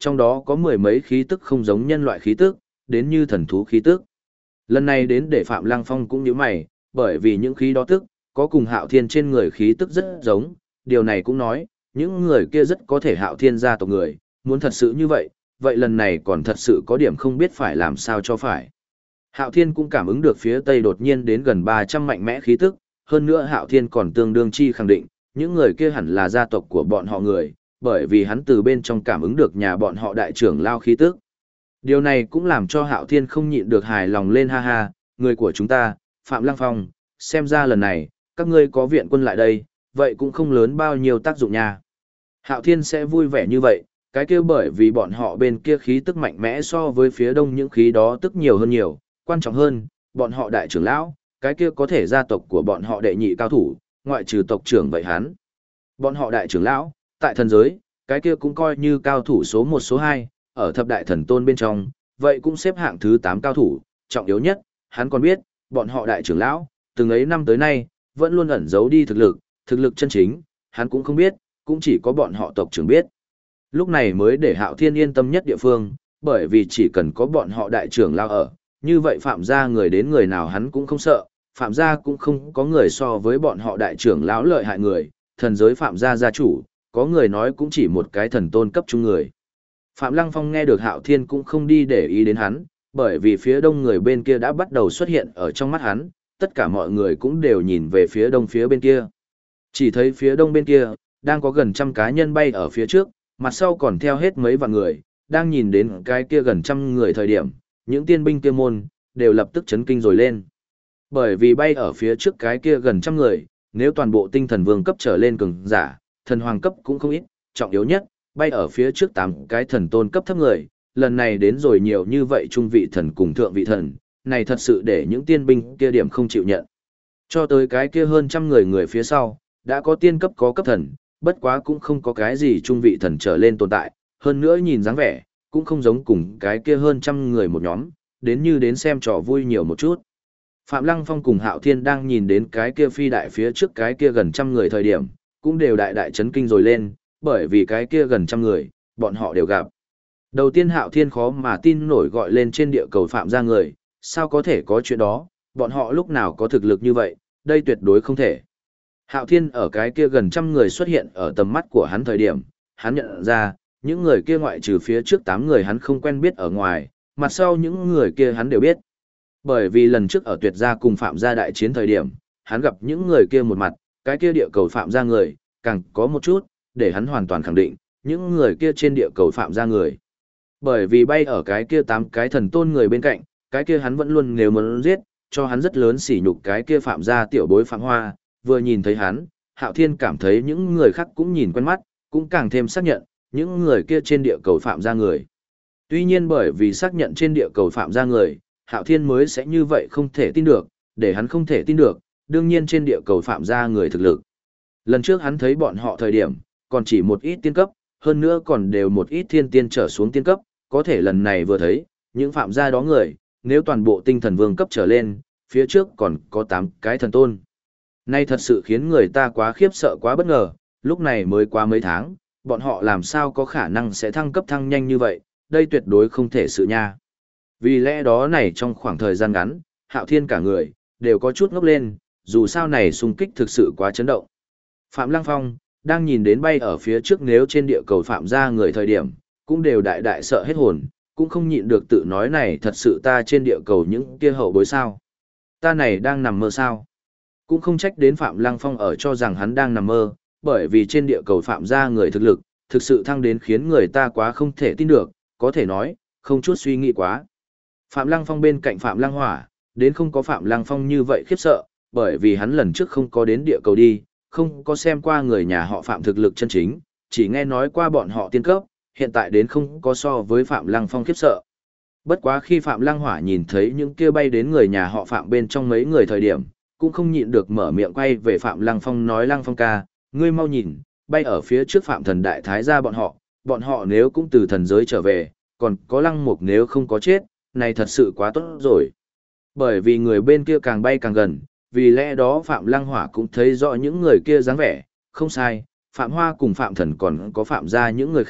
trong đó có mười mấy khí tức không giống nhân loại khí tức, đến như thần thú khí tức. Lần này đến để Phạm Lăng Phong cũng như mày, bởi vì những khí đó tức, có cùng Hạo Thiên trên người khí tức rất giống, điều này cũng nói, những người kia rất có thể Hạo Thiên gia tộc người, muốn thật sự như vậy, vậy lần này còn thật sự có điểm không biết phải làm sao cho phải. Hạo Thiên cũng cảm ứng được phía tây đột nhiên đến gần 300 mạnh mẽ khí tức, hơn nữa Hạo Thiên còn tương đương chi khẳng định, những người kia hẳn là gia tộc của bọn họ người, bởi vì hắn từ bên trong cảm ứng được nhà bọn họ đại trưởng lao khí tức. Điều này cũng làm cho Hạo Thiên không nhịn được hài lòng lên ha ha, người của chúng ta, Phạm Lăng Phong, xem ra lần này, các ngươi có viện quân lại đây, vậy cũng không lớn bao nhiêu tác dụng nha. Hạo Thiên sẽ vui vẻ như vậy, cái kia bởi vì bọn họ bên kia khí tức mạnh mẽ so với phía đông những khí đó tức nhiều hơn nhiều, quan trọng hơn, bọn họ đại trưởng lão, cái kia có thể gia tộc của bọn họ đệ nhị cao thủ, ngoại trừ tộc trưởng vậy hắn. Bọn họ đại trưởng lão, tại thần giới, cái kia cũng coi như cao thủ số 1 số 2, ở thập đại thần tôn bên trong, vậy cũng xếp hạng thứ 8 cao thủ, trọng yếu nhất, hắn còn biết, bọn họ đại trưởng lão, từng ấy năm tới nay, vẫn luôn ẩn giấu đi thực lực chân chính, hắn cũng không biết, cũng chỉ có bọn họ tộc trưởng biết. Lúc này mới để Hạo Thiên yên tâm nhất địa phương, bởi vì chỉ cần có bọn họ đại trưởng lão ở, như vậy Phạm gia người đến người nào hắn cũng không sợ, Phạm gia cũng không có người so với bọn họ đại trưởng lão lợi hại người, thần giới Phạm gia gia chủ, có người nói cũng chỉ một cái thần tôn cấp trung người. Phạm Lăng Phong nghe được Hạo Thiên cũng không đi để ý đến hắn, bởi vì phía đông người bên kia đã bắt đầu xuất hiện ở trong mắt hắn, tất cả mọi người cũng đều nhìn về phía đông phía bên kia. Chỉ thấy phía đông bên kia, đang có gần 100 cá nhân bay ở phía trước, mặt sau còn theo hết mấy vạn người, đang nhìn đến cái kia gần 100 người thời điểm, những tiên binh kia môn, đều lập tức chấn kinh rồi lên. Bởi vì bay ở phía trước cái kia gần 100 người, nếu toàn bộ tinh thần vương cấp trở lên cường giả, thần hoàng cấp cũng không ít, trọng yếu nhất, bay ở phía trước 8 cái thần tôn cấp thấp người, lần này đến rồi nhiều như vậy trung vị thần cùng thượng vị thần, này thật sự để những tiên binh kia điểm không chịu nhận. Cho tới cái kia hơn 100 người phía sau, đã có tiên cấp có cấp thần, bất quá cũng không có cái gì trung vị thần trở lên tồn tại, hơn nữa nhìn dáng vẻ, cũng không giống cùng cái kia hơn 100 người một nhóm, đến như đến xem trò vui nhiều một chút. Phạm Lăng Phong cùng Hạo Thiên đang nhìn đến cái kia phi đại phía trước cái kia gần 100 người thời điểm, cũng đều đại đại chấn kinh rồi lên, bởi vì cái kia gần 100 người, bọn họ đều gặp. Đầu tiên Hạo Thiên khó mà tin nổi gọi lên trên địa cầu Phạm gia người, sao có thể có chuyện đó, bọn họ lúc nào có thực lực như vậy, đây tuyệt đối không thể. Hạo Thiên ở cái kia gần 100 người xuất hiện ở tầm mắt của hắn thời điểm, hắn nhận ra, những người kia ngoại trừ phía trước 8 người hắn không quen biết ở ngoài, mặt sau những người kia hắn đều biết. Bởi vì lần trước ở Tuyệt gia cùng Phạm gia đại chiến thời điểm, hắn gặp những người kia một mặt, cái kia địa cầu Phạm gia người, càng có một chút, để hắn hoàn toàn khẳng định, những người kia trên địa cầu Phạm gia người. Bởi vì bay ở cái kia 8 cái thần tôn người bên cạnh, cái kia hắn vẫn luôn nếu muốn giết, cho hắn rất lớn sỉ nhục cái kia Phạm gia tiểu bối Phạm Hoa, vừa nhìn thấy hắn, Hạo Thiên cảm thấy những người khác cũng nhìn quen mắt, cũng càng thêm xác nhận, những người kia trên địa cầu Phạm gia người. Tuy nhiên bởi vì xác nhận trên địa cầu Phạm gia người, Hạo Thiên mới sẽ như vậy không thể tin được, để hắn không thể tin được, đương nhiên trên địa cầu Phạm gia người thực lực. Lần trước hắn thấy bọn họ thời điểm, còn chỉ một ít tiên cấp, hơn nữa còn đều một ít thiên tiên trở xuống tiên cấp, có thể lần này vừa thấy, những Phạm gia đó người, nếu toàn bộ tinh thần vương cấp trở lên, phía trước còn có 8 cái thần tôn. Nay thật sự khiến người ta quá khiếp sợ quá bất ngờ, lúc này mới qua mấy tháng, bọn họ làm sao có khả năng sẽ thăng cấp thăng nhanh như vậy, đây tuyệt đối không thể sự nha. Vì lẽ đó này trong khoảng thời gian ngắn, Hạo Thiên cả người, đều có chút ngốc lên, dù sao này xung kích thực sự quá chấn động. Phạm Lăng Phong, đang nhìn đến bay ở phía trước nếu trên địa cầu Phạm gia người thời điểm, cũng đều đại đại sợ hết hồn, cũng không nhịn được tự nói này thật sự ta trên địa cầu những kia hậu bối sao. Ta này đang nằm mơ sao. Cũng không trách đến Phạm Lăng Phong ở cho rằng hắn đang nằm mơ, bởi vì trên địa cầu Phạm gia người thực lực, thực sự thăng đến khiến người ta quá không thể tin được, có thể nói, không chút suy nghĩ quá. Phạm Lăng Phong bên cạnh Phạm Lăng Hỏa, đến không có Phạm Lăng Phong như vậy khiếp sợ, bởi vì hắn lần trước không có đến địa cầu đi, không có xem qua người nhà họ Phạm thực lực chân chính, chỉ nghe nói qua bọn họ tiên cấp, hiện tại đến không có so với Phạm Lăng Phong khiếp sợ. Bất quá khi Phạm Lăng Hỏa nhìn thấy những kia bay đến người nhà họ Phạm bên trong mấy người thời điểm, cũng không nhịn được mở miệng quay về Phạm Lăng Phong nói Lăng Phong ca, ngươi mau nhìn, bay ở phía trước Phạm Thần Đại Thái gia bọn họ nếu cũng từ thần giới trở về, còn có Lăng Mục nếu không có chết, này thật sự quá tốt rồi. Bởi vì người bên kia càng bay càng gần, vì lẽ đó Phạm Lăng Hỏa cũng thấy rõ những người kia dáng vẻ, không sai, Phạm Hoa cùng Phạm Thần còn có Phạm gia những người khác,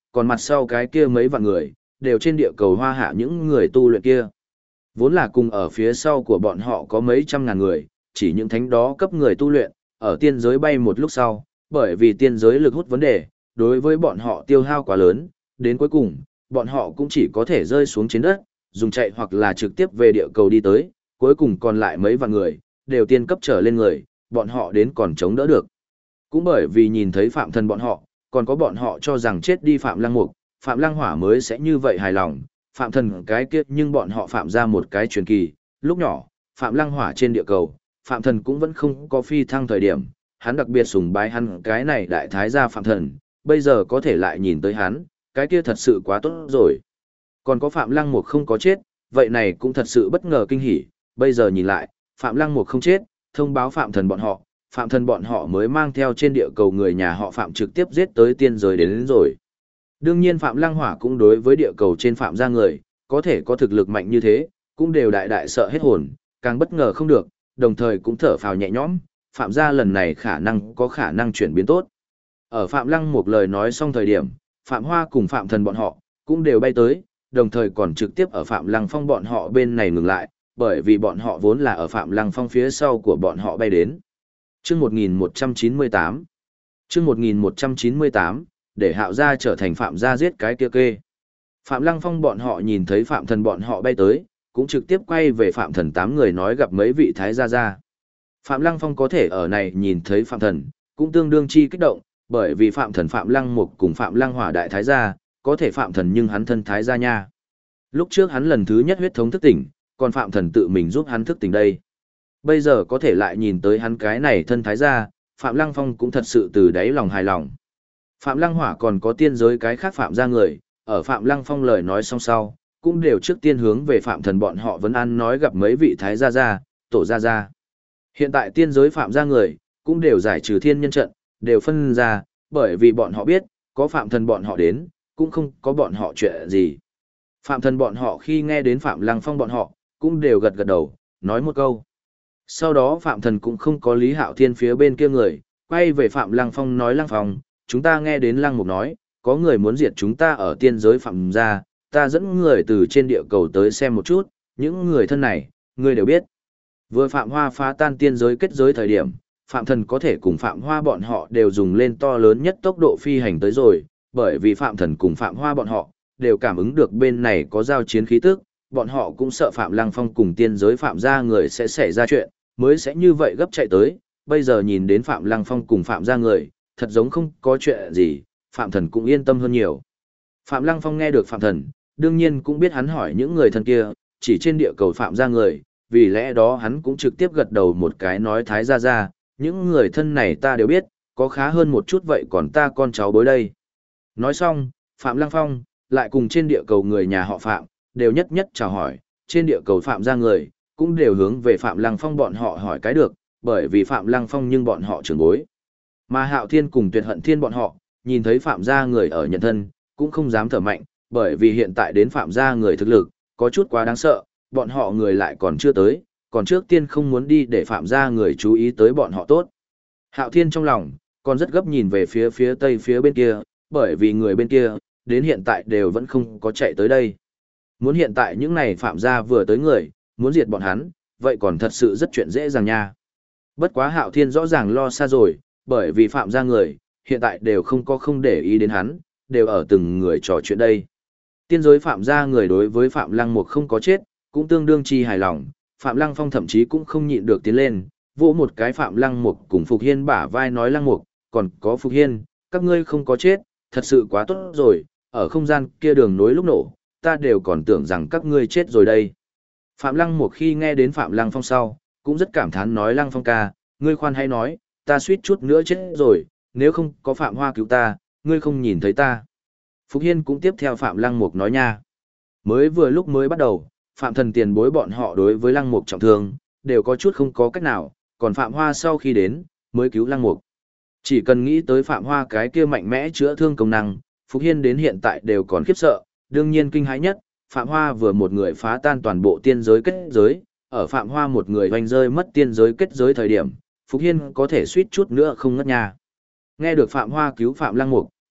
còn mặt sau cái kia mấy vạn người, đều trên địa cầu hoa hạ những người tu luyện kia. Vốn là cùng ở phía sau của bọn họ có mấy trăm ngàn người, chỉ những thánh đó cấp người tu luyện, ở tiên giới bay một lúc sau, bởi vì tiên giới lực hút vấn đề, đối với bọn họ tiêu hao quá lớn, đến cuối cùng, bọn họ cũng chỉ có thể rơi xuống trên đất, dùng chạy hoặc là trực tiếp về địa cầu đi tới, cuối cùng còn lại mấy vạn người, đều tiên cấp trở lên người, bọn họ đến còn chống đỡ được. Cũng bởi vì nhìn thấy Phạm Thần bọn họ, còn có bọn họ cho rằng chết đi Phạm Lăng Mục, Phạm Lăng Hỏa mới sẽ như vậy hài lòng, Phạm Thần cái kiếp nhưng bọn họ phạm ra một cái truyền kỳ, lúc nhỏ, Phạm Lăng Hỏa trên địa cầu, Phạm Thần cũng vẫn không có phi thăng thời điểm, hắn đặc biệt sùng bái hắn cái này đại thái gia Phạm Thần, bây giờ có thể lại nhìn tới hắn, cái kia thật sự quá tốt rồi. Còn có Phạm Lăng Mục không có chết, vậy này cũng thật sự bất ngờ kinh hỉ, bây giờ nhìn lại, Phạm Lăng Mục không chết, thông báo Phạm Thần bọn họ mới mang theo trên địa cầu người nhà họ Phạm trực tiếp giết tới tiên giới đến rồi. Đương nhiên Phạm Lăng Hỏa cũng đối với địa cầu trên Phạm gia người, có thể có thực lực mạnh như thế, cũng đều đại đại sợ hết hồn, càng bất ngờ không được, đồng thời cũng thở phào nhẹ nhõm, Phạm gia lần này có khả năng chuyển biến tốt. Ở Phạm Lăng một lời nói xong thời điểm, Phạm Hoa cùng Phạm Thần bọn họ, cũng đều bay tới, đồng thời còn trực tiếp ở Phạm Lăng Phong bọn họ bên này ngừng lại, bởi vì bọn họ vốn là ở Phạm Lăng Phong phía sau của bọn họ bay đến. Chương 1198 Chương 1198, để Hạo gia trở thành Phạm gia giết cái kia kê. Phạm Lăng Phong bọn họ nhìn thấy Phạm Thần bọn họ bay tới, cũng trực tiếp quay về Phạm Thần 8 người nói gặp mấy vị thái gia gia. Phạm Lăng Phong có thể ở này nhìn thấy Phạm Thần, cũng tương đương chi kích động, bởi vì Phạm Thần Phạm Lăng Mục cùng Phạm Lăng Hỏa đại thái gia, có thể Phạm Thần nhưng hắn thân thái gia nha. Lúc trước hắn lần thứ nhất huyết thống thức tỉnh, còn Phạm Thần tự mình giúp hắn thức tỉnh đây. Bây giờ có thể lại nhìn tới hắn cái này thân thái gia, Phạm Lăng Phong cũng thật sự từ đáy lòng hài lòng. Phạm Lăng Hỏa còn có tiên giới cái khác Phạm gia người, ở Phạm Lăng Phong lời nói xong sau, cũng đều trước tiên hướng về Phạm Thần bọn họ vấn an nói gặp mấy vị thái gia gia, tổ gia gia. Hiện tại tiên giới Phạm gia người, cũng đều giải trừ thiên nhân trận, đều phân ra, bởi vì bọn họ biết, có Phạm Thần bọn họ đến, cũng không có bọn họ chuyện gì. Phạm Thần bọn họ khi nghe đến Phạm Lăng Phong bọn họ, cũng đều gật gật đầu, nói một câu. Sau đó Phạm Thần cũng không có Lý Hạo Thiên phía bên kia người, quay về Phạm Lăng Phong nói Lăng Phong, chúng ta nghe đến Lăng Mục nói, có người muốn diệt chúng ta ở tiên giới Phạm gia, ta dẫn người từ trên địa cầu tới xem một chút, những người thân này, ngươi đều biết. Vừa Phạm Hoa phá tan tiên giới kết giới thời điểm, Phạm Thần có thể cùng Phạm Hoa bọn họ đều dùng lên to lớn nhất tốc độ phi hành tới rồi, bởi vì Phạm Thần cùng Phạm Hoa bọn họ đều cảm ứng được bên này có giao chiến khí tức, bọn họ cũng sợ Phạm Lăng Phong cùng tiên giới Phạm gia người sẽ xảy ra chuyện, mới sẽ như vậy gấp chạy tới, bây giờ nhìn đến Phạm Lăng Phong cùng Phạm gia người, thật giống không có chuyện gì, Phạm Thần cũng yên tâm hơn nhiều. Phạm Lăng Phong nghe được Phạm Thần, đương nhiên cũng biết hắn hỏi những người thân kia, chỉ trên địa cầu Phạm gia người, vì lẽ đó hắn cũng trực tiếp gật đầu một cái nói thái gia gia, những người thân này ta đều biết, có khá hơn một chút vậy còn ta con cháu bối đây. Nói xong, Phạm Lăng Phong, lại cùng trên địa cầu người nhà họ Phạm, đều nhất nhất chào hỏi, trên địa cầu Phạm gia người, cũng đều hướng về Phạm Lăng Phong bọn họ hỏi cái được, bởi vì Phạm Lăng Phong nhưng bọn họ trưởng bối. Mà Hạo Thiên cùng Tuyệt Hận Thiên bọn họ, nhìn thấy Phạm gia người ở nhận thân, cũng không dám thở mạnh, bởi vì hiện tại đến Phạm gia người thực lực, có chút quá đáng sợ, bọn họ người lại còn chưa tới, còn trước tiên không muốn đi để Phạm gia người chú ý tới bọn họ tốt. Hạo Thiên trong lòng, còn rất gấp nhìn về phía tây phía bên kia, bởi vì người bên kia, đến hiện tại đều vẫn không có chạy tới đây. Muốn hiện tại những này Phạm gia vừa tới người, muốn diệt bọn hắn, vậy còn thật sự rất chuyện dễ dàng nha. Bất quá Hạo Thiên rõ ràng lo xa rồi, bởi vì Phạm gia người, hiện tại đều không để ý đến hắn, đều ở từng người trò chuyện đây. Tiên giới Phạm gia người đối với Phạm Lăng Mục không có chết, cũng tương đương chi hài lòng, Phạm Lăng Phong thậm chí cũng không nhịn được tiến lên, vỗ một cái Phạm Lăng Mục cùng Phục Hiên bả vai nói Lăng Mục, còn có Phục Hiên, các ngươi không có chết, thật sự quá tốt rồi, ở không gian kia đường nối lúc nổ, ta đều còn tưởng rằng các ngươi chết rồi đây. Phạm Lăng Mục khi nghe đến Phạm Lăng Phong sau, cũng rất cảm thán nói Lăng Phong ca, ngươi khoan hay nói, ta suýt chút nữa chết rồi, nếu không có Phạm Hoa cứu ta, ngươi không nhìn thấy ta. Phục Hiên cũng tiếp theo Phạm Lăng Mục nói nha. Lúc mới bắt đầu, Phạm Thần tiền bối bọn họ đối với Lăng Mục trọng thương, đều có chút không có cách nào, còn Phạm Hoa sau khi đến, mới cứu Lăng Mục. Chỉ cần nghĩ tới Phạm Hoa cái kia mạnh mẽ chữa thương công năng, Phục Hiên đến hiện tại đều còn khiếp sợ, đương nhiên kinh hãi nhất, Phạm Hoa vừa một người phá tan toàn bộ tiên giới kết giới, ở Phạm Hoa một người hoành rơi mất tiên giới kết giới thời điểm, Phục Hiên có thể suýt chút nữa không ngất nha. Nghe được Phạm Hoa cứu Phạm Lăng Mục,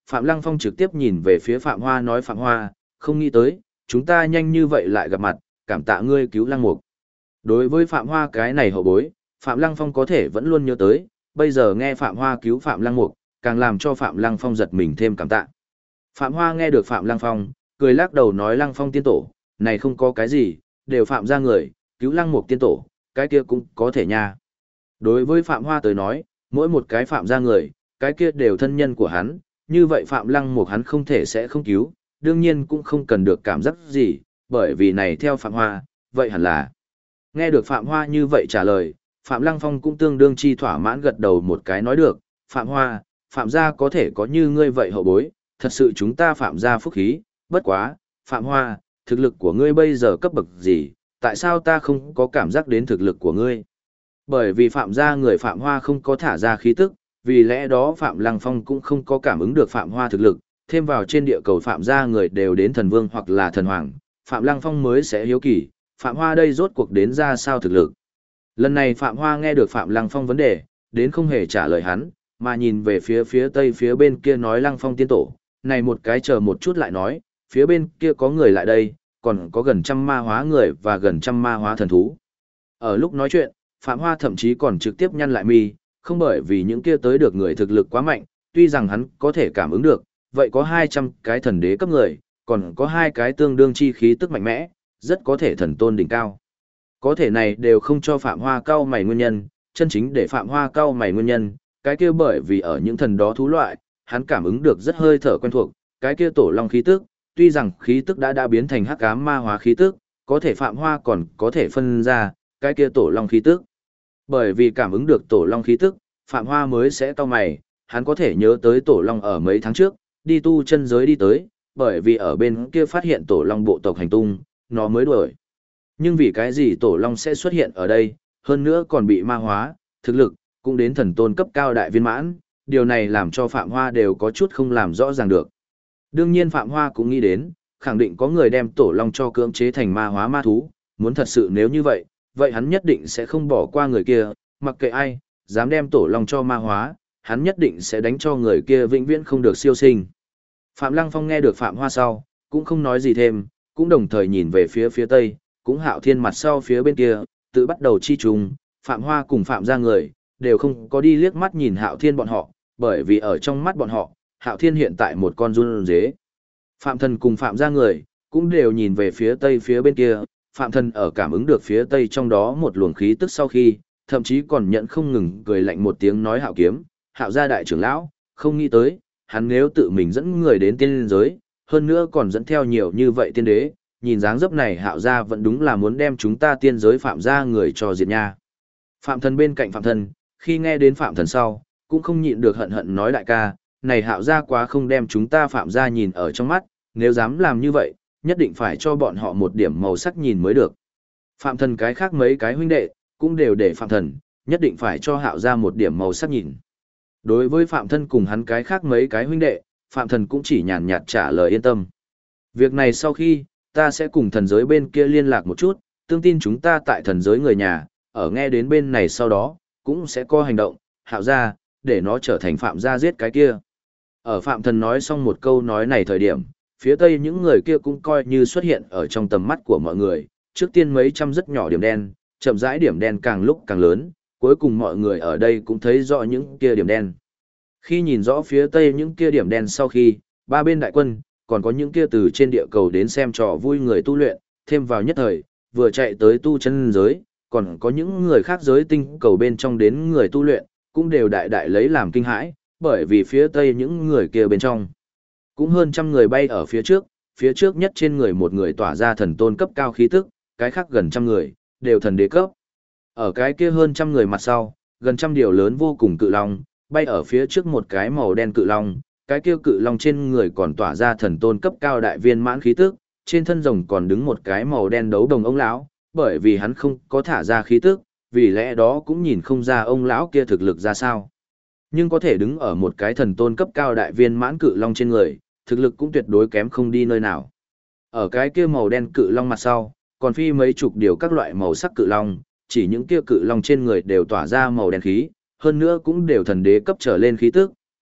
Phạm Lăng Phong trực tiếp nhìn về phía Phạm Hoa nói Phạm Hoa, không nghĩ tới, chúng ta nhanh như vậy lại gặp mặt, cảm tạ ngươi cứu Lăng Mục. Đối với Phạm Hoa cái này hậu bối, Phạm Lăng Phong có thể vẫn luôn nhớ tới, bây giờ nghe Phạm Hoa cứu Phạm Lăng Mục, càng làm cho Phạm Lăng Phong giật mình thêm cảm tạ. Phạm Hoa nghe được Phạm Lăng Phong, cười lắc đầu nói Lăng Phong tiên tổ, này không có cái gì, đều Phạm ra người, cứu Lăng Mục tiên tổ, cái kia cũng có thể nha. Đối với Phạm Hoa tới nói, mỗi một cái Phạm ra người, cái kia đều thân nhân của hắn, như vậy Phạm Lăng Mục hắn không thể sẽ không cứu, đương nhiên cũng không cần được cảm giác gì, bởi vì này theo Phạm Hoa, vậy hẳn là. Nghe được Phạm Hoa như vậy trả lời, Phạm Lăng Phong cũng tương đương chi thỏa mãn gật đầu một cái nói được, Phạm Hoa, Phạm gia có thể có như ngươi vậy hậu bối, thật sự chúng ta Phạm gia phúc khí, bất quá, Phạm Hoa, thực lực của ngươi bây giờ cấp bậc gì, tại sao ta không có cảm giác đến thực lực của ngươi? Bởi vì Phạm gia người Phạm Hoa không có thả ra khí tức, vì lẽ đó Phạm Lăng Phong cũng không có cảm ứng được Phạm Hoa thực lực, thêm vào trên địa cầu Phạm gia người đều đến thần vương hoặc là thần hoàng, Phạm Lăng Phong mới sẽ hiếu kỳ, Phạm Hoa đây rốt cuộc đến ra sao thực lực. Lần này Phạm Hoa nghe được Phạm Lăng Phong vấn đề, đến không hề trả lời hắn, mà nhìn về phía tây phía bên kia nói Lăng Phong tiên tổ, này một cái chờ một chút lại nói, phía bên kia có người lại đây, còn có gần trăm ma hóa người và gần trăm ma hóa thần thú. Ở lúc nói chuyện, Phạm Hoa thậm chí còn trực tiếp nhăn lại mi, không bởi vì những kia tới được người thực lực quá mạnh, tuy rằng hắn có thể cảm ứng được, vậy có 200 cái thần đế cấp người, còn có 2 cái tương đương chi khí tức mạnh mẽ, rất có thể thần tôn đỉnh cao. Có thể này đều không cho Phạm Hoa cao mày nguyên nhân, chân chính để Phạm Hoa cao mày nguyên nhân, cái kia bởi vì ở những thần đó thú loại, hắn cảm ứng được rất hơi thở quen thuộc, cái kia tổ long khí tức, tuy rằng khí tức đã biến thành hắc ám ma hóa khí tức, có thể Phạm Hoa còn có thể phân ra, cái kia tổ long khí tức. Bởi vì cảm ứng được tổ long khí tức, Phạm Hoa mới sẽ cao mày, hắn có thể nhớ tới tổ long ở mấy tháng trước, đi tu chân giới đi tới, bởi vì ở bên kia phát hiện tổ long bộ tộc hành tung, nó mới đuổi. Nhưng vì cái gì tổ long sẽ xuất hiện ở đây, hơn nữa còn bị ma hóa, thực lực, cũng đến thần tôn cấp cao đại viên mãn, điều này làm cho Phạm Hoa đều có chút không làm rõ ràng được. Đương nhiên Phạm Hoa cũng nghĩ đến, khẳng định có người đem tổ long cho cưỡng chế thành ma hóa ma thú, muốn thật sự nếu như vậy, vậy hắn nhất định sẽ không bỏ qua người kia, mặc kệ ai, dám đem tổ long cho ma hóa, hắn nhất định sẽ đánh cho người kia vĩnh viễn không được siêu sinh. Phạm Lăng Phong nghe được Phạm Hoa sau, cũng không nói gì thêm, cũng đồng thời nhìn về phía tây, cũng Hạo Thiên mặt sau phía bên kia, tự bắt đầu chi trùng, Phạm Hoa cùng Phạm gia người, đều không có đi liếc mắt nhìn Hạo Thiên bọn họ, bởi vì ở trong mắt bọn họ, Hạo Thiên hiện tại một con run dế. Phạm Thần cùng Phạm gia người, cũng đều nhìn về phía tây phía bên kia, Phạm Thần ở cảm ứng được phía tây trong đó một luồng khí tức sau khi, thậm chí còn nhận không ngừng cười lạnh một tiếng nói Hạo kiếm, Hạo gia đại trưởng lão, không nghĩ tới, hắn nếu tự mình dẫn người đến tiên giới, hơn nữa còn dẫn theo nhiều như vậy tiên đế, nhìn dáng dấp này Hạo gia vẫn đúng là muốn đem chúng ta tiên giới Phạm gia người cho diệt nha. Phạm Thần bên cạnh Phạm Thần, khi nghe đến Phạm Thần sau, cũng không nhịn được hận hận nói đại ca, này Hạo gia quá không đem chúng ta Phạm gia nhìn ở trong mắt, nếu dám làm như vậy, nhất định phải cho bọn họ một điểm màu sắc nhìn mới được. Phạm Thần cái khác mấy cái huynh đệ, cũng đều để Phạm Thần, nhất định phải cho Hạo gia một điểm màu sắc nhìn. Đối với Phạm Thân cùng hắn cái khác mấy cái huynh đệ, Phạm Thần cũng chỉ nhàn nhạt trả lời yên tâm. Việc này sau khi, ta sẽ cùng thần giới bên kia liên lạc một chút, tương tin chúng ta tại thần giới người nhà, ở nghe đến bên này sau đó, cũng sẽ có hành động, Hạo gia, để nó trở thành Phạm gia giết cái kia. Ở Phạm Thần nói xong một câu nói này thời điểm, phía tây những người kia cũng coi như xuất hiện ở trong tầm mắt của mọi người, trước tiên mấy trăm rất nhỏ điểm đen, chậm rãi điểm đen càng lúc càng lớn, cuối cùng mọi người ở đây cũng thấy rõ những kia điểm đen. Khi nhìn rõ phía tây những kia điểm đen sau khi, ba bên đại quân, còn có những kia từ trên địa cầu đến xem trò vui người tu luyện, thêm vào nhất thời, vừa chạy tới tu chân giới, còn có những người khác giới tinh cầu bên trong đến người tu luyện, cũng đều đại đại lấy làm kinh hãi, bởi vì phía tây những người kia bên trong, cũng hơn trăm người bay ở phía trước nhất trên người một người tỏa ra thần tôn cấp cao khí tức, cái khác gần trăm người, đều thần đế cấp. Ở cái kia hơn trăm người mặt sau, gần trăm điều lớn vô cùng cự long, bay ở phía trước một cái màu đen cự long, cái kia cự long trên người còn tỏa ra thần tôn cấp cao đại viên mãn khí tức, trên thân rồng còn đứng một cái màu đen đấu đồng ông lão, bởi vì hắn không có thả ra khí tức, vì lẽ đó cũng nhìn không ra ông lão kia thực lực ra sao. Nhưng có thể đứng ở một cái thần tôn cấp cao đại viên mãn cự long trên người, thực lực cũng tuyệt đối kém không đi nơi nào. Ở cái kia màu đen cự long mặt sau, còn phi mấy chục điều các loại màu sắc cự long, chỉ những kia cự long trên người đều tỏa ra màu đen khí, hơn nữa cũng đều thần đế cấp trở lên khí tức,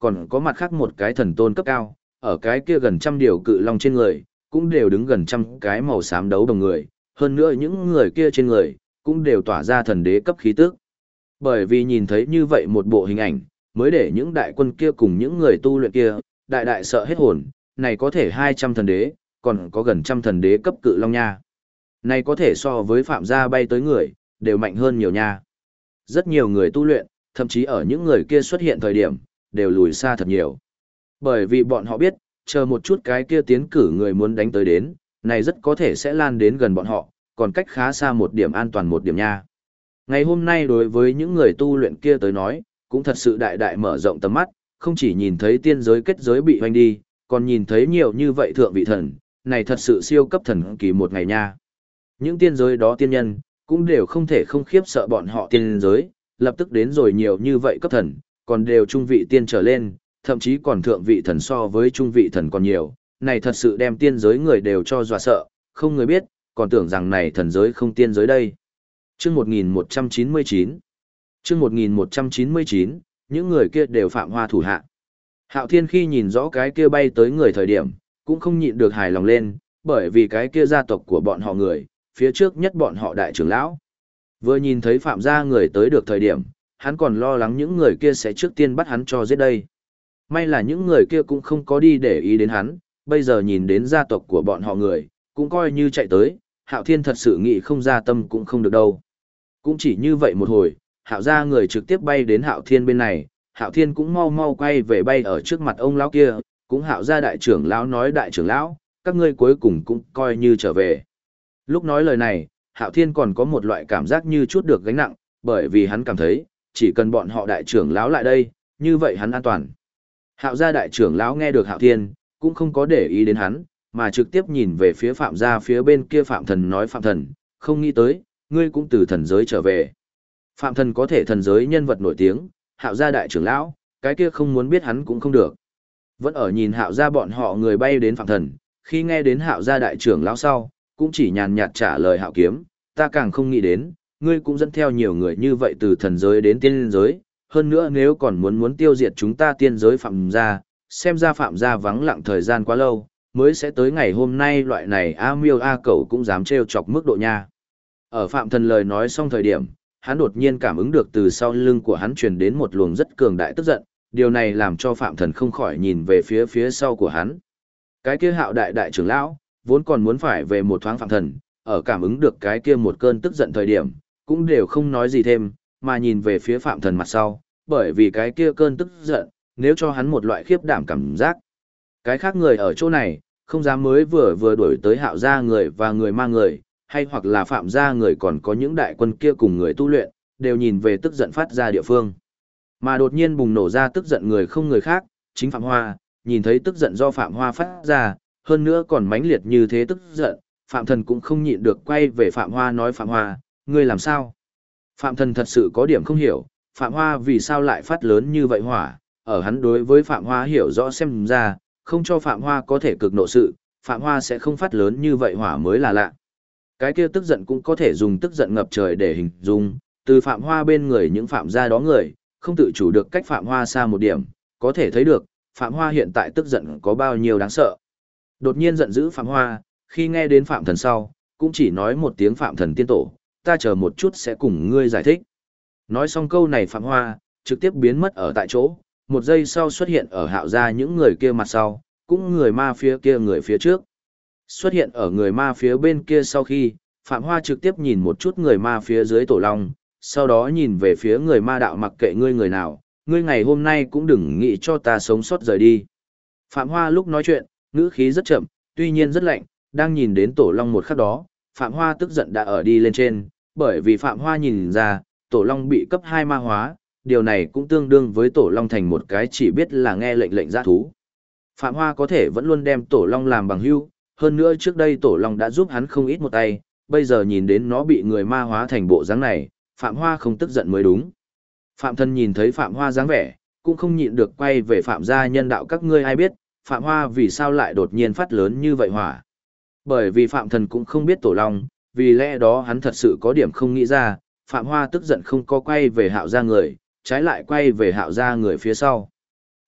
còn có mặt khác một cái thần tôn cấp cao, ở cái kia gần trăm điều cự long trên người, cũng đều đứng gần trăm cái màu xám đấu đồng người, hơn nữa những người kia trên người, cũng đều tỏa ra thần đế cấp khí tức. Bởi vì nhìn thấy như vậy một bộ hình ảnh, mới để những đại quân kia cùng những người tu luyện kia, đại đại sợ hết hồn, này có thể 200 thần đế, còn có gần trăm thần đế cấp cự long nha. Này có thể so với phạm gia bay tới người, đều mạnh hơn nhiều nha. Rất nhiều người tu luyện, thậm chí ở những người kia xuất hiện thời điểm, đều lùi xa thật nhiều. Bởi vì bọn họ biết, chờ một chút cái kia tiến cử người muốn đánh tới đến, này rất có thể sẽ lan đến gần bọn họ, còn cách khá xa một điểm an toàn một điểm nha. Ngày hôm nay đối với những người tu luyện kia tới nói, cũng thật sự đại đại mở rộng tầm mắt, không chỉ nhìn thấy tiên giới kết giới bị hoành đi, còn nhìn thấy nhiều như vậy thượng vị thần, này thật sự siêu cấp thần kỳ một ngày nha. Những tiên giới đó tiên nhân, cũng đều không thể không khiếp sợ bọn họ tiên giới, lập tức đến rồi nhiều như vậy cấp thần, còn đều trung vị tiên trở lên, thậm chí còn thượng vị thần so với trung vị thần còn nhiều, này thật sự đem tiên giới người đều cho dọa sợ, không người biết, còn tưởng rằng này thần giới không tiên giới đây. Chương 1199 Chương 1199, những người kia đều Phạm Hoa thủ hạ. Hạo Thiên khi nhìn rõ cái kia bay tới người thời điểm, cũng không nhịn được hài lòng lên, bởi vì cái kia gia tộc của bọn họ người, phía trước nhất bọn họ đại trưởng lão. Vừa nhìn thấy Phạm gia người tới được thời điểm, hắn còn lo lắng những người kia sẽ trước tiên bắt hắn cho giết đây. May là những người kia cũng không có đi để ý đến hắn, bây giờ nhìn đến gia tộc của bọn họ người, cũng coi như chạy tới, Hạo Thiên thật sự nghĩ không ra tâm cũng không được đâu. Cũng chỉ như vậy một hồi, Hạo gia người trực tiếp bay đến Hạo Thiên bên này, Hạo Thiên cũng mau mau quay về bay ở trước mặt ông lão kia, cũng Hạo gia đại trưởng lão nói đại trưởng lão, các ngươi cuối cùng cũng coi như trở về. Lúc nói lời này, Hạo Thiên còn có một loại cảm giác như chút được gánh nặng, bởi vì hắn cảm thấy, chỉ cần bọn họ đại trưởng lão lại đây, như vậy hắn an toàn. Hạo gia đại trưởng lão nghe được Hạo Thiên, cũng không có để ý đến hắn, mà trực tiếp nhìn về phía Phạm gia phía bên kia Phạm Thần nói Phạm Thần, không nghĩ tới, ngươi cũng từ thần giới trở về. Phạm Thần có thể thần giới nhân vật nổi tiếng, Hạo gia đại trưởng lão, cái kia không muốn biết hắn cũng không được. Vẫn ở nhìn Hạo gia bọn họ người bay đến Phạm Thần, khi nghe đến Hạo gia đại trưởng lão sau, cũng chỉ nhàn nhạt trả lời Hạo Kiếm, ta càng không nghĩ đến, ngươi cũng dẫn theo nhiều người như vậy từ thần giới đến tiên giới, hơn nữa nếu còn muốn tiêu diệt chúng ta tiên giới Phạm gia, xem ra Phạm gia vắng lặng thời gian quá lâu, mới sẽ tới ngày hôm nay loại này A Miêu A Cẩu cũng dám trêu chọc mức độ nha. Ở Phạm Thần lời nói xong thời điểm, hắn đột nhiên cảm ứng được từ sau lưng của hắn truyền đến một luồng rất cường đại tức giận, điều này làm cho Phạm Thần không khỏi nhìn về phía sau của hắn. Cái kia Hạo đại trưởng lão, vốn còn muốn phải về một thoáng Phạm Thần, ở cảm ứng được cái kia một cơn tức giận thời điểm, cũng đều không nói gì thêm, mà nhìn về phía Phạm Thần mặt sau, bởi vì cái kia cơn tức giận, nếu cho hắn một loại khiếp đảm cảm giác. Cái khác người ở chỗ này, không dám mới vừa đuổi tới Hạo gia người và người ma người, hay hoặc là Phạm gia người còn có những đại quân kia cùng người tu luyện, đều nhìn về tức giận phát ra địa phương. Mà đột nhiên bùng nổ ra tức giận người không người khác, chính Phạm Hoa, nhìn thấy tức giận do Phạm Hoa phát ra, hơn nữa còn mãnh liệt như thế tức giận, Phạm Thần cũng không nhịn được quay về Phạm Hoa nói Phạm Hoa, ngươi làm sao? Phạm Thần thật sự có điểm không hiểu, Phạm Hoa vì sao lại phát lớn như vậy hỏa, ở hắn đối với Phạm Hoa hiểu rõ xem ra, không cho Phạm Hoa có thể cực nộ sự, Phạm Hoa sẽ không phát lớn như vậy hỏa mới là lạ. Cái kia tức giận cũng có thể dùng tức giận ngập trời để hình dung, từ Phạm Hoa bên người những Phạm gia đó người, không tự chủ được cách Phạm Hoa xa một điểm, có thể thấy được, Phạm Hoa hiện tại tức giận có bao nhiêu đáng sợ. Đột nhiên giận dữ Phạm Hoa, khi nghe đến Phạm Thần sau, cũng chỉ nói một tiếng Phạm Thần tiên tổ, ta chờ một chút sẽ cùng ngươi giải thích. Nói xong câu này Phạm Hoa, trực tiếp biến mất ở tại chỗ, một giây sau xuất hiện ở Hạo gia những người kia mặt sau, cũng người ma phía kia người phía trước. Xuất hiện ở người ma phía bên kia sau khi, Phạm Hoa trực tiếp nhìn một chút người ma phía dưới tổ long, sau đó nhìn về phía người ma đạo mặc kệ ngươi người nào, ngươi ngày hôm nay cũng đừng nghĩ cho ta sống sót rời đi. Phạm Hoa lúc nói chuyện, ngữ khí rất chậm, tuy nhiên rất lạnh, đang nhìn đến tổ long một khắc đó, Phạm Hoa tức giận đã ở đi lên trên, bởi vì Phạm Hoa nhìn ra, tổ long bị cấp 2 ma hóa, điều này cũng tương đương với tổ long thành một cái chỉ biết là nghe lệnh dã thú. Phạm Hoa có thể vẫn luôn đem tổ long làm bằng hữu, hơn nữa trước đây tổ long đã giúp hắn không ít một tay, bây giờ nhìn đến nó bị người ma hóa thành bộ dáng này, Phạm Hoa không tức giận mới đúng. Phạm Thần nhìn thấy Phạm Hoa dáng vẻ, cũng không nhịn được quay về Phạm gia nhân đạo các ngươi ai biết, Phạm Hoa vì sao lại đột nhiên phát lớn như vậy hỏa. Bởi vì Phạm Thần cũng không biết tổ long, vì lẽ đó hắn thật sự có điểm không nghĩ ra, Phạm Hoa tức giận không có quay về Hạo gia người, trái lại quay về Hạo gia người phía sau.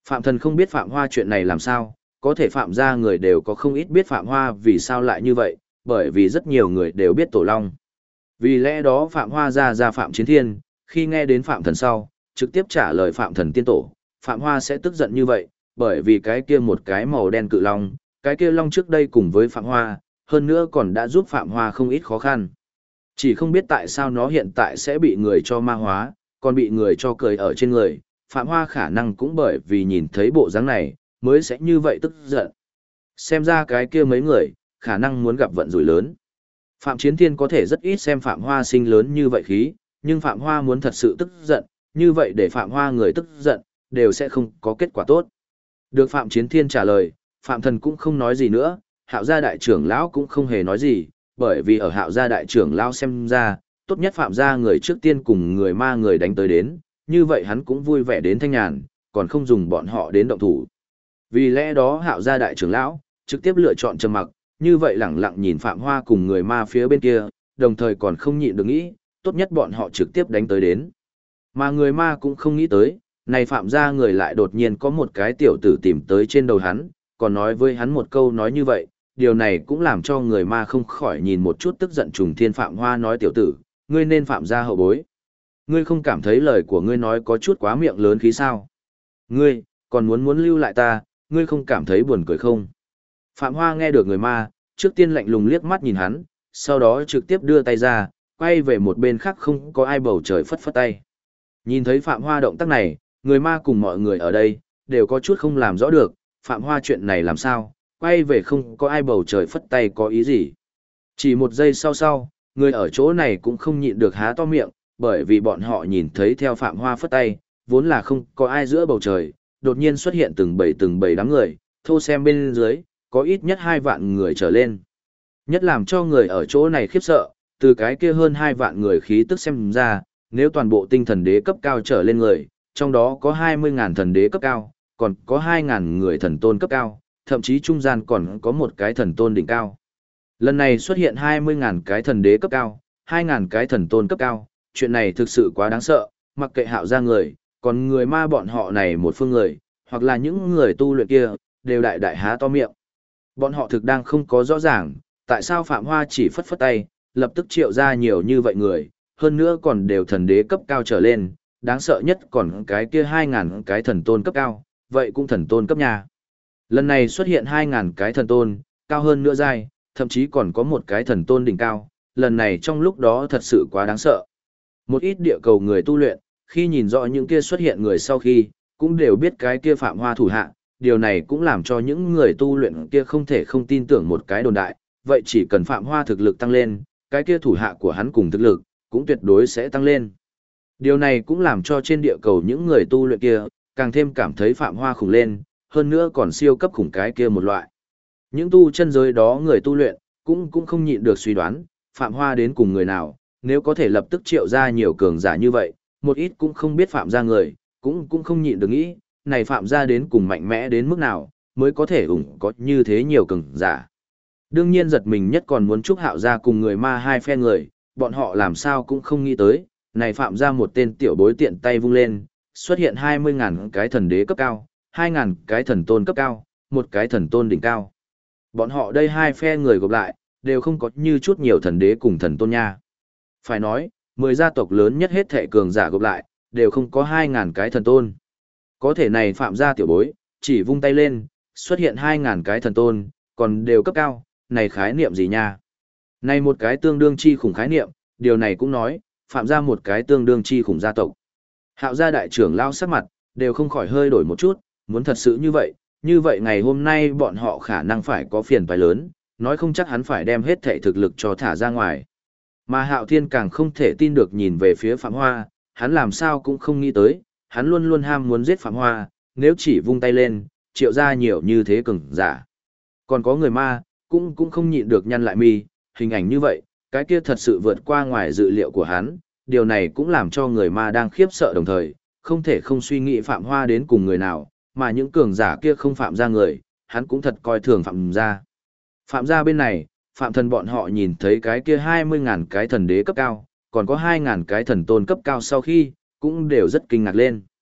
Phạm Thần không biết Phạm Hoa chuyện này làm sao, có thể Phạm gia người đều có không ít biết Phạm Hoa vì sao lại như vậy, bởi vì rất nhiều người đều biết Tổ Long. Vì lẽ đó Phạm Hoa ra Phạm Chiến Thiên, khi nghe đến Phạm Thần sau, trực tiếp trả lời Phạm Thần tiên tổ, Phạm Hoa sẽ tức giận như vậy, bởi vì cái kia một cái màu đen cự long, cái kia long trước đây cùng với Phạm Hoa, hơn nữa còn đã giúp Phạm Hoa không ít khó khăn. Chỉ không biết tại sao nó hiện tại sẽ bị người cho ma hóa, còn bị người cho cười ở trên người, Phạm Hoa khả năng cũng bởi vì nhìn thấy bộ dáng này, mới sẽ như vậy tức giận. Xem ra cái kia mấy người, khả năng muốn gặp vận rủi lớn. Phạm Chiến Thiên có thể rất ít xem Phạm Hoa sinh lớn như vậy khí, nhưng Phạm Hoa muốn thật sự tức giận, như vậy để Phạm Hoa người tức giận, đều sẽ không có kết quả tốt. Được Phạm Chiến Thiên trả lời, Phạm Thần cũng không nói gì nữa, Hạo gia đại trưởng lão cũng không hề nói gì, bởi vì ở Hạo gia đại trưởng lão xem ra, tốt nhất Phạm gia người trước tiên cùng người ma người đánh tới đến, như vậy hắn cũng vui vẻ đến thanh nhàn, còn không dùng bọn họ đến động thủ. Vì lẽ đó Hạo gia đại trưởng lão trực tiếp lựa chọn trầm mặc, như vậy lẳng lặng nhìn Phạm Hoa cùng người ma phía bên kia, đồng thời còn không nhịn được nghĩ, tốt nhất bọn họ trực tiếp đánh tới đến. Mà người ma cũng không nghĩ tới, này Phạm gia người lại đột nhiên có một cái tiểu tử tìm tới trên đầu hắn, còn nói với hắn một câu nói như vậy, điều này cũng làm cho người ma không khỏi nhìn một chút tức giận trùng thiên. Phạm Hoa nói tiểu tử, ngươi nên Phạm gia hậu bối. Ngươi không cảm thấy lời của ngươi nói có chút quá miệng lớn khí sao? Ngươi, còn muốn lưu lại ta, ngươi không cảm thấy buồn cười không? Phạm Hoa nghe được người ma, trước tiên lạnh lùng liếc mắt nhìn hắn, sau đó trực tiếp đưa tay ra, quay về một bên khác không có ai bầu trời phất phất tay. Nhìn thấy Phạm Hoa động tác này, người ma cùng mọi người ở đây, đều có chút không làm rõ được, Phạm Hoa chuyện này làm sao, quay về không có ai bầu trời phất tay có ý gì. Chỉ một giây sau, người ở chỗ này cũng không nhịn được há to miệng, bởi vì bọn họ nhìn thấy theo Phạm Hoa phất tay, vốn là không có ai giữa bầu trời, đột nhiên xuất hiện từng bầy đám người, thô xem bên dưới, có ít nhất 2 vạn người trở lên. Nhất làm cho người ở chỗ này khiếp sợ, từ cái kia hơn 2 vạn người khí tức xem ra, nếu toàn bộ tinh thần đế cấp cao trở lên người, trong đó có 20.000 thần đế cấp cao, còn có 2.000 người thần tôn cấp cao, thậm chí trung gian còn có một cái thần tôn đỉnh cao. Lần này xuất hiện 20.000 cái thần đế cấp cao, 2.000 cái thần tôn cấp cao, chuyện này thực sự quá đáng sợ, mặc kệ Hạo gia người, còn người ma bọn họ này một phương người, hoặc là những người tu luyện kia, đều đại há to miệng. Bọn họ thực đang không có rõ ràng, tại sao Phạm Hoa chỉ phất phất tay, lập tức triệu ra nhiều như vậy người, hơn nữa còn đều thần đế cấp cao trở lên, đáng sợ nhất còn cái kia 2.000 cái thần tôn cấp cao, vậy cũng thần tôn cấp nhà. Lần này xuất hiện 2.000 cái thần tôn, cao hơn nữa dai, thậm chí còn có một cái thần tôn đỉnh cao, lần này trong lúc đó thật sự quá đáng sợ. Một ít địa cầu người tu luyện, khi nhìn rõ những kia xuất hiện người sau khi, cũng đều biết cái kia Phạm Hoa thủ hạ, điều này cũng làm cho những người tu luyện kia không thể không tin tưởng một cái đồn đại, vậy chỉ cần Phạm Hoa thực lực tăng lên, cái kia thủ hạ của hắn cùng thực lực, cũng tuyệt đối sẽ tăng lên. Điều này cũng làm cho trên địa cầu những người tu luyện kia, càng thêm cảm thấy Phạm Hoa khủng lên, hơn nữa còn siêu cấp khủng cái kia một loại. Những tu chân giới đó người tu luyện, cũng không nhịn được suy đoán, Phạm Hoa đến cùng người nào, nếu có thể lập tức triệu ra nhiều cường giả như vậy, một ít cũng không biết Phạm gia người, cũng không nhịn được nghĩ, này Phạm gia đến cùng mạnh mẽ đến mức nào, mới có thể có như thế nhiều cường giả. Đương nhiên giật mình nhất còn muốn chúc Hạo gia cùng người ma hai phe người, bọn họ làm sao cũng không nghĩ tới, này Phạm gia một tên tiểu bối tiện tay vung lên, xuất hiện 20.000 cái thần đế cấp cao, 2.000 cái thần tôn cấp cao, một cái thần tôn đỉnh cao. Bọn họ đây hai phe người gộp lại, đều không có như chút nhiều thần đế cùng thần tôn nha. Phải nói, 10 gia tộc lớn nhất hết thệ cường giả gộp lại, đều không có 2.000 cái thần tôn. Có thể này Phạm gia tiểu bối, chỉ vung tay lên, xuất hiện 2.000 cái thần tôn, còn đều cấp cao, này khái niệm gì nha? Này một cái tương đương chi khủng khái niệm, điều này cũng nói, Phạm gia một cái tương đương chi khủng gia tộc. Hạo gia đại trưởng lao sắc mặt, đều không khỏi hơi đổi một chút, muốn thật sự như vậy ngày hôm nay bọn họ khả năng phải có phiền toái lớn, nói không chắc hắn phải đem hết thể thực lực cho thả ra ngoài. Mà Hạo Thiên càng không thể tin được nhìn về phía Phạm Hoa, hắn làm sao cũng không nghĩ tới, hắn luôn luôn ham muốn giết Phạm Hoa, nếu chỉ vung tay lên, triệu ra nhiều như thế cường giả. Còn có người ma, cũng không nhịn được nhăn lại mi, hình ảnh như vậy, cái kia thật sự vượt qua ngoài dự liệu của hắn, điều này cũng làm cho người ma đang khiếp sợ đồng thời, không thể không suy nghĩ Phạm Hoa đến cùng người nào, mà những cường giả kia không Phạm ra người, hắn cũng thật coi thường Phạm ra. Phạm ra bên này, Phạm thần bọn họ nhìn thấy cái kia 20.000 cái thần đế cấp cao, còn có 2.000 cái thần tôn cấp cao sau khi, cũng đều rất kinh ngạc lên.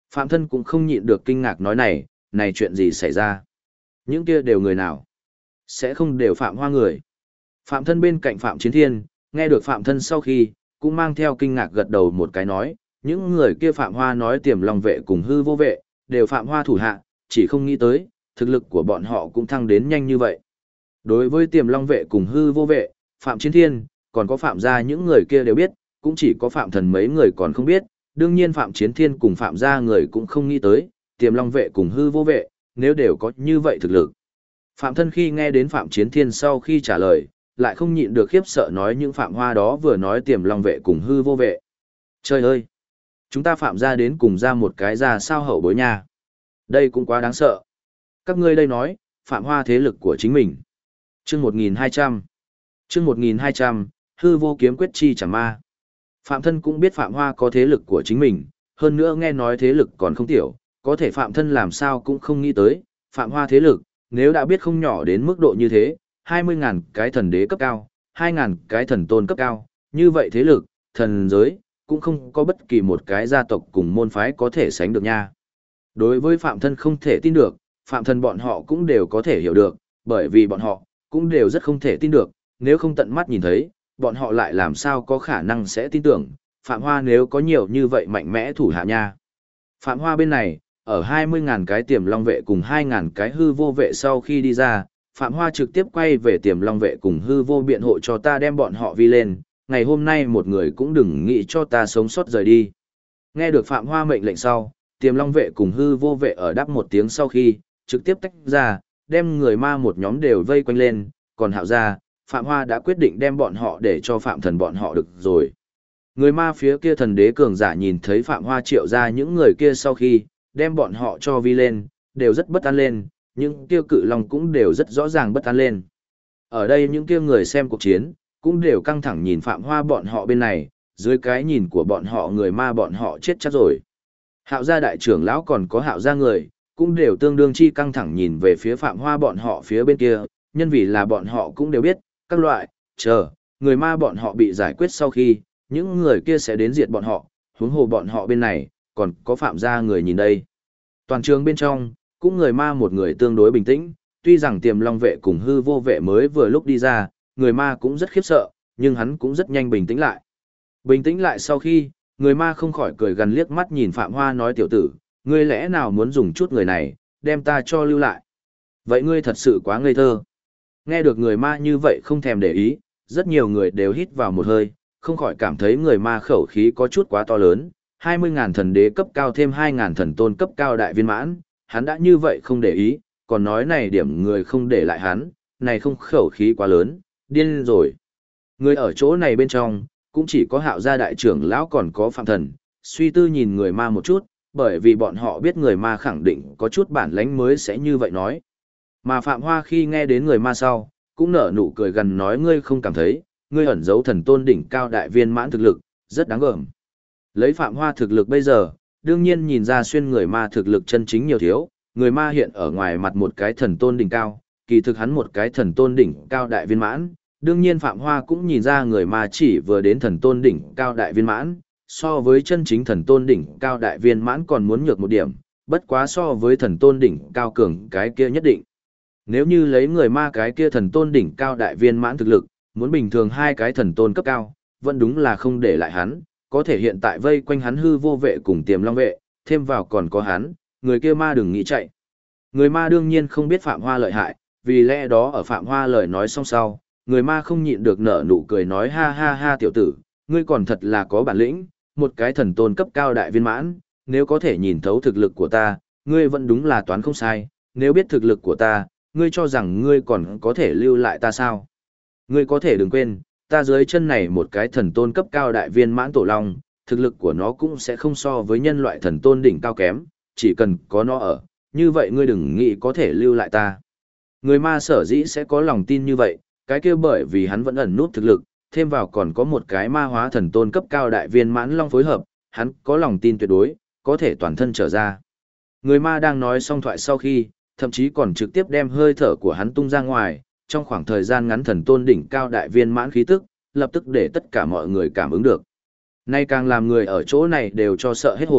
Phạm Thân cũng không nhịn được kinh ngạc nói này chuyện gì xảy ra? Những kia đều người nào? Sẽ không đều Phạm Hoa người. Phạm Thân bên cạnh Phạm Chiến Thiên, nghe được Phạm Thân sau khi, cũng mang theo kinh ngạc gật đầu một cái nói, những người kia Phạm Hoa nói Tiềm Long vệ cùng Hư Vô vệ, đều Phạm Hoa thủ hạ, chỉ không nghĩ tới, thực lực của bọn họ cũng thăng đến nhanh như vậy. Đối với Tiềm Long vệ cùng Hư Vô vệ, Phạm Chiến Thiên, còn có Phạm gia những người kia đều biết, cũng chỉ có Phạm Thần mấy người còn không biết, đương nhiên Phạm Chiến Thiên cùng Phạm gia người cũng không nghĩ tới, Tiềm Long vệ cùng Hư Vô vệ, nếu đều có như vậy thực lực. Phạm Thân khi nghe đến Phạm Chiến Thiên sau khi trả lời, lại không nhịn được khiếp sợ nói những Phạm Hoa đó vừa nói Tiềm Long vệ cùng Hư Vô vệ. Trời ơi! Chúng ta Phạm gia đến cùng ra một cái ra sao hậu bối nha. Đây cũng quá đáng sợ. Các ngươi đây nói, Phạm Hoa thế lực của chính mình. Chương 1200. Chương 1200, Hư Vô kiếm quyết chi chẳng ma. Phạm Thân cũng biết Phạm Hoa có thế lực của chính mình, hơn nữa nghe nói thế lực còn không tiểu, có thể Phạm Thân làm sao cũng không nghĩ tới, Phạm Hoa thế lực, nếu đã biết không nhỏ đến mức độ như thế, 20.000 cái thần đế cấp cao, 2.000 cái thần tôn cấp cao, như vậy thế lực, thần giới, cũng không có bất kỳ một cái gia tộc cùng môn phái có thể sánh được nha. Đối với Phạm Thân không thể tin được, Phạm Thân bọn họ cũng đều có thể hiểu được, bởi vì bọn họ, cũng đều rất không thể tin được, nếu không tận mắt nhìn thấy, bọn họ lại làm sao có khả năng sẽ tin tưởng, Phạm Hoa nếu có nhiều như vậy mạnh mẽ thủ hạ nha. Phạm Hoa bên này, ở 20.000 cái Tiềm Long vệ cùng 2.000 cái Hư Vô vệ sau khi đi ra, Phạm Hoa trực tiếp quay về Tiềm Long vệ cùng Hư Vô biện hộ cho ta đem bọn họ vi lên, ngày hôm nay một người cũng đừng nghĩ cho ta sống sót rời đi. Nghe được Phạm Hoa mệnh lệnh sau, Tiềm Long vệ cùng Hư Vô vệ ở đáp một tiếng sau khi, trực tiếp tách ra, đem người ma một nhóm đều vây quanh lên, còn Hạo gia, Phạm Hoa đã quyết định đem bọn họ để cho Phạm Thần bọn họ được rồi. Người ma phía kia thần đế cường giả nhìn thấy Phạm Hoa triệu ra những người kia sau khi, đem bọn họ cho vi lên, đều rất bất an lên, những kia cự long cũng đều rất rõ ràng bất an lên. Ở đây những kia người xem cuộc chiến, cũng đều căng thẳng nhìn Phạm Hoa bọn họ bên này, dưới cái nhìn của bọn họ người ma bọn họ chết chắc rồi. Hạo gia đại trưởng lão còn có Hạo gia người, cũng đều tương đương chi căng thẳng nhìn về phía Phạm Hoa bọn họ phía bên kia, nhân vì là bọn họ cũng đều biết, các loại, người ma bọn họ bị giải quyết sau khi, những người kia sẽ đến diệt bọn họ, huống hồ bọn họ bên này, còn có Phạm gia người nhìn đây. Toàn trường bên trong, cũng người ma một người tương đối bình tĩnh, tuy rằng Tiềm Long vệ cùng Hư Vô vệ mới vừa lúc đi ra, người ma cũng rất khiếp sợ, nhưng hắn cũng rất nhanh bình tĩnh lại. Bình tĩnh lại sau khi, người ma không khỏi cười gần liếc mắt nhìn Phạm Hoa nói tiểu tử, ngươi lẽ nào muốn dùng chút người này, đem ta cho lưu lại. Vậy ngươi thật sự quá ngây thơ. Nghe được người ma như vậy không thèm để ý, rất nhiều người đều hít vào một hơi, không khỏi cảm thấy người ma khẩu khí có chút quá to lớn, 20.000 thần đế cấp cao thêm 2.000 thần tôn cấp cao đại viên mãn, hắn đã như vậy không để ý, còn nói này điểm người không để lại hắn, này không khẩu khí quá lớn, điên rồi. Người ở chỗ này bên trong, cũng chỉ có Hạo gia đại trưởng lão còn có Phạm Thần, suy tư nhìn người ma một chút, bởi vì bọn họ biết người ma khẳng định có chút bản lãnh mới sẽ như vậy nói. Mà Phạm Hoa khi nghe đến người ma sau, cũng nở nụ cười gần nói ngươi không cảm thấy, ngươi ẩn giấu thần tôn đỉnh cao đại viên mãn thực lực, rất đáng gờm. Lấy Phạm Hoa thực lực bây giờ, đương nhiên nhìn ra xuyên người ma thực lực chân chính nhiều thiếu, người ma hiện ở ngoài mặt một cái thần tôn đỉnh cao, kỳ thực hắn một cái thần tôn đỉnh cao đại viên mãn, đương nhiên Phạm Hoa cũng nhìn ra người ma chỉ vừa đến thần tôn đỉnh cao đại viên mãn, so với chân chính thần tôn đỉnh cao đại viên mãn còn muốn nhược một điểm, bất quá so với thần tôn đỉnh cao cường cái kia nhất định. Nếu như lấy người ma cái kia thần tôn đỉnh cao đại viên mãn thực lực, muốn bình thường hai cái thần tôn cấp cao, vẫn đúng là không để lại hắn, có thể hiện tại vây quanh hắn Hư Vô vệ cùng Tiềm Long vệ, thêm vào còn có hắn, người kia ma đừng nghĩ chạy. Người ma đương nhiên không biết Phạm Hoa lợi hại, vì lẽ đó ở Phạm Hoa lời nói xong sau, người ma không nhịn được nở nụ cười nói ha ha ha tiểu tử, ngươi còn thật là có bản lĩnh, một cái thần tôn cấp cao đại viên mãn, nếu có thể nhìn thấu thực lực của ta, ngươi vẫn đúng là toán không sai, nếu biết thực lực của ta, ngươi cho rằng ngươi còn có thể lưu lại ta sao? Ngươi có thể đừng quên, ta dưới chân này một cái thần tôn cấp cao đại viên mãn tổ long, thực lực của nó cũng sẽ không so với nhân loại thần tôn đỉnh cao kém, chỉ cần có nó ở, như vậy ngươi đừng nghĩ có thể lưu lại ta. Người ma sở dĩ sẽ có lòng tin như vậy, cái kia bởi vì hắn vẫn ẩn nút thực lực, thêm vào còn có một cái ma hóa thần tôn cấp cao đại viên mãn long phối hợp, hắn có lòng tin tuyệt đối, có thể toàn thân trở ra. Người ma đang nói xong thoại sau khi, thậm chí còn trực tiếp đem hơi thở của hắn tung ra ngoài, trong khoảng thời gian ngắn thần tôn đỉnh cao đại viên mãn khí tức, lập tức để tất cả mọi người cảm ứng được. Nay càng làm người ở chỗ này đều cho sợ hết hồn,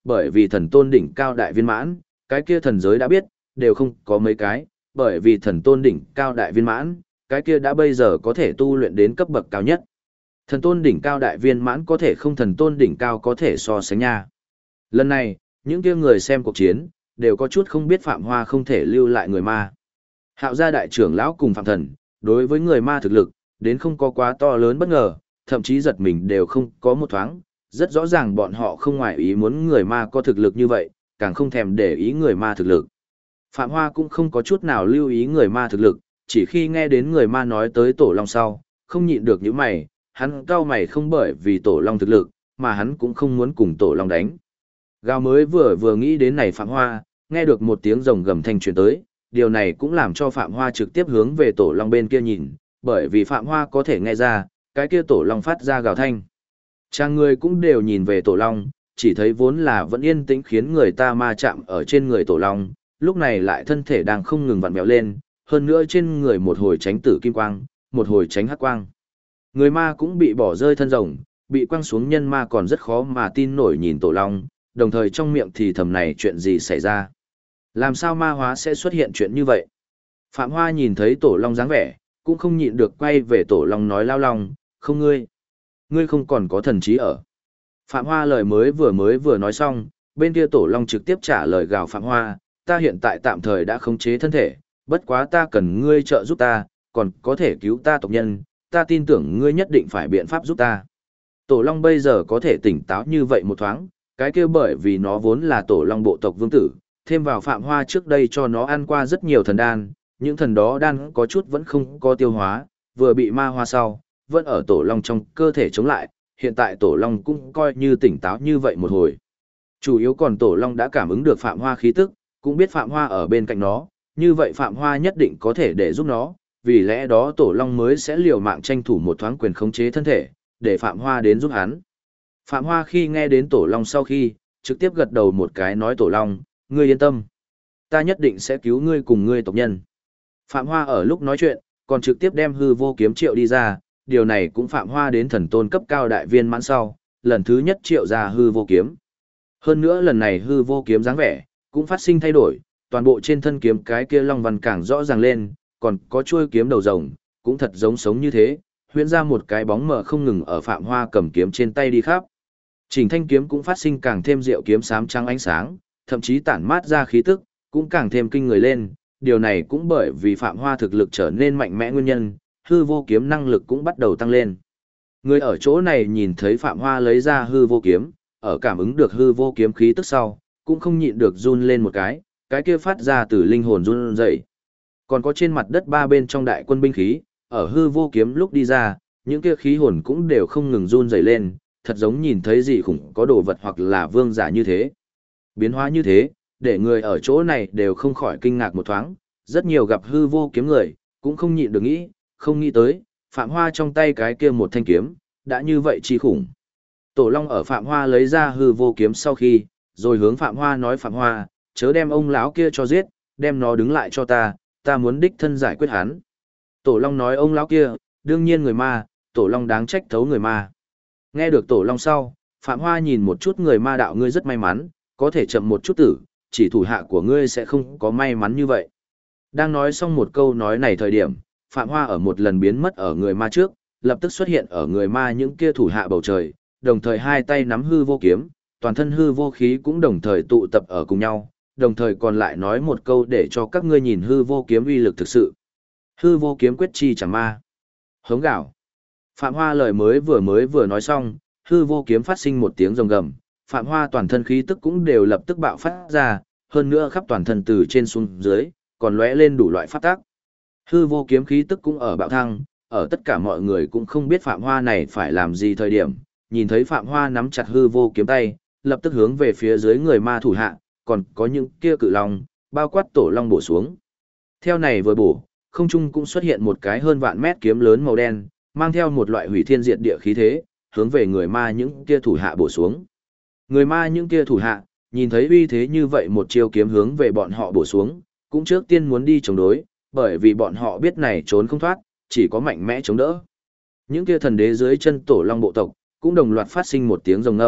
bởi vì thần tôn đỉnh cao đại viên mãn, cái kia thần giới đã biết, đều không có mấy cái, bởi vì thần tôn đỉnh cao đại viên mãn, cái kia đã bây giờ có thể tu luyện đến cấp bậc cao nhất. Thần tôn đỉnh cao đại viên mãn có thể không thần tôn đỉnh cao có thể so sánh nha. Lần này, những kia người xem cuộc chiến, đều có chút không biết Phạm Hoa không thể lưu lại người ma. Hạo gia đại trưởng lão cùng Phạm Thần, đối với người ma thực lực, đến không có quá to lớn bất ngờ, thậm chí giật mình đều không có một thoáng, rất rõ ràng bọn họ không ngoại ý muốn người ma có thực lực như vậy, càng không thèm để ý người ma thực lực. Phạm Hoa cũng không có chút nào lưu ý người ma thực lực, chỉ khi nghe đến người ma nói tới Tổ Long sau, không nhịn được những mày, hắn cau mày không bởi vì Tổ Long thực lực, mà hắn cũng không muốn cùng Tổ Long đánh. Gào mới vừa nghĩ đến này Phạm Hoa, nghe được một tiếng rồng gầm thanh truyền tới, điều này cũng làm cho Phạm Hoa trực tiếp hướng về Tổ Long bên kia nhìn, bởi vì Phạm Hoa có thể nghe ra, cái kia Tổ Long phát ra gào thanh. Trang người cũng đều nhìn về Tổ Long, chỉ thấy vốn là vẫn yên tĩnh khiến người ta ma chạm ở trên người Tổ Long, lúc này lại thân thể đang không ngừng vặn vẹo lên, hơn nữa trên người một hồi tránh tử kim quang, một hồi tránh hắc quang. Người ma cũng bị bỏ rơi thân rồng, bị quăng xuống nhân ma còn rất khó mà tin nổi nhìn Tổ Long, đồng thời trong miệng thì thầm này chuyện gì xảy ra. Làm sao ma hóa sẽ xuất hiện chuyện như vậy? Phạm Hoa nhìn thấy Tổ Long dáng vẻ, cũng không nhịn được quay về Tổ Long nói lao lòng, không ngươi không còn có thần trí ở. Phạm Hoa lời mới vừa nói xong, bên kia Tổ Long trực tiếp trả lời gào Phạm Hoa, ta hiện tại tạm thời đã khống chế thân thể, bất quá ta cần ngươi trợ giúp ta, còn có thể cứu ta tộc nhân, ta tin tưởng ngươi nhất định phải biện pháp giúp ta. Tổ Long bây giờ có thể tỉnh táo như vậy một thoáng, cái kia bởi vì nó vốn là Tổ Long bộ tộc vương tử, thêm vào Phạm Hoa trước đây cho nó ăn qua rất nhiều thần đan, những thần đó đan có chút vẫn không có tiêu hóa, vừa bị ma hoa sau, vẫn ở Tổ Long trong cơ thể chống lại, hiện tại Tổ Long cũng coi như tỉnh táo như vậy một hồi. Chủ yếu còn Tổ Long đã cảm ứng được Phạm Hoa khí tức, cũng biết Phạm Hoa ở bên cạnh nó, như vậy Phạm Hoa nhất định có thể để giúp nó, vì lẽ đó Tổ Long mới sẽ liều mạng tranh thủ một thoáng quyền khống chế thân thể, để Phạm Hoa đến giúp hắn. Phạm Hoa khi nghe đến Tổ Long sau khi, trực tiếp gật đầu một cái nói Tổ Long, ngươi yên tâm. Ta nhất định sẽ cứu ngươi cùng ngươi tộc nhân. Phạm Hoa ở lúc nói chuyện, còn trực tiếp đem hư vô kiếm triệu đi ra, điều này cũng Phạm Hoa đến thần tôn cấp cao đại viên mãn sau, lần thứ nhất triệu ra hư vô kiếm. Hơn nữa lần này hư vô kiếm dáng vẻ, cũng phát sinh thay đổi, toàn bộ trên thân kiếm cái kia long văn càng rõ ràng lên, còn có chuôi kiếm đầu rồng, cũng thật giống sống như thế, huyễn ra một cái bóng mờ không ngừng ở Phạm Hoa cầm kiếm trên tay đi khắp. Chỉnh thanh kiếm cũng phát sinh càng thêm diệu kiếm xám trắng ánh sáng, thậm chí tản mát ra khí tức, cũng càng thêm kinh người lên, điều này cũng bởi vì Phạm Hoa thực lực trở nên mạnh mẽ nguyên nhân, hư vô kiếm năng lực cũng bắt đầu tăng lên. Người ở chỗ này nhìn thấy Phạm Hoa lấy ra hư vô kiếm, ở cảm ứng được hư vô kiếm khí tức sau, cũng không nhịn được run lên một cái kia phát ra từ linh hồn run rẩy. Còn có trên mặt đất ba bên trong đại quân binh khí, ở hư vô kiếm lúc đi ra, những kia khí hồn cũng đều không ngừng run rẩy lên, thật giống nhìn thấy gì khủng có đồ vật hoặc là vương giả như thế. Biến hóa như thế, để người ở chỗ này đều không khỏi kinh ngạc một thoáng, rất nhiều gặp hư vô kiếm người, cũng không nhịn được nghĩ, không nghĩ tới, Phạm Hoa trong tay cái kia một thanh kiếm, đã như vậy chi khủng. Tổ Long ở Phạm Hoa lấy ra hư vô kiếm sau khi, rồi hướng Phạm Hoa nói Phạm Hoa, chớ đem ông lão kia cho giết, đem nó đứng lại cho ta muốn đích thân giải quyết hắn. Tổ Long nói ông lão kia, đương nhiên người ma, Tổ Long đáng trách thấu người ma. Nghe được Tổ Long sau, Phạm Hoa nhìn một chút người ma đạo ngươi rất may mắn, có thể chậm một chút tử, chỉ thủ hạ của ngươi sẽ không có may mắn như vậy. Đang nói xong một câu nói này thời điểm, Phạm Hoa ở một lần biến mất ở người ma trước, lập tức xuất hiện ở người ma những kia thủ hạ bầu trời, đồng thời hai tay nắm hư vô kiếm, toàn thân hư vô khí cũng đồng thời tụ tập ở cùng nhau, đồng thời còn lại nói một câu để cho các ngươi nhìn hư vô kiếm uy lực thực sự. Hư vô kiếm quyết chi chẳng ma. Hống gạo. Phạm Hoa lời mới vừa nói xong, hư vô kiếm phát sinh một tiếng rồng gầm, Phạm Hoa toàn thân khí tức cũng đều lập tức bạo phát ra, hơn nữa khắp toàn thân từ trên xuống dưới, còn lóe lên đủ loại pháp tác. Hư vô kiếm khí tức cũng ở bạo thăng, ở tất cả mọi người cũng không biết Phạm Hoa này phải làm gì thời điểm, nhìn thấy Phạm Hoa nắm chặt hư vô kiếm tay, lập tức hướng về phía dưới người ma thủ hạ, còn có những kia cự long, bao quát Tổ Long bổ xuống. Theo này vừa bổ, không trung cũng xuất hiện một cái hơn vạn mét kiếm lớn màu đen, mang theo một loại hủy thiên diệt địa khí thế, hướng về người ma những kia thủ hạ bổ xuống. Người ma những kia thủ hạ, nhìn thấy uy thế như vậy một chiêu kiếm hướng về bọn họ bổ xuống, cũng trước tiên muốn đi chống đối, bởi vì bọn họ biết này trốn không thoát, chỉ có mạnh mẽ chống đỡ. Những kia thần đế dưới chân Tổ Long bộ tộc, cũng đồng loạt phát sinh một tiếng rồng âm,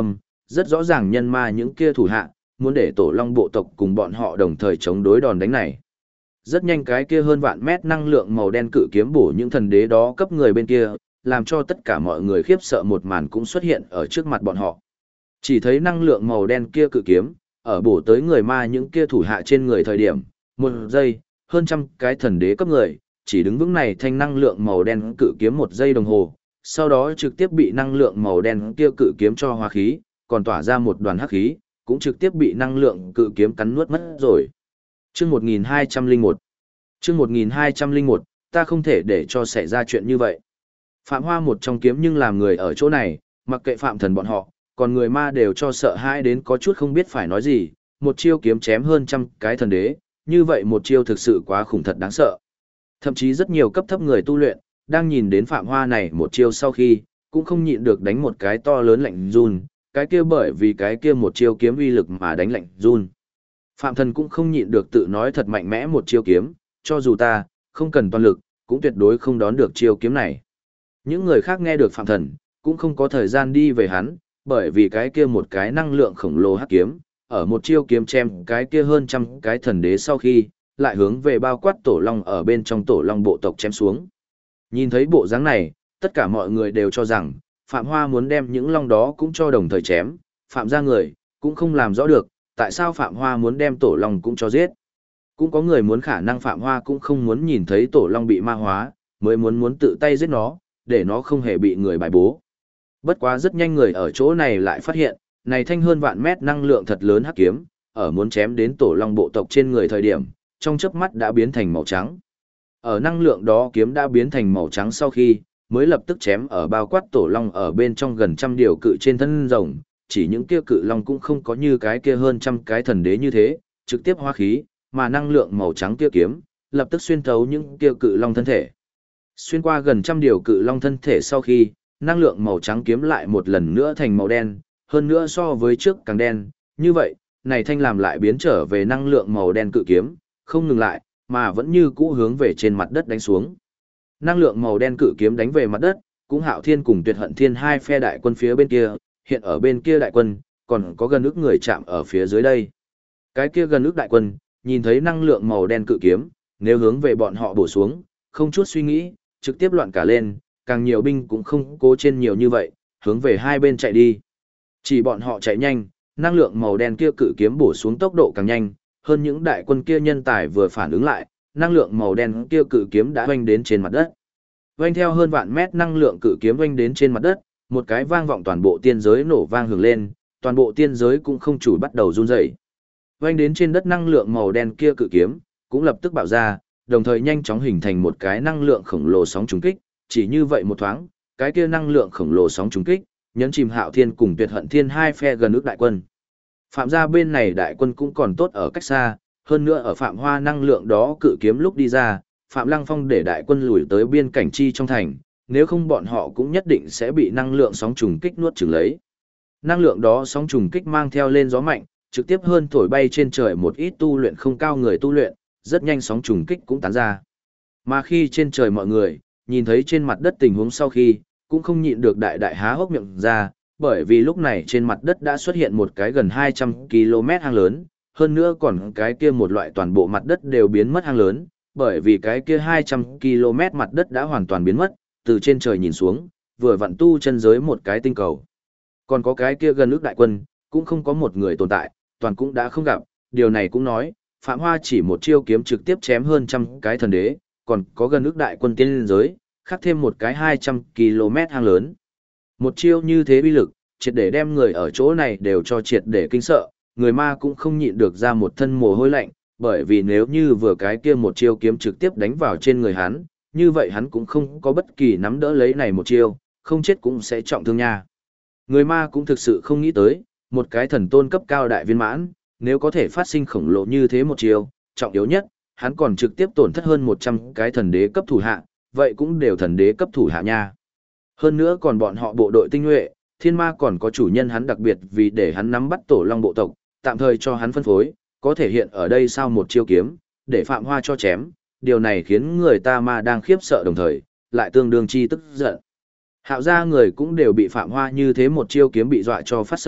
rất rõ ràng nhân ma những kia thủ hạ, muốn để tổ long bộ tộc cùng bọn họ đồng thời chống đối đòn đánh này. Rất nhanh cái kia hơn vạn mét năng lượng màu đen cự kiếm bổ những thần đế đó cấp người bên kia, làm cho tất cả mọi người khiếp sợ một màn cũng xuất hiện ở trước mặt bọn họ. Chỉ thấy năng lượng màu đen kia cự kiếm, ở bổ tới người ma những kia thủ hạ trên người thời điểm, một giây, hơn trăm cái thần đế cấp người, chỉ đứng vững này thanh năng lượng màu đen cự kiếm một giây đồng hồ, sau đó trực tiếp bị năng lượng màu đen kia cự kiếm cho hóa khí, còn tỏa ra một đoàn hắc khí, cũng trực tiếp bị năng lượng cự kiếm cắn nuốt mất rồi. Chương 1201. Chương 1201, ta không thể để cho xảy ra chuyện như vậy. Phạm Hoa một trong kiếm nhưng làm người ở chỗ này, mặc kệ Phạm Thần bọn họ, còn người ma đều cho sợ hãi đến có chút không biết phải nói gì, một chiêu kiếm chém hơn trăm cái thần đế, như vậy một chiêu thực sự quá khủng thật đáng sợ. Thậm chí rất nhiều cấp thấp người tu luyện, đang nhìn đến Phạm Hoa này một chiêu sau khi, cũng không nhịn được đánh một cái to lớn lạnh run, cái kia bởi vì cái kia một chiêu kiếm uy lực mà đánh lạnh run. Phạm Thần cũng không nhịn được tự nói thật mạnh mẽ một chiêu kiếm, cho dù ta, không cần toàn lực, cũng tuyệt đối không đón được chiêu kiếm này. Những người khác nghe được Phạm Thần, cũng không có thời gian đi về hắn, bởi vì cái kia một cái năng lượng khổng lồ hắc kiếm, ở một chiêu kiếm chém cái kia hơn trăm cái thần đế sau khi, lại hướng về bao quát tổ long ở bên trong tổ long bộ tộc chém xuống. Nhìn thấy bộ dáng này, tất cả mọi người đều cho rằng, Phạm Hoa muốn đem những long đó cũng cho đồng thời chém, Phạm gia người, cũng không làm rõ được, tại sao Phạm Hoa muốn đem tổ long cũng cho giết. Cũng có người muốn khả năng Phạm Hoa cũng không muốn nhìn thấy tổ long bị ma hóa, mới muốn tự tay giết nó, để nó không hề bị người bài bố. Bất quá rất nhanh người ở chỗ này lại phát hiện, này thanh hơn vạn mét năng lượng thật lớn hắc kiếm, ở muốn chém đến tổ long bộ tộc trên người thời điểm, trong chớp mắt đã biến thành màu trắng. Ở năng lượng đó kiếm đã biến thành màu trắng sau khi, mới lập tức chém ở bao quát tổ long ở bên trong gần trăm điều cự trên thân rồng, chỉ những kia cự long cũng không có như cái kia hơn trăm cái thần đế như thế, trực tiếp hóa khí, mà năng lượng màu trắng kia kiếm, lập tức xuyên thấu những kia cự long thân thể. Xuyên qua gần trăm điều cự long thân thể sau khi, năng lượng màu trắng kiếm lại một lần nữa thành màu đen, hơn nữa so với trước càng đen, như vậy, này thanh làm lại biến trở về năng lượng màu đen cự kiếm, không ngừng lại, mà vẫn như cũ hướng về trên mặt đất đánh xuống. Năng lượng màu đen cự kiếm đánh về mặt đất, cũng Hạo Thiên cùng Tuyệt Hận Thiên hai phe đại quân phía bên kia, hiện ở bên kia đại quân, còn có gần ức người chạm ở phía dưới đây. Cái kia gần ức đại quân, nhìn thấy năng lượng màu đen cự kiếm, nếu hướng về bọn họ bổ xuống, không chút suy nghĩ, trực tiếp loạn cả lên, càng nhiều binh cũng không cố trên nhiều như vậy, hướng về hai bên chạy đi. Chỉ bọn họ chạy nhanh, năng lượng màu đen kia cự kiếm bổ xuống tốc độ càng nhanh, hơn những đại quân kia nhân tài vừa phản ứng lại, năng lượng màu đen kia cự kiếm đã vanh đến trên mặt đất. Vanh theo hơn vạn mét năng lượng cự kiếm vanh đến trên mặt đất, một cái vang vọng toàn bộ tiên giới nổ vang hưởng lên, toàn bộ tiên giới cũng không chủ bắt đầu run rẩy. Vanh đến trên đất năng lượng màu đen kia cự kiếm, cũng lập tức bạo ra, đồng thời nhanh chóng hình thành một cái năng lượng khổng lồ sóng trùng kích, chỉ như vậy một thoáng, cái kia năng lượng khổng lồ sóng trùng kích, nhấn chìm Hạo Thiên cùng Tuyệt Hận Thiên hai phe gần ước đại quân. Phạm gia bên này đại quân cũng còn tốt ở cách xa, hơn nữa ở Phạm Hoa năng lượng đó cự kiếm lúc đi ra, Phạm Lăng Phong để đại quân lùi tới biên cảnh chi trong thành, nếu không bọn họ cũng nhất định sẽ bị năng lượng sóng trùng kích nuốt chửng lấy. Năng lượng đó sóng trùng kích mang theo lên gió mạnh, trực tiếp hơn thổi bay trên trời một ít tu luyện không cao người tu luyện, rất nhanh sóng trùng kích cũng tán ra. Mà khi trên trời mọi người, nhìn thấy trên mặt đất tình huống sau khi, cũng không nhịn được đại đại há hốc miệng ra, bởi vì lúc này trên mặt đất đã xuất hiện một cái gần 200 km hang lớn, hơn nữa còn cái kia một loại toàn bộ mặt đất đều biến mất hang lớn, bởi vì cái kia 200 km mặt đất đã hoàn toàn biến mất, từ trên trời nhìn xuống, vừa vặn tu chân giới một cái tinh cầu. Còn có cái kia gần ước đại quân, cũng không có một người tồn tại, toàn cũng đã không gặp, điều này cũng nói, Phạm Hoa chỉ một chiêu kiếm trực tiếp chém hơn trăm cái thần đế, còn có gần ước đại quân tiên giới, khắc thêm một cái 200 km hang lớn. Một chiêu như thế uy lực, triệt để đem người ở chỗ này đều cho triệt để kinh sợ, người ma cũng không nhịn được ra một thân mồ hôi lạnh, bởi vì nếu như vừa cái kia một chiêu kiếm trực tiếp đánh vào trên người hắn, như vậy hắn cũng không có bất kỳ nắm đỡ lấy này một chiêu, không chết cũng sẽ trọng thương nha. Người ma cũng thực sự không nghĩ tới, một cái thần tôn cấp cao đại viên mãn, nếu có thể phát sinh khổng lồ như thế một chiêu, trọng yếu nhất, hắn còn trực tiếp tổn thất hơn 100 cái thần đế cấp thủ hạ, vậy cũng đều thần đế cấp thủ hạ nha. Hơn nữa còn bọn họ bộ đội tinh nhuệ, thiên ma còn có chủ nhân hắn đặc biệt vì để hắn nắm bắt tổ long bộ tộc, tạm thời cho hắn phân phối, có thể hiện ở đây sao một chiêu kiếm, để Phạm Hoa cho chém, điều này khiến người ta ma đang khiếp sợ đồng thời, lại tương đương chi tức giận. Hạo gia người cũng đều bị Phạm Hoa như thế một chiêu kiếm bị dọa cho phát sợ,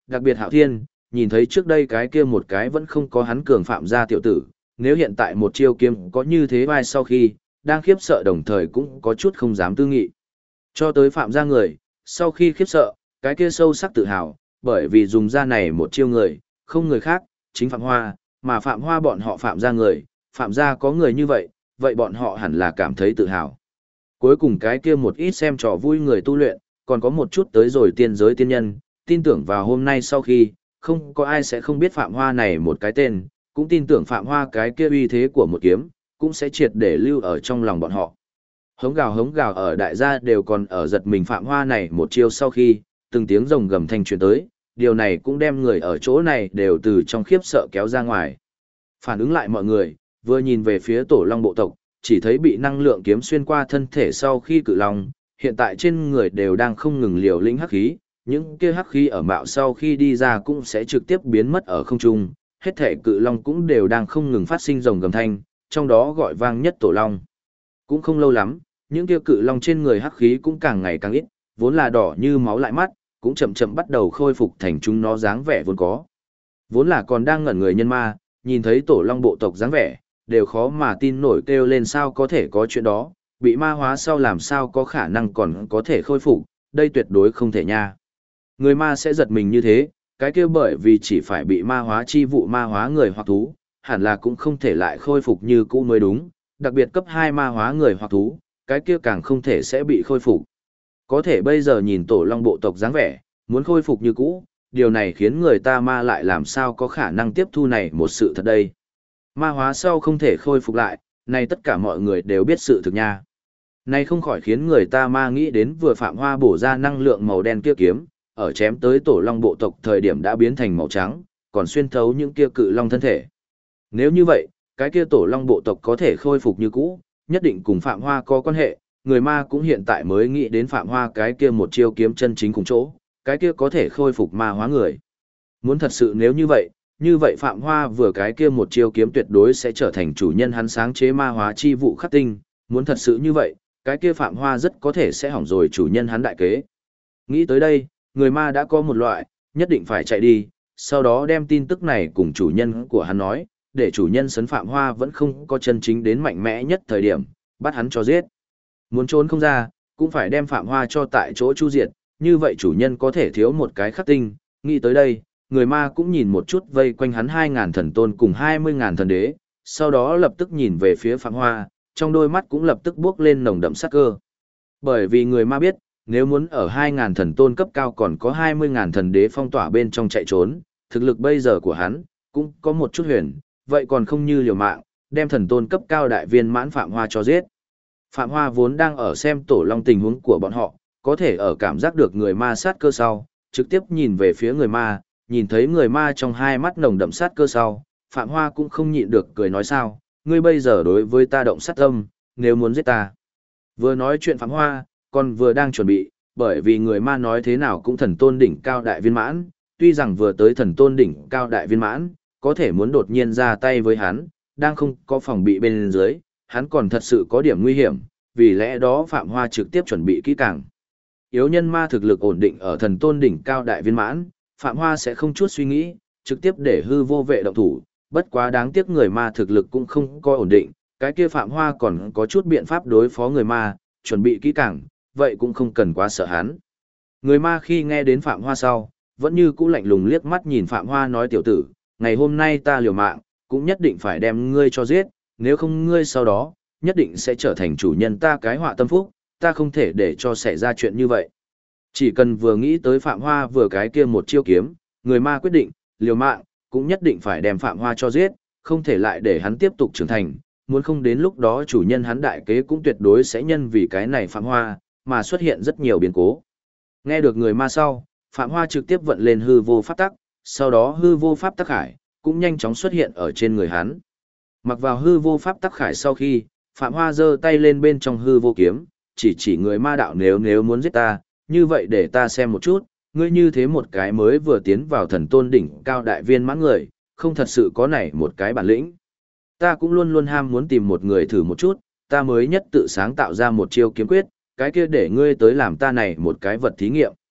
đặc biệt Hạo Thiên, nhìn thấy trước đây cái kia một cái vẫn không có hắn cường phạm gia tiểu tử, nếu hiện tại một chiêu kiếm có như thế vai sau khi, đang khiếp sợ đồng thời cũng có chút không dám tư nghị. Cho tới phạm gia người, sau khi khiếp sợ, cái kia sâu sắc tự hào, bởi vì dùng ra này một chiêu người, không người khác, chính Phạm Hoa, mà Phạm Hoa bọn họ phạm gia người, phạm gia có người như vậy, vậy bọn họ hẳn là cảm thấy tự hào. Cuối cùng cái kia một ít xem trò vui người tu luyện, còn có một chút tới rồi tiên giới tiên nhân, tin tưởng vào hôm nay sau khi, không có ai sẽ không biết Phạm Hoa này một cái tên, cũng tin tưởng Phạm Hoa cái kia uy thế của một kiếm, cũng sẽ triệt để lưu ở trong lòng bọn họ. Hống gào ở đại gia đều còn ở giật mình Phạm Hoa này một chiêu sau khi, từng tiếng rồng gầm thanh truyền tới, điều này cũng đem người ở chỗ này đều từ trong khiếp sợ kéo ra ngoài. Phản ứng lại mọi người, vừa nhìn về phía tổ long bộ tộc, chỉ thấy bị năng lượng kiếm xuyên qua thân thể sau khi cự long, hiện tại trên người đều đang không ngừng liều lĩnh hắc khí, những kia hắc khí ở mạo sau khi đi ra cũng sẽ trực tiếp biến mất ở không trung, hết thể cự long cũng đều đang không ngừng phát sinh rồng gầm thanh, trong đó gọi vang nhất tổ long. Cũng không lâu lắm, những kia cự long trên người hắc khí cũng càng ngày càng ít, vốn là đỏ như máu lại mắt, cũng chậm chậm bắt đầu khôi phục thành chúng nó dáng vẻ vốn có. Vốn là còn đang ngẩn người nhân ma, nhìn thấy tổ long bộ tộc dáng vẻ, đều khó mà tin nổi kêu lên sao có thể có chuyện đó, bị ma hóa sau làm sao có khả năng còn có thể khôi phục, đây tuyệt đối không thể nha. Người ma sẽ giật mình như thế, cái kia bởi vì chỉ phải bị ma hóa chi vụ ma hóa người hoặc thú, hẳn là cũng không thể lại khôi phục như cũ mới đúng, đặc biệt cấp 2 ma hóa người hoặc thú, cái kia càng không thể sẽ bị khôi phục. Có thể bây giờ nhìn tổ long bộ tộc dáng vẻ, muốn khôi phục như cũ, điều này khiến người ta ma lại làm sao có khả năng tiếp thu này một sự thật đây. Ma hóa sau không thể khôi phục lại, này tất cả mọi người đều biết sự thực nha. Này không khỏi khiến người ta ma nghĩ đến vừa Phạm Hoa bổ ra năng lượng màu đen kia kiếm, ở chém tới tổ long bộ tộc thời điểm đã biến thành màu trắng, còn xuyên thấu những kia cự long thân thể. Nếu như vậy, cái kia tổ long bộ tộc có thể khôi phục như cũ, nhất định cùng Phạm Hoa có quan hệ, người ma cũng hiện tại mới nghĩ đến Phạm Hoa cái kia một chiêu kiếm chân chính cùng chỗ, cái kia có thể khôi phục ma hóa người. Muốn thật sự nếu như vậy Phạm Hoa vừa cái kia một chiêu kiếm tuyệt đối sẽ trở thành chủ nhân hắn sáng chế ma hóa chi vụ khắc tinh, muốn thật sự như vậy, cái kia Phạm Hoa rất có thể sẽ hỏng rồi chủ nhân hắn đại kế. Nghĩ tới đây, người ma đã có một loại, nhất định phải chạy đi, sau đó đem tin tức này cùng chủ nhân của hắn nói, để chủ nhân sấn Phạm Hoa vẫn không có chân chính đến mạnh mẽ nhất thời điểm, bắt hắn cho giết. Muốn trốn không ra, cũng phải đem Phạm Hoa cho tại chỗ chu diệt, như vậy chủ nhân có thể thiếu một cái khắc tinh. Nghĩ tới đây, người ma cũng nhìn một chút vây quanh hắn 2.000 thần tôn cùng 20.000 thần đế, sau đó lập tức nhìn về phía Phạm Hoa, trong đôi mắt cũng lập tức bước lên nồng đậm sát cơ. Bởi vì người ma biết, nếu muốn ở 2.000 thần tôn cấp cao còn có 20.000 thần đế phong tỏa bên trong chạy trốn, thực lực bây giờ của hắn, cũng có một chút huyền, vậy còn không như liều mạng, đem thần tôn cấp cao đại viên mãn Phạm Hoa cho giết. Phạm Hoa vốn đang ở xem tổ long tình huống của bọn họ, có thể ở cảm giác được người ma sát cơ sau, trực tiếp nhìn về phía người ma, nhìn thấy người ma trong hai mắt nồng đậm sát cơ sau, Phạm Hoa cũng không nhịn được cười nói sao, ngươi bây giờ đối với ta động sát tâm, nếu muốn giết ta. Vừa nói chuyện Phạm Hoa, còn vừa đang chuẩn bị, bởi vì người ma nói thế nào cũng thần tôn đỉnh cao đại viên mãn, tuy rằng vừa tới thần tôn đỉnh cao đại viên mãn, có thể muốn đột nhiên ra tay với hắn, đang không có phòng bị bên dưới, hắn còn thật sự có điểm nguy hiểm, vì lẽ đó Phạm Hoa trực tiếp chuẩn bị kỹ càng. Yếu nhân ma thực lực ổn định ở thần tôn đỉnh cao đại viên mãn, Phạm Hoa sẽ không chút suy nghĩ, trực tiếp để hư vô vệ động thủ, bất quá đáng tiếc người ma thực lực cũng không có ổn định, cái kia Phạm Hoa còn có chút biện pháp đối phó người ma, chuẩn bị kỹ càng, vậy cũng không cần quá sợ hắn. Người ma khi nghe đến Phạm Hoa sau, vẫn như cũ lạnh lùng liếc mắt nhìn Phạm Hoa nói tiểu tử, ngày hôm nay ta liều mạng, cũng nhất định phải đem ngươi cho giết, nếu không ngươi sau đó, nhất định sẽ trở thành chủ nhân ta cái họa tâm phúc, ta không thể để cho xảy ra chuyện như vậy. Chỉ cần vừa nghĩ tới Phạm Hoa vừa cái kia một chiêu kiếm, người ma quyết định, liều mạng, cũng nhất định phải đem Phạm Hoa cho giết, không thể lại để hắn tiếp tục trưởng thành, muốn không đến lúc đó chủ nhân hắn đại kế cũng tuyệt đối sẽ nhân vì cái này Phạm Hoa, mà xuất hiện rất nhiều biến cố. Nghe được người ma sau, Phạm Hoa trực tiếp vận lên hư vô pháp tắc, sau đó hư vô pháp tắc khải, cũng nhanh chóng xuất hiện ở trên người hắn. Mặc vào hư vô pháp tắc khải sau khi, Phạm Hoa giơ tay lên bên trong hư vô kiếm, chỉ người ma đạo nếu muốn giết ta, như vậy để ta xem một chút, ngươi như thế một cái mới vừa tiến vào thần tôn đỉnh cao đại viên mãn người, không thật sự có này một cái bản lĩnh. Ta cũng luôn luôn ham muốn tìm một người thử một chút, ta mới nhất tự sáng tạo ra một chiêu kiếm quyết, cái kia để ngươi tới làm ta này một cái vật thí nghiệm.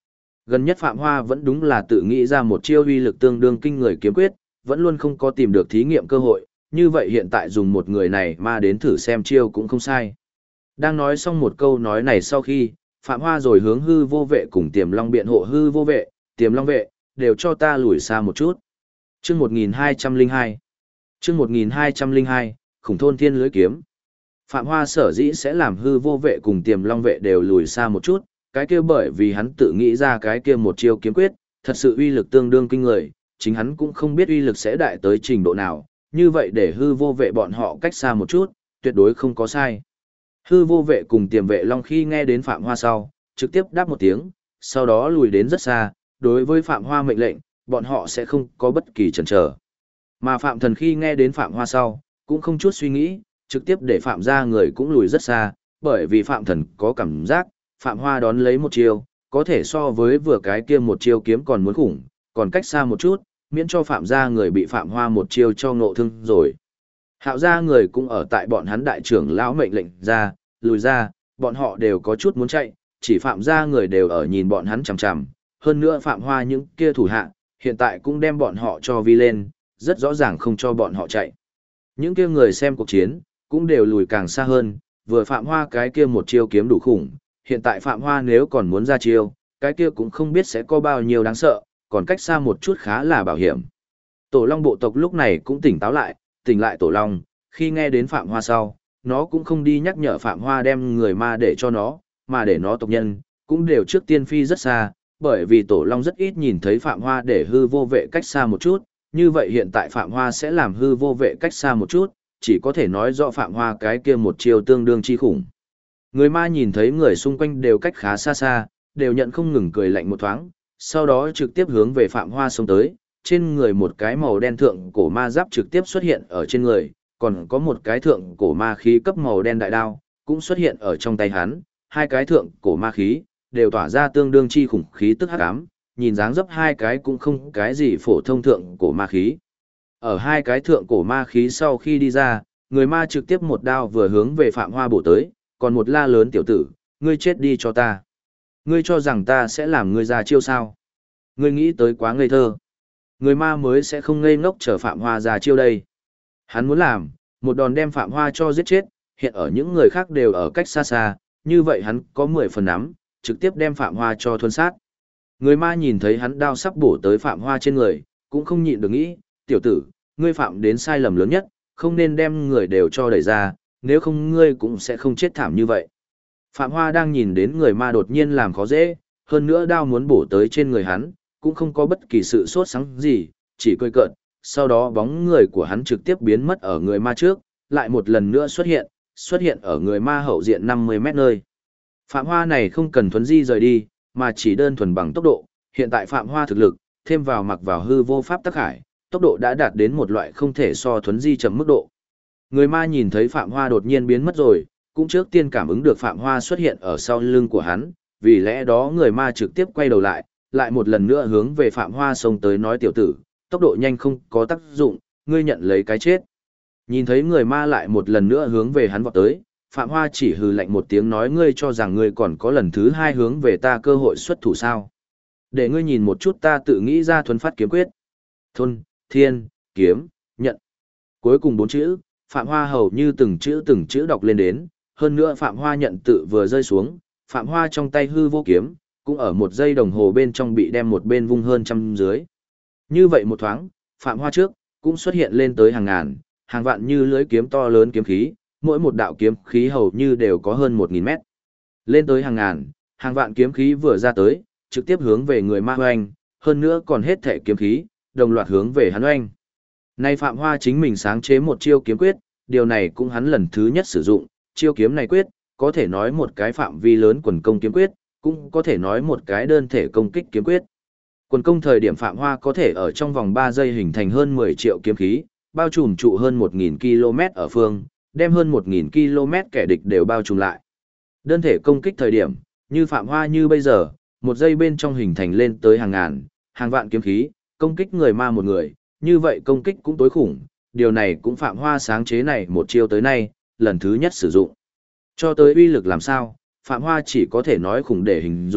Gần nhất Phạm Hoa vẫn đúng là tự nghĩ ra một chiêu uy lực tương đương kinh người kiếm quyết, vẫn luôn không có tìm được thí nghiệm cơ hội, như vậy hiện tại dùng một người này mà đến thử xem chiêu cũng không sai. Đang nói xong một câu nói này sau khi, Phạm Hoa rồi hướng hư vô vệ cùng Tiềm Long biện hộ hư vô vệ, Tiềm Long vệ, đều cho ta lùi xa một chút. Chương 1202 Chương 1202, Khủng thôn thiên lưới kiếm. Phạm Hoa sở dĩ sẽ làm hư vô vệ cùng Tiềm Long vệ đều lùi xa một chút, cái kia bởi vì hắn tự nghĩ ra cái kia một chiêu kiếm quyết, thật sự uy lực tương đương kinh người, chính hắn cũng không biết uy lực sẽ đại tới trình độ nào, như vậy để hư vô vệ bọn họ cách xa một chút, tuyệt đối không có sai. Hư vô vệ cùng Tiềm vệ Long khi nghe đến Phạm Hoa sau, trực tiếp đáp một tiếng, sau đó lùi đến rất xa, đối với Phạm Hoa mệnh lệnh, bọn họ sẽ không có bất kỳ chần chờ. Mà Phạm Thần khi nghe đến Phạm Hoa sau, cũng không chút suy nghĩ, trực tiếp để Phạm ra người cũng lùi rất xa, bởi vì Phạm Thần có cảm giác, Phạm Hoa đón lấy một chiêu, có thể so với vừa cái kia một chiêu kiếm còn muốn khủng, còn cách xa một chút, miễn cho Phạm ra người bị Phạm Hoa một chiêu cho ngộ thương rồi. Hạo ra người cũng ở tại bọn hắn đại trưởng lão mệnh lệnh ra, lùi ra, bọn họ đều có chút muốn chạy, chỉ Phạm ra người đều ở nhìn bọn hắn chằm chằm, hơn nữa Phạm Hoa những kia thủ hạ, hiện tại cũng đem bọn họ cho vi lên, rất rõ ràng không cho bọn họ chạy. Những kia người xem cuộc chiến, cũng đều lùi càng xa hơn, vừa Phạm Hoa cái kia một chiêu kiếm đủ khủng, hiện tại Phạm Hoa nếu còn muốn ra chiêu, cái kia cũng không biết sẽ có bao nhiêu đáng sợ, còn cách xa một chút khá là bảo hiểm. Tổ Long bộ tộc lúc này cũng tỉnh táo lại, tỉnh lại Tổ Long, khi nghe đến Phạm Hoa sau, nó cũng không đi nhắc nhở Phạm Hoa đem người ma để cho nó, mà để nó tộc nhân, cũng đều trước tiên phi rất xa, bởi vì Tổ Long rất ít nhìn thấy Phạm Hoa để hư vô vệ cách xa một chút, như vậy hiện tại Phạm Hoa sẽ làm hư vô vệ cách xa một chút, chỉ có thể nói rõ Phạm Hoa cái kia một chiều tương đương chi khủng. Người ma nhìn thấy người xung quanh đều cách khá xa xa, đều nhận không ngừng cười lạnh một thoáng, sau đó trực tiếp hướng về Phạm Hoa xông tới, trên người một cái màu đen thượng cổ ma giáp trực tiếp xuất hiện ở trên người, còn có một cái thượng cổ ma khí cấp màu đen đại đao, cũng xuất hiện ở trong tay hắn, hai cái thượng cổ ma khí, đều tỏa ra tương đương chi khủng khí tức hắc ám, nhìn dáng dấp hai cái cũng không cái gì phổ thông thượng cổ ma khí. Ở hai cái thượng cổ ma khí sau khi đi ra, người ma trực tiếp một đao vừa hướng về Phạm Hoa bổ tới, còn một la lớn tiểu tử, ngươi chết đi cho ta. Ngươi cho rằng ta sẽ làm ngươi ra chiêu sao? Ngươi nghĩ tới quá ngây thơ. Người ma mới sẽ không ngây ngốc chờ Phạm Hoa ra chiêu đây. Hắn muốn làm, một đòn đem Phạm Hoa cho giết chết, hiện ở những người khác đều ở cách xa xa, như vậy hắn có 10 phần nắm, trực tiếp đem Phạm Hoa cho thuần sát. Người ma nhìn thấy hắn đao sắp bổ tới Phạm Hoa trên người, cũng không nhịn được nghĩ, tiểu tử, ngươi phạm đến sai lầm lớn nhất, không nên đem người đều cho đẩy ra, nếu không ngươi cũng sẽ không chết thảm như vậy. Phạm Hoa đang nhìn đến người ma đột nhiên làm khó dễ, hơn nữa đao muốn bổ tới trên người hắn, cũng không có bất kỳ sự sốt sắng gì, chỉ cười cợt, sau đó bóng người của hắn trực tiếp biến mất ở người ma trước, lại một lần nữa xuất hiện ở người ma hậu diện 50 mét nơi. Phạm Hoa này không cần thuấn di rời đi, mà chỉ đơn thuần bằng tốc độ, hiện tại Phạm Hoa thực lực, thêm vào mặc vào hư vô pháp tắc hải, tốc độ đã đạt đến một loại không thể so thuấn di chậm mức độ. Người ma nhìn thấy Phạm Hoa đột nhiên biến mất rồi, cũng trước tiên cảm ứng được Phạm Hoa xuất hiện ở sau lưng của hắn, vì lẽ đó người ma trực tiếp quay đầu lại một lần nữa hướng về Phạm Hoa xông tới nói tiểu tử, tốc độ nhanh không có tác dụng, ngươi nhận lấy cái chết. Nhìn thấy người ma lại một lần nữa hướng về hắn vọt tới, Phạm Hoa chỉ hừ lạnh một tiếng nói ngươi cho rằng ngươi còn có lần thứ hai hướng về ta cơ hội xuất thủ sao. Để ngươi nhìn một chút ta tự nghĩ ra thuần phát kiếm quyết. Thuần, thiên, kiếm, nhận. Cuối cùng 4 chữ, Phạm Hoa hầu như từng chữ đọc lên đến, hơn nữa Phạm Hoa nhận tự vừa rơi xuống, Phạm Hoa trong tay hư vô kiếm, cũng ở 1 giây đồng hồ bên trong bị đem một bên vung hơn trăm dưới. Như vậy một thoáng, Phạm Hoa trước, cũng xuất hiện lên tới hàng ngàn, hàng vạn như lưới kiếm to lớn kiếm khí, mỗi một đạo kiếm khí hầu như đều có hơn 1000 mét. Lên tới hàng ngàn, hàng vạn kiếm khí vừa ra tới, trực tiếp hướng về người ma oanh, hơn nữa còn hết thể kiếm khí, đồng loạt hướng về hắn oanh. Nay Phạm Hoa chính mình sáng chế một chiêu kiếm quyết, điều này cũng hắn lần thứ nhất sử dụng, chiêu kiếm này quyết, có thể nói một cái phạm vi lớn quần công kiếm quyết, cũng có thể nói một cái đơn thể công kích kiếm quyết. Quần công thời điểm Phạm Hoa có thể ở trong vòng 3 giây hình thành hơn 10 triệu kiếm khí, bao trùm trụ hơn 1000 km ở phương, đem hơn 1000 km kẻ địch đều bao trùm lại. Đơn thể công kích thời điểm, như Phạm Hoa như bây giờ, 1 giây bên trong hình thành lên tới hàng ngàn, hàng vạn kiếm khí, công kích người ma một người, như vậy công kích cũng tối khủng, điều này cũng Phạm Hoa sáng chế này một chiêu tới nay, lần thứ nhất sử dụng. Cho tới uy lực làm sao, Phạm Hoa chỉ có thể nói khủng để hình dung,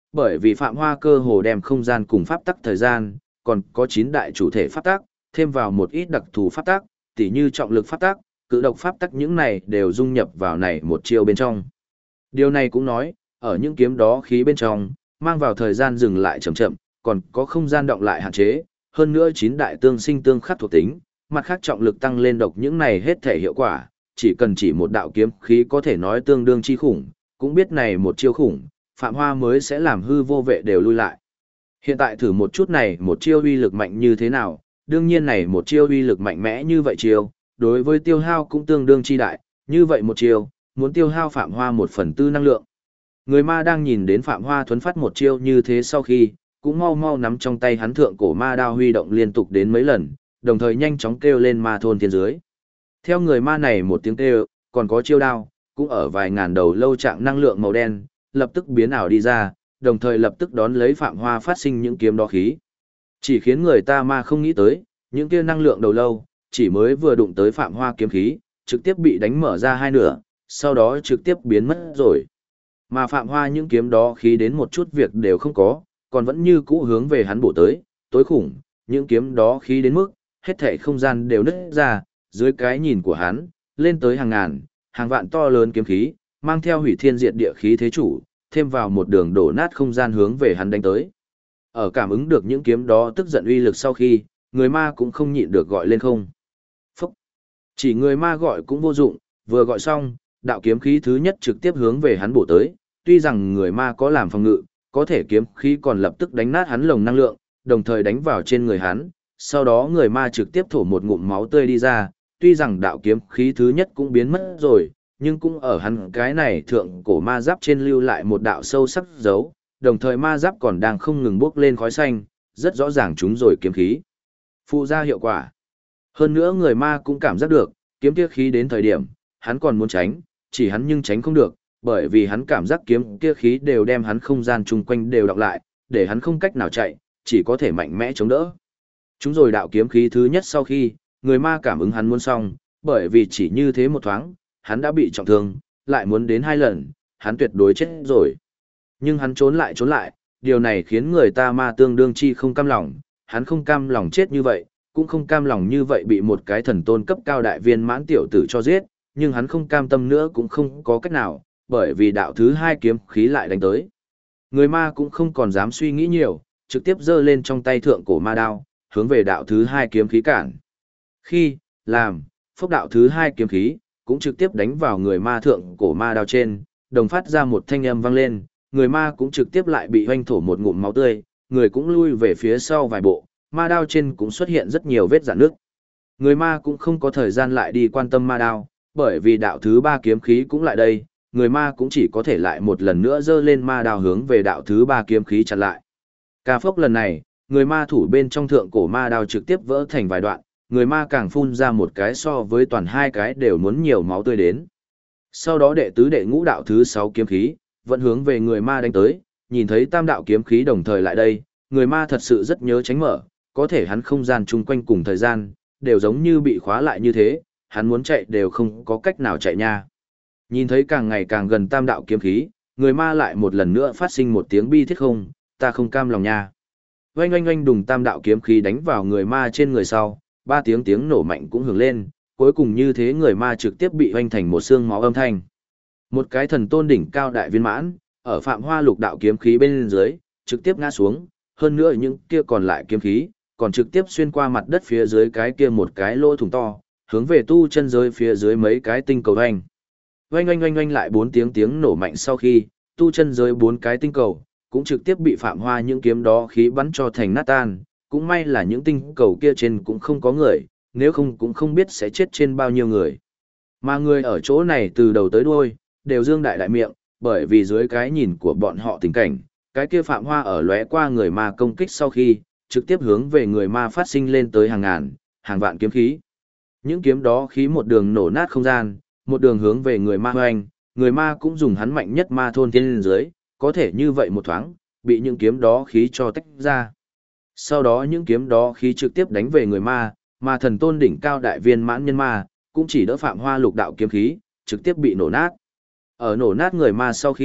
bởi vì Phạm Hoa cơ hồ đem không gian cùng pháp tắc thời gian, còn có 9 đại chủ thể pháp tắc, thêm vào một ít đặc thù pháp tắc, tỉ như trọng lực pháp tắc, cự độc pháp tắc, những này đều dung nhập vào này một chiêu bên trong. Điều này cũng nói, ở những kiếm đó khí bên trong, mang vào thời gian dừng lại chậm chậm, còn có không gian động lại hạn chế, hơn nữa 9 đại tương sinh tương khắc thuộc tính, mặt khác trọng lực tăng lên độc những này hết thể hiệu quả, chỉ cần chỉ một đạo kiếm khí có thể nói tương đương chi khủng, cũng biết này một chiêu khủng, Phạm Hoa mới sẽ làm hư vô vệ đều lui lại. Hiện tại thử một chút này một chiêu uy lực mạnh như thế nào, đương nhiên này một chiêu uy lực mạnh mẽ như vậy chiêu, đối với tiêu hao cũng tương đương chi đại, như vậy một chiêu, muốn tiêu hao Phạm Hoa 1/4 năng lượng. Người ma đang nhìn đến Phạm Hoa thuấn phát một chiêu như thế sau khi, cũng mau mau nắm trong tay hắn thượng cổ ma đao huy động liên tục đến mấy lần, đồng thời nhanh chóng kêu lên ma thôn thiên dưới. Theo người ma này một tiếng kêu, còn có chiêu đao, cũng ở vài ngàn đầu lâu trạng năng lượng màu đen, lập tức biến ảo đi ra, đồng thời lập tức đón lấy Phạm Hoa phát sinh những kiếm đó khí. Chỉ khiến người ta ma không nghĩ tới, những kia năng lượng đầu lâu, chỉ mới vừa đụng tới Phạm Hoa kiếm khí, trực tiếp bị đánh mở ra hai nửa, sau đó trực tiếp biến mất rồi. Mà Phạm Hoa những kiếm đó khí đến một chút việc đều không có, còn vẫn như cũ hướng về hắn bổ tới, tối khủng, những kiếm đó khí đến mức, hết thảy không gian đều nứt ra, dưới cái nhìn của hắn, lên tới hàng ngàn, hàng vạn to lớn kiếm khí, mang theo hủy thiên diệt địa khí thế chủ, thêm vào một đường đổ nát không gian hướng về hắn đánh tới. Ở cảm ứng được những kiếm đó tức giận uy lực sau khi, người ma cũng không nhịn được gọi lên không. Phúc! Chỉ người ma gọi cũng vô dụng, vừa gọi xong, đạo kiếm khí thứ nhất trực tiếp hướng về hắn bổ tới, tuy rằng người ma có làm phòng ngự, có thể kiếm khí còn lập tức đánh nát hắn lồng năng lượng, đồng thời đánh vào trên người hắn, sau đó người ma trực tiếp thổ một ngụm máu tươi đi ra, tuy rằng đạo kiếm khí thứ nhất cũng biến mất rồi, nhưng cũng ở hắn cái này thượng cổ ma giáp trên lưu lại một đạo sâu sắc dấu, đồng thời ma giáp còn đang không ngừng bốc lên khói xanh, rất rõ ràng chúng rồi kiếm khí. Phụ ra hiệu quả. Hơn nữa người ma cũng cảm giác được, kiếm kia khí đến thời điểm, hắn còn muốn tránh, chỉ hắn nhưng tránh không được, bởi vì hắn cảm giác kiếm kia khí đều đem hắn không gian chung quanh đều đọc lại, để hắn không cách nào chạy, chỉ có thể mạnh mẽ chống đỡ. Chúng rồi đạo kiếm khí thứ nhất sau khi, người ma cảm ứng hắn muốn xong, bởi vì chỉ như thế một thoáng, hắn đã bị trọng thương, lại muốn đến 2 lần, hắn tuyệt đối chết rồi. Nhưng hắn trốn lại, điều này khiến người ta ma tương đương chi không cam lòng, hắn không cam lòng chết như vậy, cũng không cam lòng như vậy bị một cái thần tôn cấp cao đại viên mãn tiểu tử cho giết, nhưng hắn không cam tâm nữa cũng không có cách nào, bởi vì đạo thứ 2 kiếm khí lại đánh tới. Người ma cũng không còn dám suy nghĩ nhiều, trực tiếp giơ lên trong tay thượng cổ ma đao, hướng về đạo thứ 2 kiếm khí cản. Khi, làm, phốc đạo thứ 2 kiếm khí, cũng trực tiếp đánh vào người ma thượng cổ ma đao trên, đồng phát ra một thanh âm vang lên, người ma cũng trực tiếp lại bị hoanh thổ một ngụm máu tươi, người cũng lui về phía sau vài bộ, ma đao trên cũng xuất hiện rất nhiều vết rạn nước. Người ma cũng không có thời gian lại đi quan tâm ma đao, bởi vì đạo thứ 3 kiếm khí cũng lại đây, người ma cũng chỉ có thể lại một lần nữa giơ lên ma đao hướng về đạo thứ 3 kiếm khí chặn lại. Ca phốc lần này, người ma thủ bên trong thượng cổ ma đao trực tiếp vỡ thành vài đoạn, người ma càng phun ra một cái so với toàn 2 cái đều muốn nhiều máu tươi đến. Sau đó đệ tứ đệ ngũ đạo thứ 6 kiếm khí, vẫn hướng về người ma đánh tới, nhìn thấy tam đạo kiếm khí đồng thời lại đây, người ma thật sự rất nhớ tránh mở, có thể hắn không gian chung quanh cùng thời gian, đều giống như bị khóa lại như thế, hắn muốn chạy đều không có cách nào chạy nha. Nhìn thấy càng ngày càng gần tam đạo kiếm khí, người ma lại một lần nữa phát sinh một tiếng bi thiết không, ta không cam lòng nha. Oanh oanh oanh đùng tam đạo kiếm khí đánh vào người ma trên người sau, 3 tiếng nổ mạnh cũng hưởng lên, cuối cùng như thế người ma trực tiếp bị oanh thành một xương máu âm thanh. Một cái thần tôn đỉnh cao đại viên mãn, ở Phạm Hoa lục đạo kiếm khí bên dưới, trực tiếp ngã xuống, hơn nữa những kia còn lại kiếm khí, còn trực tiếp xuyên qua mặt đất phía dưới cái kia một cái lỗ thủng to, hướng về tu chân giới phía dưới mấy cái tinh cầu oanh. Oanh oanh oanh oanh lại 4 tiếng nổ mạnh sau khi, tu chân giới 4 cái tinh cầu, cũng trực tiếp bị Phạm Hoa những kiếm đó khí bắn cho thành nát tan, cũng may là những tinh cầu kia trên cũng không có người, nếu không cũng không biết sẽ chết trên bao nhiêu người. Mà người ở chỗ này từ đầu tới đuôi, đều dương đại đại miệng, bởi vì dưới cái nhìn của bọn họ tình cảnh, cái kia Phạm Hoa ở lóe qua người ma công kích sau khi, trực tiếp hướng về người ma phát sinh lên tới hàng ngàn, hàng vạn kiếm khí. Những kiếm đó khí một đường nổ nát không gian, một đường hướng về người ma hoành, người ma cũng dùng hắn mạnh nhất ma thôn thiên lên dưới, có thể như vậy một thoáng, bị những kiếm đó khí cho tách ra. Sau đó những kiếm đó khí trực tiếp đánh về người ma, mà thần tôn đỉnh cao đại viên mãn nhân ma, cũng chỉ đỡ Phạm Hoa lục đạo kiếm khí, trực tiếp bị nổ nát. Ở nổ nát người ma sau khi,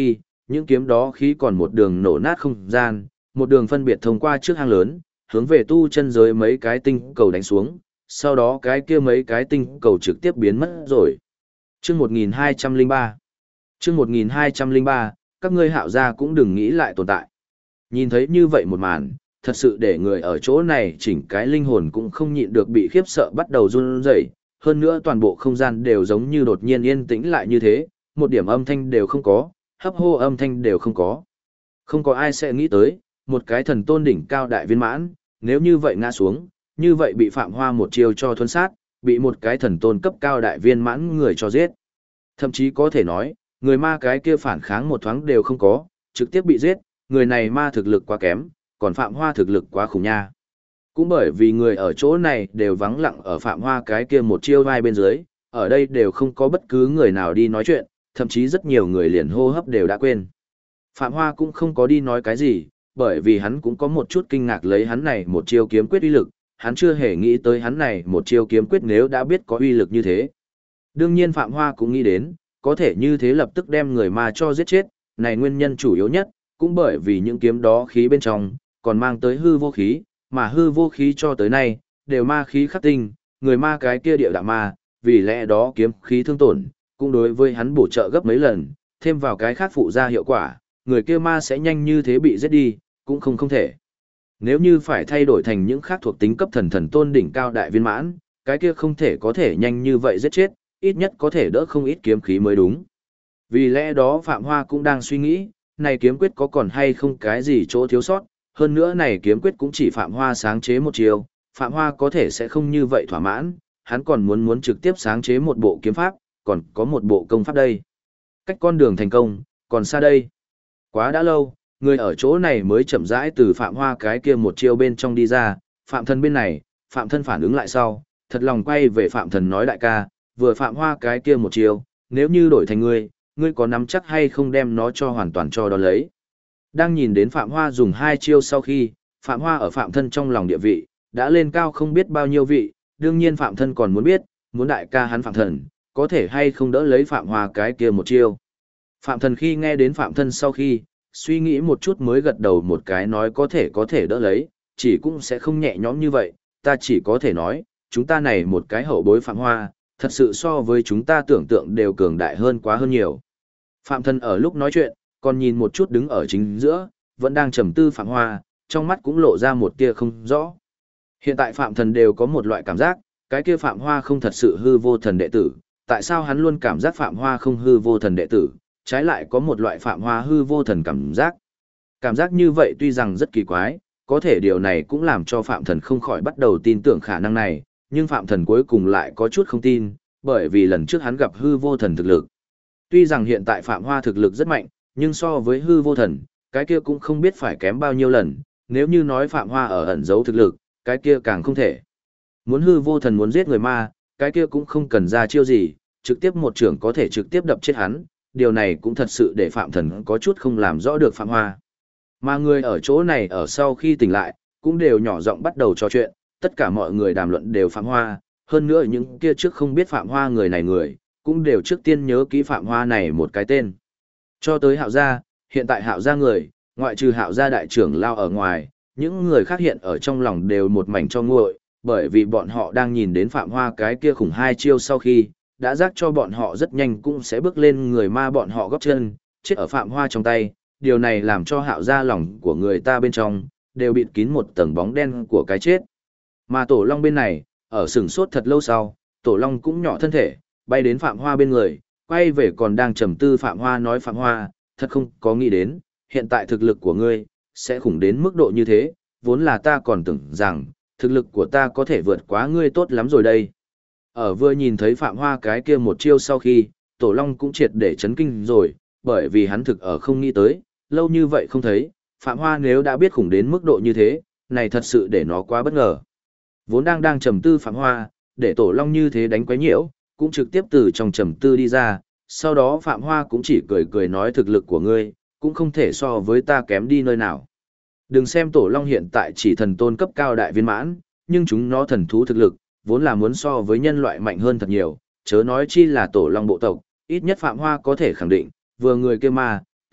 những kiếm đó khí còn một đường nổ nát không gian, một đường phân biệt thông qua trước hang lớn, hướng về tu chân giới mấy cái tinh cầu đánh xuống, sau đó cái kia mấy cái tinh cầu trực tiếp biến mất rồi. Chương 1203. Chương 1203, các ngươi Hạo gia cũng đừng nghĩ lại tồn tại. Nhìn thấy như vậy một màn, thật sự để người ở chỗ này chỉnh cái linh hồn cũng không nhịn được bị khiếp sợ bắt đầu run rẩy, hơn nữa toàn bộ không gian đều giống như đột nhiên yên tĩnh lại như thế, một điểm âm thanh đều không có, hấp hô âm thanh đều không có. Không có ai sẽ nghĩ tới, một cái thần tôn đỉnh cao đại viên mãn, nếu như vậy ngã xuống, như vậy bị Phạm Hoa một chiêu cho thuần sát, bị một cái thần tôn cấp cao đại viên mãn người cho giết. Thậm chí có thể nói, người ma cái kia phản kháng một thoáng đều không có, trực tiếp bị giết, người này ma thực lực quá kém, còn Phạm Hoa thực lực quá khủng nha. Cũng bởi vì người ở chỗ này đều vắng lặng ở Phạm Hoa cái kia một chiêu vai bên dưới, ở đây đều không có bất cứ người nào đi nói chuyện, thậm chí rất nhiều người liền hô hấp đều đã quên. Phạm Hoa cũng không có đi nói cái gì, bởi vì hắn cũng có một chút kinh ngạc lấy hắn này một chiêu kiếm quyết uy lực, hắn chưa hề nghĩ tới hắn này một chiêu kiếm quyết nếu đã biết có uy lực như thế. Đương nhiên Phạm Hoa cũng nghĩ đến, có thể như thế lập tức đem người ma cho giết chết, này nguyên nhân chủ yếu nhất, cũng bởi vì những kiếm đó khí bên trong, còn mang tới hư vô khí, mà hư vô khí cho tới nay, đều ma khí khắc tinh, người ma cái kia địa đạo ma, vì lẽ đó kiếm khí thương tổn, cũng đối với hắn bổ trợ gấp mấy lần, thêm vào cái khác phụ ra hiệu quả, người kia ma sẽ nhanh như thế bị giết đi, cũng không thể. Nếu như phải thay đổi thành những khác thuộc tính cấp thần tôn đỉnh cao đại viên mãn, cái kia không thể có thể nhanh như vậy giết chết, ít nhất có thể đỡ không ít kiếm khí mới đúng. Vì lẽ đó Phạm Hoa cũng đang suy nghĩ, này kiếm quyết có còn hay không cái gì chỗ thiếu sót, hơn nữa này kiếm quyết cũng chỉ Phạm Hoa sáng chế một chiều, Phạm Hoa có thể sẽ không như vậy thỏa mãn, hắn còn muốn trực tiếp sáng chế một bộ kiếm pháp, còn có một bộ công pháp đây. Cách con đường thành công, còn xa đây. Quá đã lâu, người ở chỗ này mới chậm rãi từ Phạm Hoa cái kia một chiêu bên trong đi ra, Phạm Thân bên này, Phạm Thân phản ứng lại sau, thật lòng quay về Phạm Thần nói đại ca, vừa Phạm Hoa cái kia một chiêu, nếu như đổi thành ngươi có nắm chắc hay không đem nó cho hoàn toàn cho đón lấy. Đang nhìn đến Phạm Hoa dùng hai chiêu sau khi, Phạm Hoa ở Phạm Thân trong lòng địa vị, đã lên cao không biết bao nhiêu vị, đương nhiên Phạm Thân còn muốn biết, muốn đại ca hắn Phạm Thần, có thể hay không đỡ lấy Phạm Hoa cái kia một chiêu. Phạm Thần khi nghe đến Phạm Thân sau khi, suy nghĩ một chút mới gật đầu một cái nói có thể đỡ lấy, chỉ cũng sẽ không nhẹ nhõm như vậy, ta chỉ có thể nói, chúng ta này một cái hậu bối Phạm Hoa, thật sự so với chúng ta tưởng tượng đều cường đại hơn quá hơn nhiều. Phạm Thân ở lúc nói chuyện, còn nhìn một chút đứng ở chính giữa, vẫn đang trầm tư Phạm Hoa, trong mắt cũng lộ ra một tia không rõ. Hiện tại Phạm Thần đều có một loại cảm giác, cái kia Phạm Hoa không thật sự hư vô thần đệ tử, tại sao hắn luôn cảm giác Phạm Hoa không hư vô thần đệ tử, trái lại có một loại Phạm Hoa hư vô thần cảm giác. Cảm giác như vậy tuy rằng rất kỳ quái, có thể điều này cũng làm cho Phạm Thần không khỏi bắt đầu tin tưởng khả năng này, nhưng Phạm Thần cuối cùng lại có chút không tin, bởi vì lần trước hắn gặp hư vô thần thực lực. Tuy rằng hiện tại Phạm Hoa thực lực rất mạnh, nhưng so với hư vô thần, cái kia cũng không biết phải kém bao nhiêu lần, nếu như nói Phạm Hoa ở ẩn giấu thực lực, cái kia càng không thể. Muốn hư vô thần muốn giết người ma, cái kia cũng không cần ra chiêu gì, trực tiếp một trưởng có thể trực tiếp đập chết hắn, điều này cũng thật sự để Phạm Thần có chút không làm rõ được Phạm Hoa. Mà người ở chỗ này ở sau khi tỉnh lại, cũng đều nhỏ giọng bắt đầu trò chuyện, tất cả mọi người đàm luận đều Phạm Hoa, hơn nữa những kia trước không biết Phạm Hoa người này người, cũng đều trước tiên nhớ kỹ Phạm Hoa này một cái tên. Cho tới Hạo gia, hiện tại Hạo gia người, ngoại trừ Hạo gia đại trưởng lao ở ngoài, những người khác hiện ở trong lòng đều một mảnh cho nguội, bởi vì bọn họ đang nhìn đến Phạm Hoa cái kia khủng hai chiêu sau khi, đã giác cho bọn họ rất nhanh cũng sẽ bước lên người ma bọn họ góp chân, chết ở Phạm Hoa trong tay, điều này làm cho Hạo gia lòng của người ta bên trong, đều bịt kín một tầng bóng đen của cái chết. Mà Tổ Long bên này, ở sừng sốt thật lâu sau, Tổ Long cũng nhỏ thân thể, bay đến Phạm Hoa bên người, quay về còn đang trầm tư Phạm Hoa nói Phạm Hoa, thật không có nghĩ đến, hiện tại thực lực của ngươi, sẽ khủng đến mức độ như thế, vốn là ta còn tưởng rằng, thực lực của ta có thể vượt quá ngươi tốt lắm rồi đây. Ở vừa nhìn thấy Phạm Hoa cái kia một chiêu sau khi, Tổ Long cũng triệt để chấn kinh rồi, bởi vì hắn thực ở không nghĩ tới, lâu như vậy không thấy, Phạm Hoa nếu đã biết khủng đến mức độ như thế, này thật sự để nó quá bất ngờ. Vốn đang trầm tư Phạm Hoa, để Tổ Long như thế đánh quấy nhiễu, cũng trực tiếp từ trong trầm tư đi ra, sau đó Phạm Hoa cũng chỉ cười cười nói thực lực của ngươi, cũng không thể so với ta kém đi nơi nào. Đừng xem Tổ Long hiện tại chỉ thần tôn cấp cao đại viên mãn, nhưng chúng nó thần thú thực lực, vốn là muốn so với nhân loại mạnh hơn thật nhiều, chớ nói chi là Tổ Long bộ tộc, ít nhất Phạm Hoa có thể khẳng định, vừa người kia ma,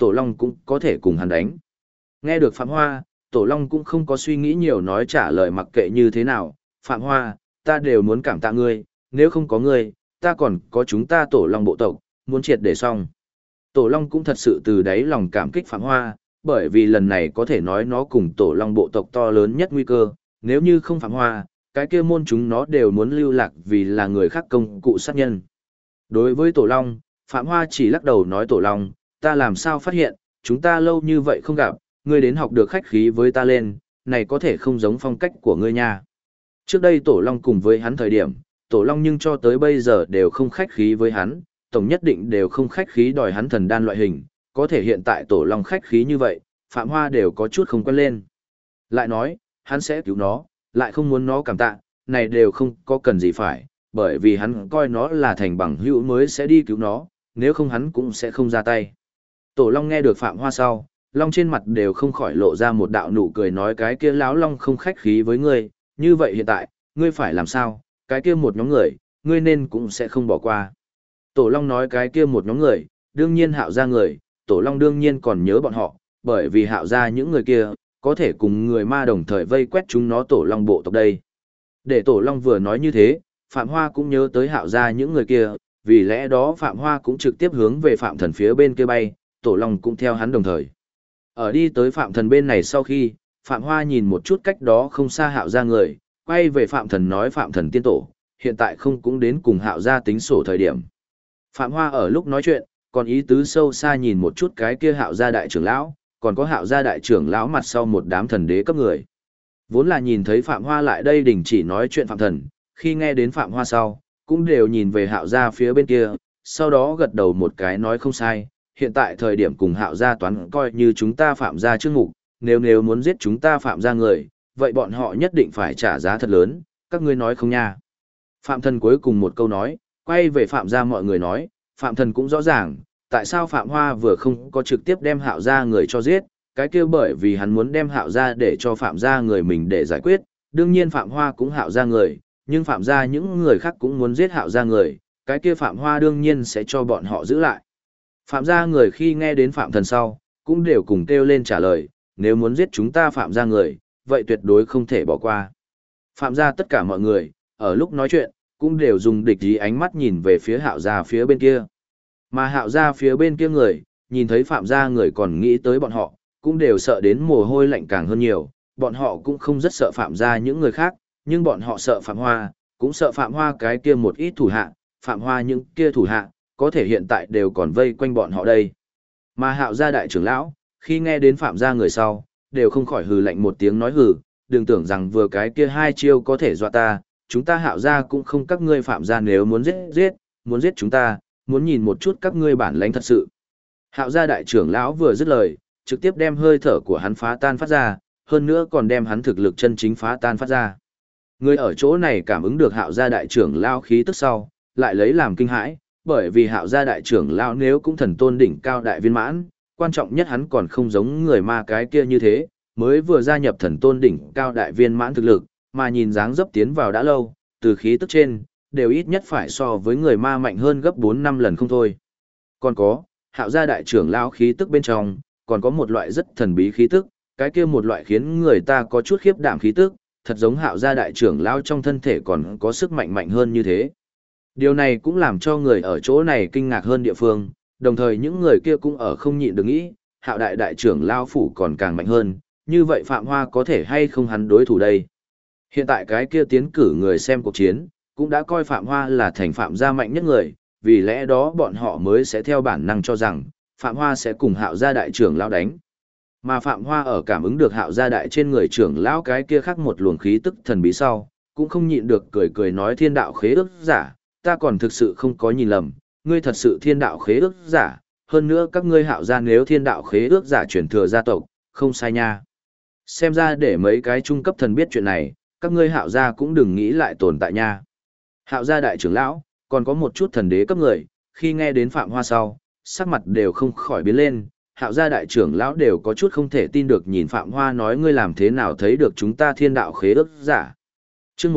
Tổ Long cũng có thể cùng hắn đánh. Nghe được Phạm Hoa, Tổ Long cũng không có suy nghĩ nhiều nói trả lời mặc kệ như thế nào. Phạm Hoa, ta đều muốn cảm tạ ngươi, nếu không có ngươi, ta còn có chúng ta Tổ Long bộ tộc, muốn triệt để xong. Tổ Long cũng thật sự từ đáy lòng cảm kích Phạm Hoa, bởi vì lần này có thể nói nó cùng Tổ Long bộ tộc to lớn nhất nguy cơ, nếu như không Phạm Hoa, cái kia môn chúng nó đều muốn lưu lạc vì là người khác công cụ sát nhân. Đối với Tổ Long, Phạm Hoa chỉ lắc đầu nói Tổ Long, ta làm sao phát hiện, chúng ta lâu như vậy không gặp, ngươi đến học được khách khí với ta lên, này có thể không giống phong cách của ngươi nha. Trước đây Tổ Long cùng với hắn thời điểm, Tổ Long nhưng cho tới bây giờ đều không khách khí với hắn, tổng nhất định đều không khách khí đòi hắn thần đan loại hình, có thể hiện tại Tổ Long khách khí như vậy, Phạm Hoa đều có chút không quen lên. Lại nói, hắn sẽ cứu nó, lại không muốn nó cảm tạ, này đều không có cần gì phải, bởi vì hắn coi nó là thành bằng hữu mới sẽ đi cứu nó, nếu không hắn cũng sẽ không ra tay. Tổ Long nghe được Phạm Hoa sau, Long trên mặt đều không khỏi lộ ra một đạo nụ cười nói cái kia láo Long không khách khí với ngươi, như vậy hiện tại, ngươi phải làm sao, cái kia một nhóm người, ngươi nên cũng sẽ không bỏ qua. Tổ Long nói cái kia một nhóm người, đương nhiên Hạo gia người, Tổ Long đương nhiên còn nhớ bọn họ, bởi vì Hạo gia những người kia, có thể cùng người ma đồng thời vây quét chúng nó Tổ Long bộ tộc đây. Để Tổ Long vừa nói như thế, Phạm Hoa cũng nhớ tới Hạo gia những người kia, vì lẽ đó Phạm Hoa cũng trực tiếp hướng về Phạm Thần phía bên kia bay, Tổ Long cũng theo hắn đồng thời. Ở đi tới Phạm Thần bên này sau khi, Phạm Hoa nhìn một chút cách đó không xa Hạo gia người, quay về Phạm Thần nói Phạm Thần tiên tổ, hiện tại không cũng đến cùng Hạo gia tính sổ thời điểm. Phạm Hoa ở lúc nói chuyện, còn ý tứ sâu xa nhìn một chút cái kia Hạo gia đại trưởng lão, còn có Hạo gia đại trưởng lão mặt sau một đám thần đế cấp người. Vốn là nhìn thấy Phạm Hoa lại đây đình chỉ nói chuyện Phạm Thần, khi nghe đến Phạm Hoa sau, cũng đều nhìn về Hạo gia phía bên kia, sau đó gật đầu một cái nói không sai, hiện tại thời điểm cùng Hạo gia toán coi như chúng ta Phạm gia trước mục, nếu muốn giết chúng ta Phạm gia người, vậy bọn họ nhất định phải trả giá thật lớn, các ngươi nói không nha. Phạm Thần cuối cùng một câu nói, quay về Phạm gia mọi người nói, Phạm Thần cũng rõ ràng, tại sao Phạm Hoa vừa không có trực tiếp đem Hạo gia người cho giết, cái kia bởi vì hắn muốn đem Hạo gia để cho Phạm gia người mình để giải quyết, đương nhiên Phạm Hoa cũng Hạo gia người, nhưng Phạm gia những người khác cũng muốn giết Hạo gia người, cái kia Phạm Hoa đương nhiên sẽ cho bọn họ giữ lại. Phạm gia người khi nghe đến Phạm Thần sau, cũng đều cùng kêu lên trả lời, nếu muốn giết chúng ta Phạm gia người, vậy tuyệt đối không thể bỏ qua. Phạm gia tất cả mọi người, ở lúc nói chuyện, cũng đều dùng địch ý ánh mắt nhìn về phía Hạo gia phía bên kia. Mà Hạo gia phía bên kia người, nhìn thấy Phạm gia người còn nghĩ tới bọn họ, cũng đều sợ đến mồ hôi lạnh càng hơn nhiều, bọn họ cũng không rất sợ Phạm gia những người khác, nhưng bọn họ sợ Phạm Hoa, cũng sợ Phạm Hoa cái kia một ít thủ hạ, Phạm Hoa những kia thủ hạ, có thể hiện tại đều còn vây quanh bọn họ đây. Mà Hạo gia đại trưởng lão, khi nghe đến Phạm gia người sau, đều không khỏi hừ lạnh một tiếng nói hừ, đừng tưởng rằng vừa cái kia hai chiêu có thể dọa ta, chúng ta Hạo gia cũng không các ngươi Phạm gia nếu muốn giết, muốn giết chúng ta, muốn nhìn một chút các ngươi bản lãnh thật sự. Hạo gia đại trưởng lão vừa dứt lời, trực tiếp đem hơi thở của hắn phá tan phát ra, hơn nữa còn đem hắn thực lực chân chính phá tan phát ra. Người ở chỗ này cảm ứng được Hạo gia đại trưởng lão khí tức sau, lại lấy làm kinh hãi, bởi vì Hạo gia đại trưởng lão nếu cũng thần tôn đỉnh cao đại viên mãn, quan trọng nhất hắn còn không giống người ma cái kia như thế, mới vừa gia nhập thần tôn đỉnh cao đại viên mãn thực lực, mà nhìn dáng dấp tiến vào đã lâu, từ khí tức trên, đều ít nhất phải so với người ma mạnh hơn gấp 4-5 lần không thôi. Còn có, Hạo gia đại trưởng lão khí tức bên trong, còn có một loại rất thần bí khí tức, cái kia một loại khiến người ta có chút khiếp đảm khí tức, thật giống Hạo gia đại trưởng lão trong thân thể còn có sức mạnh mạnh hơn như thế. Điều này cũng làm cho người ở chỗ này kinh ngạc hơn địa phương, đồng thời những người kia cũng ở không nhịn được nghĩ, Hạo đại đại trưởng lão phủ còn càng mạnh hơn, như vậy Phạm Hoa có thể hay không hắn đối thủ đây. Hiện tại cái kia tiến cử người xem cuộc chiến, cũng đã coi Phạm Hoa là thành Phạm gia mạnh nhất người, vì lẽ đó bọn họ mới sẽ theo bản năng cho rằng, Phạm Hoa sẽ cùng Hạo gia đại trưởng lão đánh. Mà Phạm Hoa ở cảm ứng được Hạo gia đại trên người trưởng lão cái kia khác một luồng khí tức thần bí sau, cũng không nhịn được cười cười nói thiên đạo khế ước giả, ta còn thực sự không có nhìn lầm, ngươi thật sự thiên đạo khế ước giả, hơn nữa các ngươi Hạo gia nếu thiên đạo khế ước giả truyền thừa gia tộc, không sai nha. Xem ra để mấy cái trung cấp thần biết chuyện này, các ngươi Hạo gia cũng đừng nghĩ lại tồn tại nha. Hạo gia đại trưởng lão, còn có một chút thần đế cấp người, khi nghe đến Phạm Hoa sau, sắc mặt đều không khỏi biến lên, Hạo gia đại trưởng lão đều có chút không thể tin được nhìn Phạm Hoa nói ngươi làm thế nào thấy được chúng ta thiên đạo khế ước giả. Chương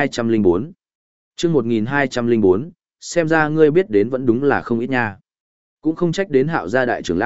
1204 Chương 1204, xem ra ngươi biết đến vẫn đúng là không ít nha. Cũng không trách đến Hạo gia đại trưởng lão,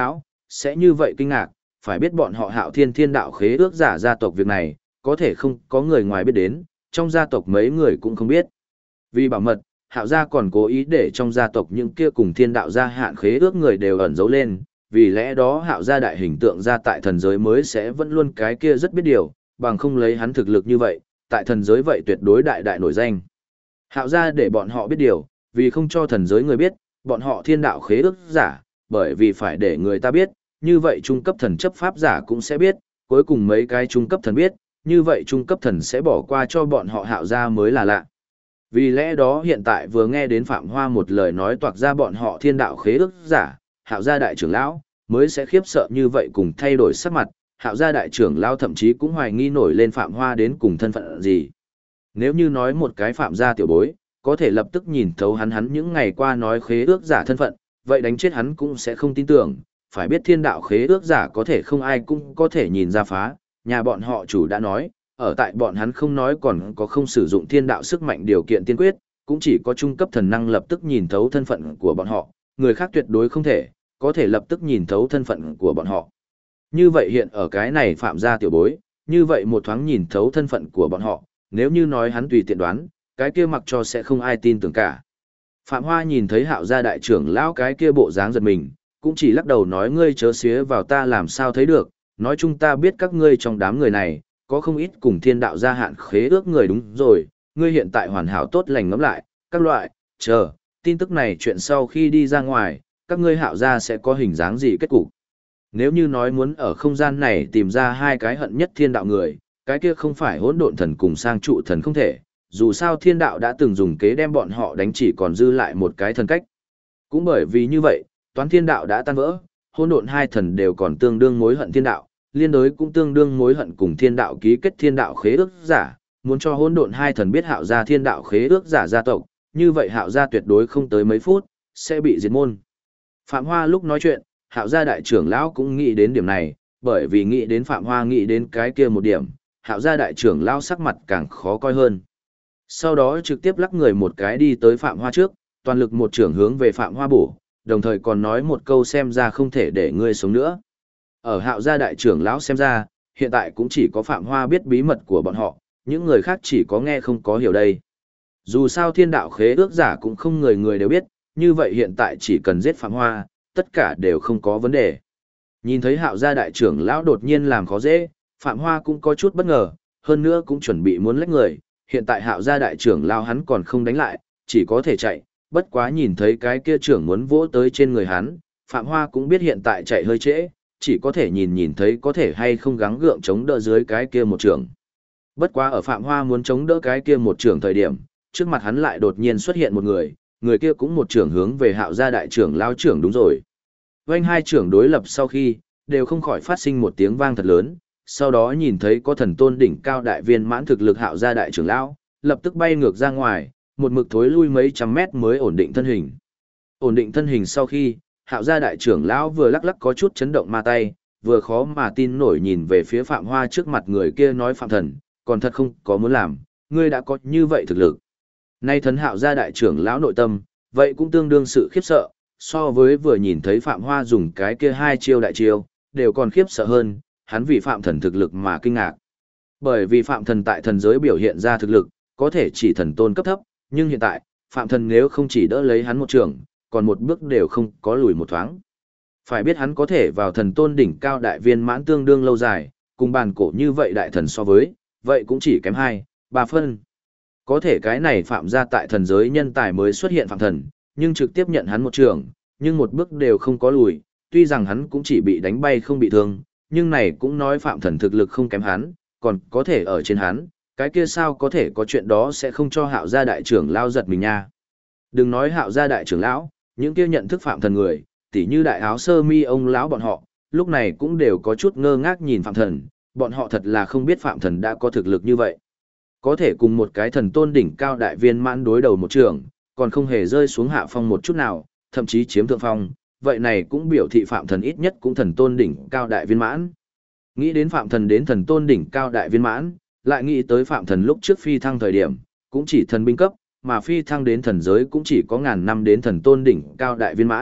sẽ như vậy kinh ngạc, phải biết bọn họ Hạo Thiên Thiên Đạo khế ước giả gia tộc việc này, có thể không có người ngoài biết đến, trong gia tộc mấy người cũng không biết. Vì bảo mật, Hạo gia còn cố ý để trong gia tộc những kia cùng Thiên Đạo gia hạn khế ước người đều ẩn giấu lên, vì lẽ đó Hạo gia đại hình tượng ra tại thần giới mới sẽ vẫn luôn cái kia rất biết điều, bằng không lấy hắn thực lực như vậy, tại thần giới vậy tuyệt đối đại đại nổi danh. Hạo gia để bọn họ biết điều, vì không cho thần giới người biết, bọn họ Thiên Đạo khế ước giả, bởi vì phải để người ta biết, như vậy trung cấp thần chấp pháp giả cũng sẽ biết, cuối cùng mấy cái trung cấp thần biết, như vậy trung cấp thần sẽ bỏ qua cho bọn họ Hạo gia mới là lạ. Vì lẽ đó hiện tại vừa nghe đến Phạm Hoa một lời nói toạc ra bọn họ Thiên Đạo khế ước giả, Hạo gia đại trưởng lão mới sẽ khiếp sợ như vậy cùng thay đổi sắc mặt, Hạo gia đại trưởng lão thậm chí cũng hoài nghi nổi lên Phạm Hoa đến cùng thân phận gì. Nếu như nói một cái Phạm gia tiểu bối, có thể lập tức nhìn thấu hắn những ngày qua nói khế ước giả thân phận, vậy đánh chết hắn cũng sẽ không tin tưởng, phải biết Thiên Đạo khế ước giả có thể không ai cũng có thể nhìn ra phá, nhà bọn họ chủ đã nói, ở tại bọn hắn không nói còn có không sử dụng thiên đạo sức mạnh điều kiện tiên quyết, cũng chỉ có trung cấp thần năng lập tức nhìn thấu thân phận của bọn họ, người khác tuyệt đối không thể, có thể lập tức nhìn thấu thân phận của bọn họ. Như vậy hiện ở cái này Phạm gia tiểu bối, như vậy một thoáng nhìn thấu thân phận của bọn họ, nếu như nói hắn tùy tiện đoán, cái kia mặc cho sẽ không ai tin tưởng cả. Phạm Hoa nhìn thấy Hạo gia đại trưởng lão cái kia bộ dáng giật mình, cũng chỉ lắc đầu nói ngươi chớ xía vào ta làm sao thấy được, nói chung ta biết các ngươi trong đám người này, có không ít cùng Thiên Đạo gia hạn khế ước người đúng rồi, ngươi hiện tại hoàn hảo tốt lành ngẫm lại, các loại, chờ, tin tức này chuyện sau khi đi ra ngoài, các ngươi Hạo gia sẽ có hình dáng gì kết cục. Nếu như nói muốn ở không gian này tìm ra hai cái hận nhất Thiên Đạo người, cái kia không phải Hỗn Độn Thần cùng Sang Trụ Thần không thể, dù sao Thiên Đạo đã từng dùng kế đem bọn họ đánh chỉ còn dư lại một cái thần cách. Cũng bởi vì như vậy, toán Thiên Đạo đã tan vỡ, Hỗn Độn hai thần đều còn tương đương mối hận Thiên Đạo, liên đối cũng tương đương mối hận cùng Thiên Đạo ký kết Thiên Đạo khế ước giả, muốn cho Hỗn Độn hai thần biết Hạo gia Thiên Đạo khế ước giả gia tộc, như vậy Hạo gia tuyệt đối không tới mấy phút sẽ bị diệt môn. Phạm Hoa lúc nói chuyện, Hạo gia đại trưởng lão cũng nghĩ đến điểm này, bởi vì nghĩ đến Phạm Hoa nghĩ đến cái kia một điểm, Hạo gia đại trưởng lão sắc mặt càng khó coi hơn. Sau đó trực tiếp lắc người một cái đi tới Phạm Hoa trước, toàn lực một trưởng hướng về Phạm Hoa bổ, đồng thời còn nói một câu xem ra không thể để ngươi sống nữa. Ở Hạo gia đại trưởng lão xem ra, hiện tại cũng chỉ có Phạm Hoa biết bí mật của bọn họ, những người khác chỉ có nghe không có hiểu đây. Dù sao Thiên Đạo khế ước giả cũng không người người đều biết, như vậy hiện tại chỉ cần giết Phạm Hoa, tất cả đều không có vấn đề. Nhìn thấy Hạo gia đại trưởng lão đột nhiên làm khó dễ, Phạm Hoa cũng có chút bất ngờ, hơn nữa cũng chuẩn bị muốn lách người, hiện tại Hạo gia đại trưởng lão hắn còn không đánh lại, chỉ có thể chạy, bất quá nhìn thấy cái kia trưởng muốn vỗ tới trên người hắn, Phạm Hoa cũng biết hiện tại chạy hơi trễ, chỉ có thể nhìn thấy có thể hay không gắng gượng chống đỡ dưới cái kia một trưởng. Bất quá ở Phạm Hoa muốn chống đỡ cái kia một trưởng thời điểm, trước mặt hắn lại đột nhiên xuất hiện một người kia cũng một trưởng hướng về Hạo gia đại trưởng lao trưởng đúng rồi. Vành hai trưởng đối lập sau khi, đều không khỏi phát sinh một tiếng vang thật lớn, sau đó nhìn thấy có thần tôn đỉnh cao đại viên mãn thực lực Hạo gia đại trưởng lão, lập tức bay ngược ra ngoài, một mực thối lui mấy trăm mét mới ổn định thân hình. Ổn định thân hình sau khi, Hạo gia đại trưởng lão vừa lắc lắc có chút chấn động ma tay, vừa khó mà tin nổi nhìn về phía Phạm Hoa trước mặt người kia nói Phạm Thần, còn thật không có muốn làm, ngươi đã có như vậy thực lực. Nay thần Hạo gia đại trưởng lão nội tâm, vậy cũng tương đương sự khiếp sợ, so với vừa nhìn thấy Phạm Hoa dùng cái kia hai chiêu đại chiêu, đều còn khiếp sợ hơn, hắn vì Phạm Thần thực lực mà kinh ngạc. Bởi vì Phạm Thần tại thần giới biểu hiện ra thực lực, có thể chỉ thần tôn cấp thấp, nhưng hiện tại, Phạm Thần nếu không chỉ đỡ lấy hắn một trường, còn một bước đều không có lùi một thoáng. Phải biết hắn có thể vào thần tôn đỉnh cao đại viên mãn tương đương lâu dài, cùng bàn cổ như vậy đại thần so với, vậy cũng chỉ kém 2-3 phân. Có thể cái này Phạm gia tại thần giới nhân tài mới xuất hiện Phạm Thần, nhưng trực tiếp nhận hắn một trường, nhưng một bước đều không có lùi, tuy rằng hắn cũng chỉ bị đánh bay không bị thương, nhưng này cũng nói Phạm Thần thực lực không kém hắn, còn có thể ở trên hắn, cái kia sao có thể có chuyện đó sẽ không cho Hạo gia đại trưởng lao giật mình nha. Đừng nói Hạo gia đại trưởng lão, những kia nhận thức Phạm Thần người, tỉ như đại áo sơ mi ông lão bọn họ, lúc này cũng đều có chút ngơ ngác nhìn Phạm Thần, bọn họ thật là không biết Phạm Thần đã có thực lực như vậy. Có thể cùng một cái thần tôn đỉnh cao đại viên mãn đối đầu một trường, còn không hề rơi xuống hạ phong một chút nào, thậm chí chiếm thượng phong, vậy này cũng biểu thị Phạm Thần ít nhất cũng thần tôn đỉnh cao đại viên mãn. Nghĩ đến Phạm Thần đến thần tôn đỉnh cao đại viên mãn, lại nghĩ tới Phạm Thần lúc trước phi thăng thời điểm, cũng chỉ thần binh cấp, mà phi thăng đến thần giới cũng chỉ có ngàn năm đến thần tôn đỉnh cao đại viên mãn,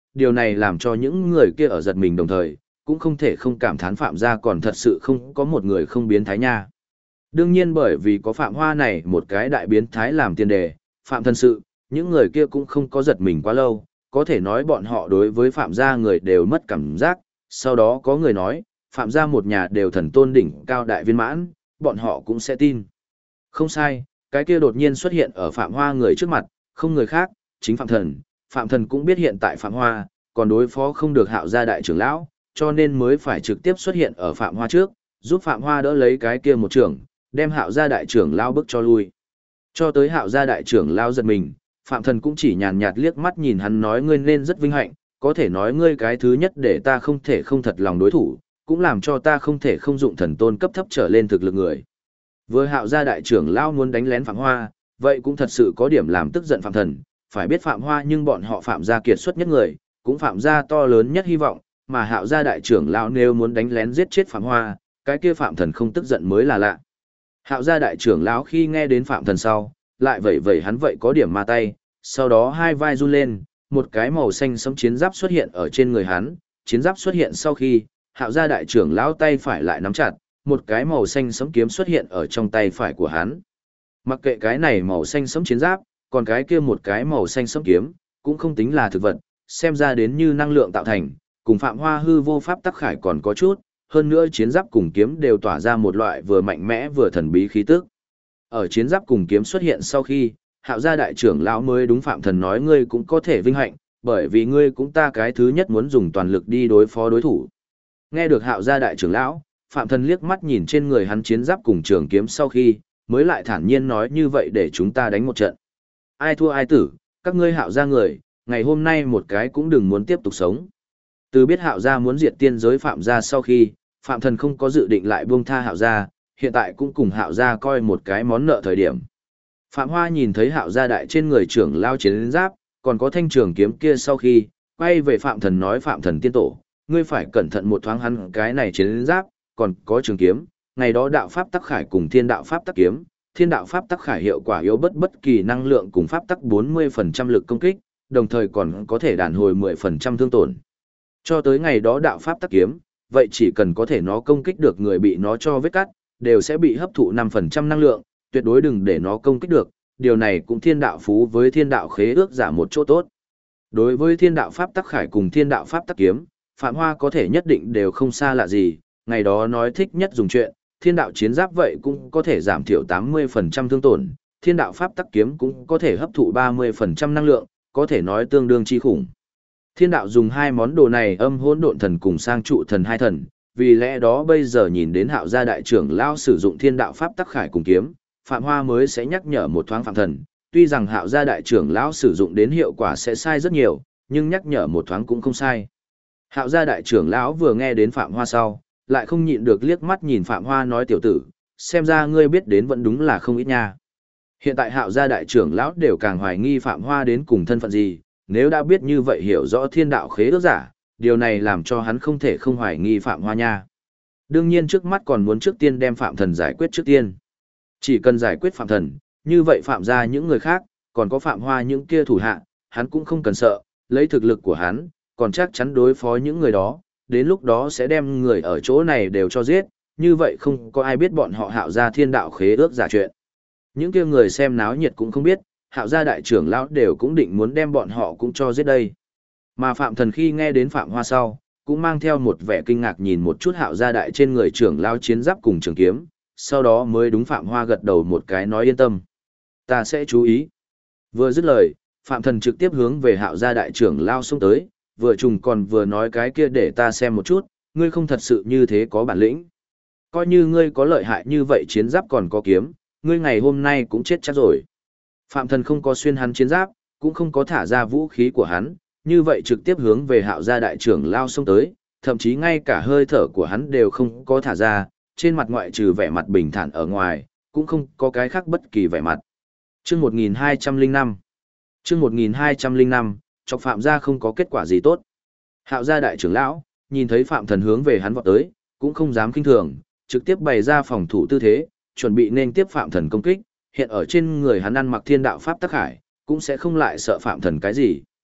điều này làm cho những người kia ở giật mình đồng thời, cũng không thể không cảm thán Phạm gia còn thật sự không có một người không biến thái nha. Đương nhiên bởi vì có Phạm Hoa này một cái đại biến thái làm tiền đề, Phạm thân sự, những người kia cũng không có giật mình quá lâu, có thể nói bọn họ đối với Phạm gia người đều mất cảm giác, sau đó có người nói, Phạm gia một nhà đều thần tôn đỉnh cao đại viên mãn, bọn họ cũng sẽ tin. Không sai, cái kia đột nhiên xuất hiện ở Phạm Hoa người trước mặt, không người khác, chính Phạm Thần. Phạm Thần cũng biết hiện tại Phạm Hoa, còn đối phó không được Hạo gia đại trưởng lão, cho nên mới phải trực tiếp xuất hiện ở Phạm Hoa trước, giúp Phạm Hoa đỡ lấy cái kia một trưởng, đem Hạo gia đại trưởng lão bức cho lui. Cho tới Hạo gia đại trưởng lão giật mình, Phạm Thần cũng chỉ nhàn nhạt liếc mắt nhìn hắn nói ngươi nên rất vinh hạnh, có thể nói ngươi cái thứ nhất để ta không thể không thật lòng đối thủ, cũng làm cho ta không thể không dụng thần tôn cấp thấp trở lên thực lực người. Với Hạo gia đại trưởng lão muốn đánh lén Phạm Hoa, vậy cũng thật sự có điểm làm tức giận Phạm Thần, phải biết Phạm Hoa nhưng bọn họ Phạm gia kiệt xuất nhất người, cũng Phạm gia to lớn nhất hy vọng, mà Hạo gia đại trưởng lão nếu muốn đánh lén giết chết Phạm Hoa, cái kia Phạm Thần không tức giận mới là lạ. Hạo gia đại trưởng lão khi nghe đến Phạm Thần sau, lại vẩy hắn vậy có điểm ma tay, sau đó hai vai run lên, một cái màu xanh sẫm chiến giáp xuất hiện ở trên người hắn, chiến giáp xuất hiện sau khi, Hạo gia đại trưởng lão tay phải lại nắm chặt, một cái màu xanh sẫm kiếm xuất hiện ở trong tay phải của hắn. Mặc kệ cái này màu xanh sẫm chiến giáp, còn cái kia một cái màu xanh sẫm kiếm, cũng không tính là thực vật, xem ra đến như năng lượng tạo thành, cùng Phạm Hoa hư vô pháp tắc khải còn có chút, hơn nữa chiến giáp cùng kiếm đều tỏa ra một loại vừa mạnh mẽ vừa thần bí khí tức. Ở chiến giáp cùng kiếm xuất hiện sau khi, Hạo gia đại trưởng lão mới đúng Phạm Thần nói ngươi cũng có thể vinh hạnh, bởi vì ngươi cũng ta cái thứ nhất muốn dùng toàn lực đi đối phó đối thủ. Nghe được Hạo gia đại trưởng lão, Phạm Thần liếc mắt nhìn trên người hắn chiến giáp cùng trường kiếm sau khi, mới lại thản nhiên nói như vậy để chúng ta đánh một trận. Ai thua ai tử, các ngươi Hạo gia người, ngày hôm nay một cái cũng đừng muốn tiếp tục sống. Từ biết Hạo gia muốn diệt tiên giới Phạm gia sau khi, Phạm Thần không có dự định lại buông tha Hạo gia, hiện tại cũng cùng Hạo gia coi một cái món nợ thời điểm. Phạm Hoa nhìn thấy Hạo gia đại trên người trưởng lao chiến giáp, còn có thanh trường kiếm kia sau khi, quay về Phạm Thần nói Phạm Thần tiên tổ, ngươi phải cẩn thận một thoáng hắn cái này chiến giáp, còn có trường kiếm, ngày đó đạo pháp tắc khải cùng thiên đạo pháp tắc kiếm, thiên đạo pháp tắc khải hiệu quả yếu bất kỳ năng lượng cùng pháp tắc 40% lực công kích, đồng thời còn có thể đàn hồi 10% thương tổn. Cho tới ngày đó đạo pháp tắc kiếm, vậy chỉ cần có thể nó công kích được người bị nó cho vết cắt, đều sẽ bị hấp thụ 5% năng lượng, tuyệt đối đừng để nó công kích được, điều này cũng thiên đạo phú với thiên đạo khế ước giả một chỗ tốt. Đối với thiên đạo pháp tắc khải cùng thiên đạo pháp tắc kiếm, Phạm Hoa có thể nhất định đều không xa lạ gì, ngày đó nói thích nhất dùng chuyện, thiên đạo chiến giáp vậy cũng có thể giảm thiểu 80% thương tổn, thiên đạo pháp tắc kiếm cũng có thể hấp thụ 30% năng lượng, có thể nói tương đương chi khủng. Thiên đạo dùng hai món đồ này âm hỗn độn thần cùng sang trụ thần hai thần, vì lẽ đó bây giờ nhìn đến Hạo gia đại trưởng lão sử dụng thiên đạo pháp tắc khải cùng kiếm, Phạm Hoa mới sẽ nhắc nhở một thoáng Phạm Thần, tuy rằng Hạo gia đại trưởng lão sử dụng đến hiệu quả sẽ sai rất nhiều, nhưng nhắc nhở một thoáng cũng không sai. Hạo gia đại trưởng lão vừa nghe đến Phạm Hoa sau, lại không nhịn được liếc mắt nhìn Phạm Hoa nói tiểu tử, xem ra ngươi biết đến vẫn đúng là không ít nha. Hiện tại Hạo gia đại trưởng lão đều càng hoài nghi Phạm Hoa đến cùng thân phận gì, nếu đã biết như vậy hiểu rõ thiên đạo khế ước giả, điều này làm cho hắn không thể không hoài nghi Phạm Hoa nha. Đương nhiên trước mắt còn muốn trước tiên đem Phạm Thần giải quyết trước tiên. Chỉ cần giải quyết Phạm Thần, như vậy Phạm gia những người khác, còn có Phạm Hoa những kia thủ hạ, hắn cũng không cần sợ, lấy thực lực của hắn, còn chắc chắn đối phó những người đó, đến lúc đó sẽ đem người ở chỗ này đều cho giết, như vậy không có ai biết bọn họ Hạo gia thiên đạo khế ước giả chuyện. Những kia người xem náo nhiệt cũng không biết, Hạo gia đại trưởng lão đều cũng định muốn đem bọn họ cũng cho giết đây. Mà Phạm Thần khi nghe đến Phạm Hoa sau, cũng mang theo một vẻ kinh ngạc nhìn một chút Hạo gia đại trên người trưởng lão chiến giáp cùng trường kiếm, sau đó mới đúng Phạm Hoa gật đầu một cái nói yên tâm. Ta sẽ chú ý. Vừa dứt lời, Phạm Thần trực tiếp hướng về Hạo gia đại trưởng lão xông tới, vừa trùng còn vừa nói cái kia để ta xem một chút, ngươi không thật sự như thế có bản lĩnh. Coi như ngươi có lợi hại như vậy chiến giáp còn có kiếm, ngươi ngày hôm nay cũng chết chắc rồi. Phạm Thần không có xuyên hắn chiến giáp, cũng không có thả ra vũ khí của hắn, như vậy trực tiếp hướng về Hạo gia đại trưởng lao xông tới, thậm chí ngay cả hơi thở của hắn đều không có thả ra, trên mặt ngoại trừ vẻ mặt bình thản ở ngoài, cũng không có cái khác bất kỳ vẻ mặt. Chương 1205 Chương 1205, chọc Phạm gia không có kết quả gì tốt. Hạo gia đại trưởng lão, nhìn thấy Phạm Thần hướng về hắn vọt tới, cũng không dám kinh thường, trực tiếp bày ra phòng thủ tư thế, chuẩn bị nên tiếp Phạm Thần công kích, hiện ở trên người hắn ăn mặc thiên đạo pháp tắc hải, cũng sẽ không lại sợ Phạm Thần cái gì.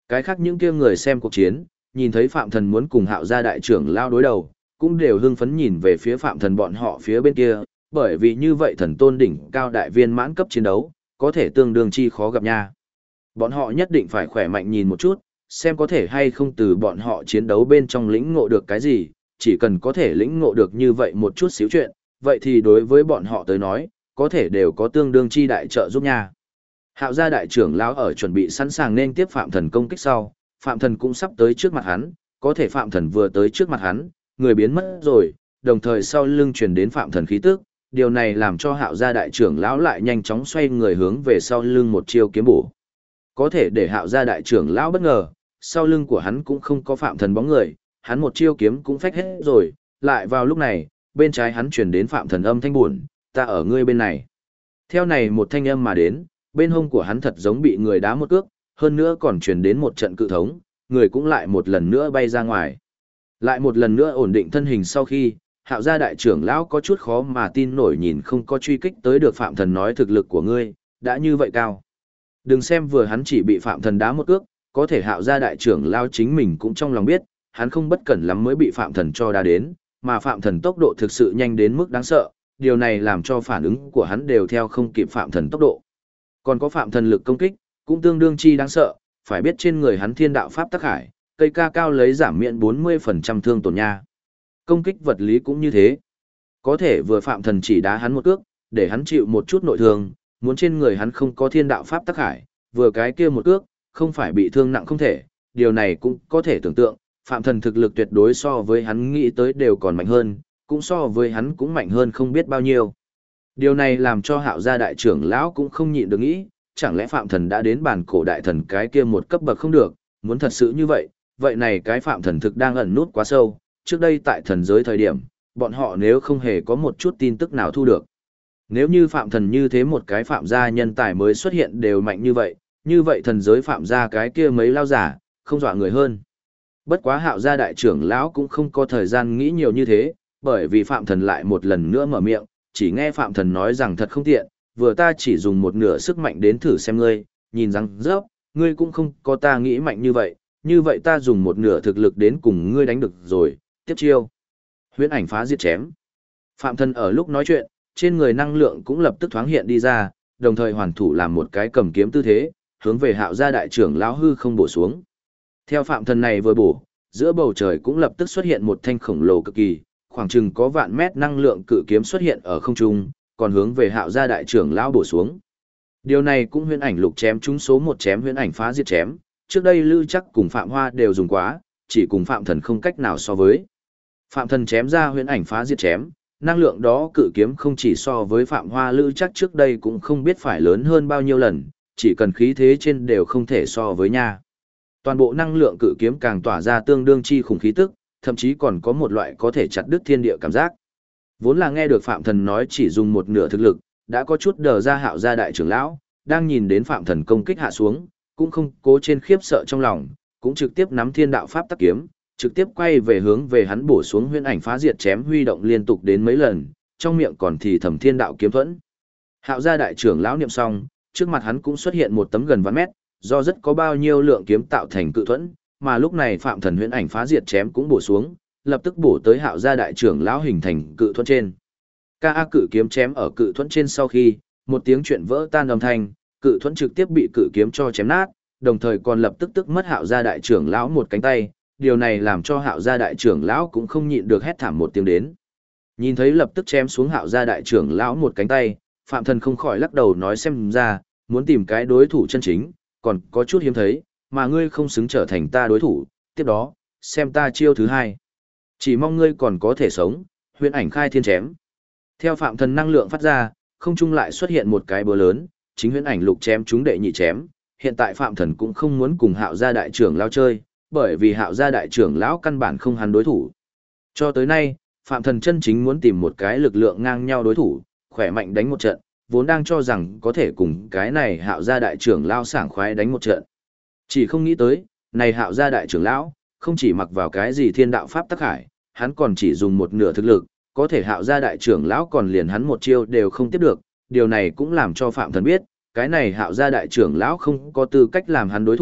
Cái khác những kia người xem cuộc chiến, nhìn thấy Phạm Thần muốn cùng Hạo gia đại trưởng lao đối đầu, cũng đều hưng phấn nhìn về phía Phạm Thần bọn họ phía bên kia, bởi vì như vậy thần tôn đỉnh cao đại viên mãn cấp chiến đấu, có thể tương đương chi khó gặp nha. Bọn họ nhất định phải khỏe mạnh nhìn một chút, xem có thể hay không từ bọn họ chiến đấu bên trong lĩnh ngộ được cái gì, chỉ cần có thể lĩnh ngộ được như vậy một chút xíu chuyện, vậy thì đối với bọn họ tới nói, có thể đều có tương đương chi đại trợ giúp nha. Hạo gia đại trưởng lão ở chuẩn bị sẵn sàng nên tiếp Phạm Thần công kích sau, Phạm Thần cũng sắp tới trước mặt hắn, có thể Phạm Thần vừa tới trước mặt hắn, người biến mất rồi, đồng thời sau lưng truyền đến Phạm Thần khí tức, điều này làm cho Hạo gia đại trưởng lão lại nhanh chóng xoay người hướng về sau lưng một chiêu kiếm bổ. Có thể để Hạo gia đại trưởng lão bất ngờ, sau lưng của hắn cũng không có Phạm Thần bóng người, hắn một chiêu kiếm cũng phách hết rồi, lại vào lúc này, bên trái hắn truyền đến Phạm Thần âm thanh buồn, ta ở ngươi bên này. Theo này một thanh âm mà đến, bên hông của hắn thật giống bị người đá một cước, hơn nữa còn truyền đến một trận cự thống, người cũng lại một lần nữa bay ra ngoài. Lại một lần nữa ổn định thân hình sau khi, Hạo gia đại trưởng lão có chút khó mà tin nổi nhìn không có truy kích tới được Phạm Thần nói thực lực của ngươi, đã như vậy cao. Đừng xem vừa hắn chỉ bị Phạm Thần đá một cước, có thể Hạo gia đại trưởng lão chính mình cũng trong lòng biết, hắn không bất cẩn lắm mới bị Phạm Thần cho đá đến, mà Phạm Thần tốc độ thực sự nhanh đến mức đáng sợ, điều này làm cho phản ứng của hắn đều theo không kịp Phạm Thần tốc độ. Còn có Phạm Thần lực công kích, cũng tương đương chi đáng sợ, phải biết trên người hắn thiên đạo pháp tắc hải, cây ca cao lấy giảm miễn 40% thương tổn nha. Công kích vật lý cũng như thế. Có thể vừa Phạm Thần chỉ đá hắn một cước, để hắn chịu một chút nội thương, muốn trên người hắn không có thiên đạo pháp tắc hải, vừa cái kia một cước, không phải bị thương nặng không thể, điều này cũng có thể tưởng tượng, Phạm Thần thực lực tuyệt đối so với hắn nghĩ tới đều còn mạnh hơn, cũng so với hắn cũng mạnh hơn không biết bao nhiêu. Điều này làm cho Hạo gia đại trưởng lão cũng không nhịn được nghĩ, chẳng lẽ Phạm Thần đã đến bản cổ đại thần cái kia một cấp bậc không được, muốn thật sự như vậy, vậy này cái Phạm Thần thực đang ẩn nút quá sâu, trước đây tại thần giới thời điểm, bọn họ nếu không hề có một chút tin tức nào thu được. Nếu như Phạm Thần như thế một cái Phạm gia nhân tài mới xuất hiện đều mạnh như vậy thần giới Phạm gia cái kia mấy lao giả, không dọa người hơn. Bất quá Hạo gia đại trưởng lão cũng không có thời gian nghĩ nhiều như thế, bởi vì Phạm Thần lại một lần nữa mở miệng, chỉ nghe Phạm Thần nói rằng thật không tiện, vừa ta chỉ dùng một nửa sức mạnh đến thử xem ngươi, nhìn rằng rớp, ngươi cũng không có ta nghĩ mạnh như vậy ta dùng một nửa thực lực đến cùng ngươi đánh được rồi, tiếp chiêu. Huyễn ảnh phá diệt chém. Phạm Thần ở lúc nói chuyện, trên người năng lượng cũng lập tức thoáng hiện đi ra, đồng thời hoàn thủ làm một cái cầm kiếm tư thế, hướng về Hạo gia đại trưởng lão hư không bổ xuống. Theo Phạm Thần này vừa bổ, giữa bầu trời cũng lập tức xuất hiện một thanh khổng lồ cực kỳ, khoảng chừng có vạn mét năng lượng cự kiếm xuất hiện ở không trung, còn hướng về Hạo gia đại trưởng lão bổ xuống. Điều này cũng huyễn ảnh lục chém trúng số một chém huyễn ảnh phá diệt chém, trước đây Lư Chắc cùng Phạm Hoa đều dùng quá, chỉ cùng Phạm Thần không cách nào so với. Phạm Thần chém ra huyễn ảnh phá diệt chém, năng lượng đó cự kiếm không chỉ so với Phạm Hoa Lư Chắc trước đây cũng không biết phải lớn hơn bao nhiêu lần, chỉ cần khí thế trên đều không thể so với nha. Toàn bộ năng lượng cự kiếm càng tỏa ra tương đương chi khủng khí tức, thậm chí còn có một loại có thể chặt đứt thiên địa cảm giác. Vốn là nghe được Phạm Thần nói chỉ dùng một nửa thực lực, đã có chút đờ ra Hạo gia đại trưởng lão, đang nhìn đến Phạm Thần công kích hạ xuống, cũng không cố trên khiếp sợ trong lòng, cũng trực tiếp nắm thiên đạo pháp tắc kiếm, trực tiếp quay về hướng về hắn bổ xuống huyễn ảnh phá diệt chém huy động liên tục đến mấy lần, trong miệng còn thì thầm thiên đạo kiếm thuẫn. Hạo gia đại trưởng lão niệm xong, trước mặt hắn cũng xuất hiện một tấm gần vạn mét, do rất có bao nhiêu lượng kiếm tạo thành cự thuẫn, mà lúc này Phạm Thần huyễn ảnh phá diệt chém cũng bổ xuống, lập tức bổ tới Hạo gia đại trưởng lão hình thành cự thuẫn trên. Ca cự kiếm chém ở cự thuẫn trên sau khi, một tiếng chuyện vỡ tan âm thanh, cự thuẫn trực tiếp bị cự kiếm cho chém nát, đồng thời còn lập tức mất Hạo gia đại trưởng lão một cánh tay, điều này làm cho Hạo gia đại trưởng lão cũng không nhịn được hét thảm một tiếng đến. Nhìn thấy lập tức chém xuống Hạo gia đại trưởng lão một cánh tay, Phạm Thần không khỏi lắc đầu nói xem ra, muốn tìm cái đối thủ chân chính, còn có chút hiếm thấy, mà ngươi không xứng trở thành ta đối thủ, tiếp đó, xem ta chiêu thứ hai. Chỉ mong ngươi còn có thể sống, huyễn ảnh khai thiên chém. Theo Phạm Thần năng lượng phát ra, không trung lại xuất hiện một cái búa lớn, chính huyễn ảnh lục chém chúng đệ nhị chém. Hiện tại Phạm Thần cũng không muốn cùng Hạo gia đại trưởng lão chơi, bởi vì Hạo gia đại trưởng lão căn bản không hắn đối thủ. Cho tới nay, Phạm Thần chân chính muốn tìm một cái lực lượng ngang nhau đối thủ, khỏe mạnh đánh một trận, vốn đang cho rằng có thể cùng cái này Hạo gia đại trưởng lão sảng khoái đánh một trận. Chỉ không nghĩ tới, này Hạo gia đại trưởng lão, không chỉ mặc vào cái gì thiên đạo pháp tắc hải, hắn còn chỉ dùng một nửa thực lực, có thể Hạo gia đại trưởng lão còn liền hắn một chiêu đều không tiếp được, điều này cũng làm cho Phạm Thần biết, cái này Hạo gia đại trưởng lão không có tư cách làm hắn đối thủ,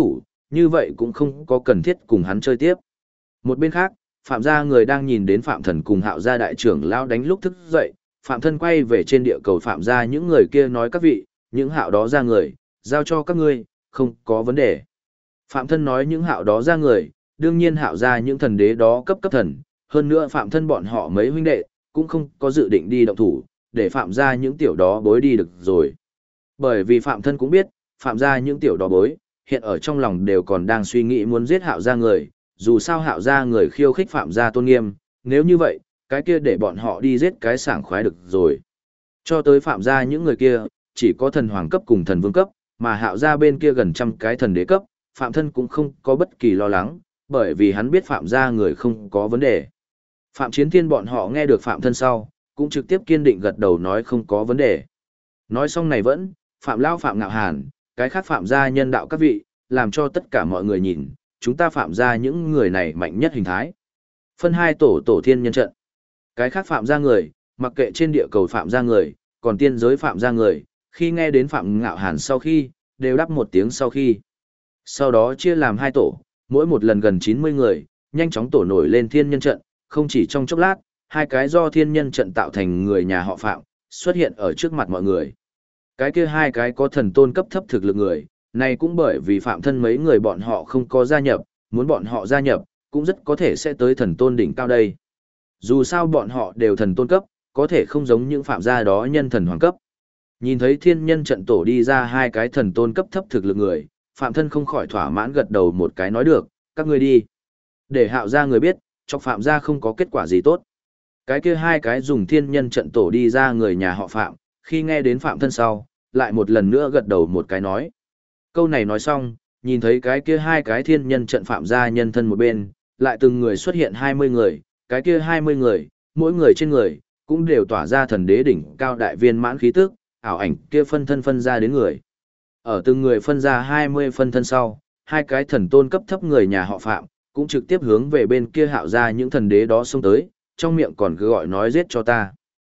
như vậy cũng không có cần thiết cùng hắn chơi tiếp. Một bên khác, Phạm gia người đang nhìn đến Phạm Thần cùng Hạo gia đại trưởng lão đánh lúc thức dậy, Phạm Thân quay về trên địa cầu Phạm gia những người kia nói các vị, những Hạo đó ra người, giao cho các ngươi, không có vấn đề. Phạm Thân nói những Hạo đó ra người, đương nhiên Hạo gia những thần đế đó cấp thần, hơn nữa Phạm Thân bọn họ mấy huynh đệ, cũng không có dự định đi động thủ, để Phạm gia những tiểu đó bối đi được rồi. Bởi vì Phạm Thân cũng biết, Phạm gia những tiểu đó bối, hiện ở trong lòng đều còn đang suy nghĩ muốn giết Hạo gia người, dù sao Hạo gia người khiêu khích Phạm gia tôn nghiêm, nếu như vậy, cái kia để bọn họ đi giết cái sảng khoái được rồi. Cho tới Phạm gia những người kia, chỉ có thần hoàng cấp cùng thần vương cấp, mà Hạo gia bên kia gần trăm cái thần đế cấp, Phạm Thân cũng không có bất kỳ lo lắng, bởi vì hắn biết Phạm gia người không có vấn đề. Phạm Chiến Thiên bọn họ nghe được Phạm Thân sau, cũng trực tiếp kiên định gật đầu nói không có vấn đề. Nói xong này vẫn, Phạm Lão Phạm Ngạo Hàn, cái khác Phạm gia nhân đạo các vị, làm cho tất cả mọi người nhìn, chúng ta Phạm gia những người này mạnh nhất hình thái. Phân hai tổ thiên nhân trận. Cái khác Phạm gia người, mặc kệ trên địa cầu Phạm gia người, còn tiên giới Phạm gia người, khi nghe đến Phạm Ngạo Hàn sau khi, đều đáp một tiếng sau khi. Sau đó chia làm hai tổ, mỗi một lần gần 90 người, nhanh chóng tổ nổi lên thiên nhân trận, không chỉ trong chốc lát, hai cái do thiên nhân trận tạo thành người nhà họ Phạm, xuất hiện ở trước mặt mọi người. Cái kia hai cái có thần tôn cấp thấp thực lực người, này cũng bởi vì Phạm Thân mấy người bọn họ không có gia nhập, muốn bọn họ gia nhập, cũng rất có thể sẽ tới thần tôn đỉnh cao đây. Dù sao bọn họ đều thần tôn cấp, có thể không giống những Phạm gia đó nhân thần hoàng cấp. Nhìn thấy thiên nhân trận tổ đi ra hai cái thần tôn cấp thấp thực lực người, Phạm Thân không khỏi thỏa mãn gật đầu một cái nói được, các ngươi đi. Để Hạo gia người biết, cho Phạm gia không có kết quả gì tốt. Cái kia hai cái dùng thiên nhân trận tổ đi ra người nhà họ Phạm, khi nghe đến Phạm Thân sau, lại một lần nữa gật đầu một cái nói. Câu này nói xong, nhìn thấy cái kia hai cái thiên nhân trận Phạm gia nhân thân một bên, lại từng người xuất hiện 20 người, cái kia 20 người, mỗi người trên người, cũng đều tỏa ra thần đế đỉnh cao đại viên mãn khí tức, ảo ảnh kia phân thân phân ra đến người. Ở từng người phân ra 20 phân thân sau, hai cái thần tôn cấp thấp người nhà họ Phạm, cũng trực tiếp hướng về bên kia Hạo ra những thần đế đó xông tới, trong miệng còn cứ gọi nói giết cho ta.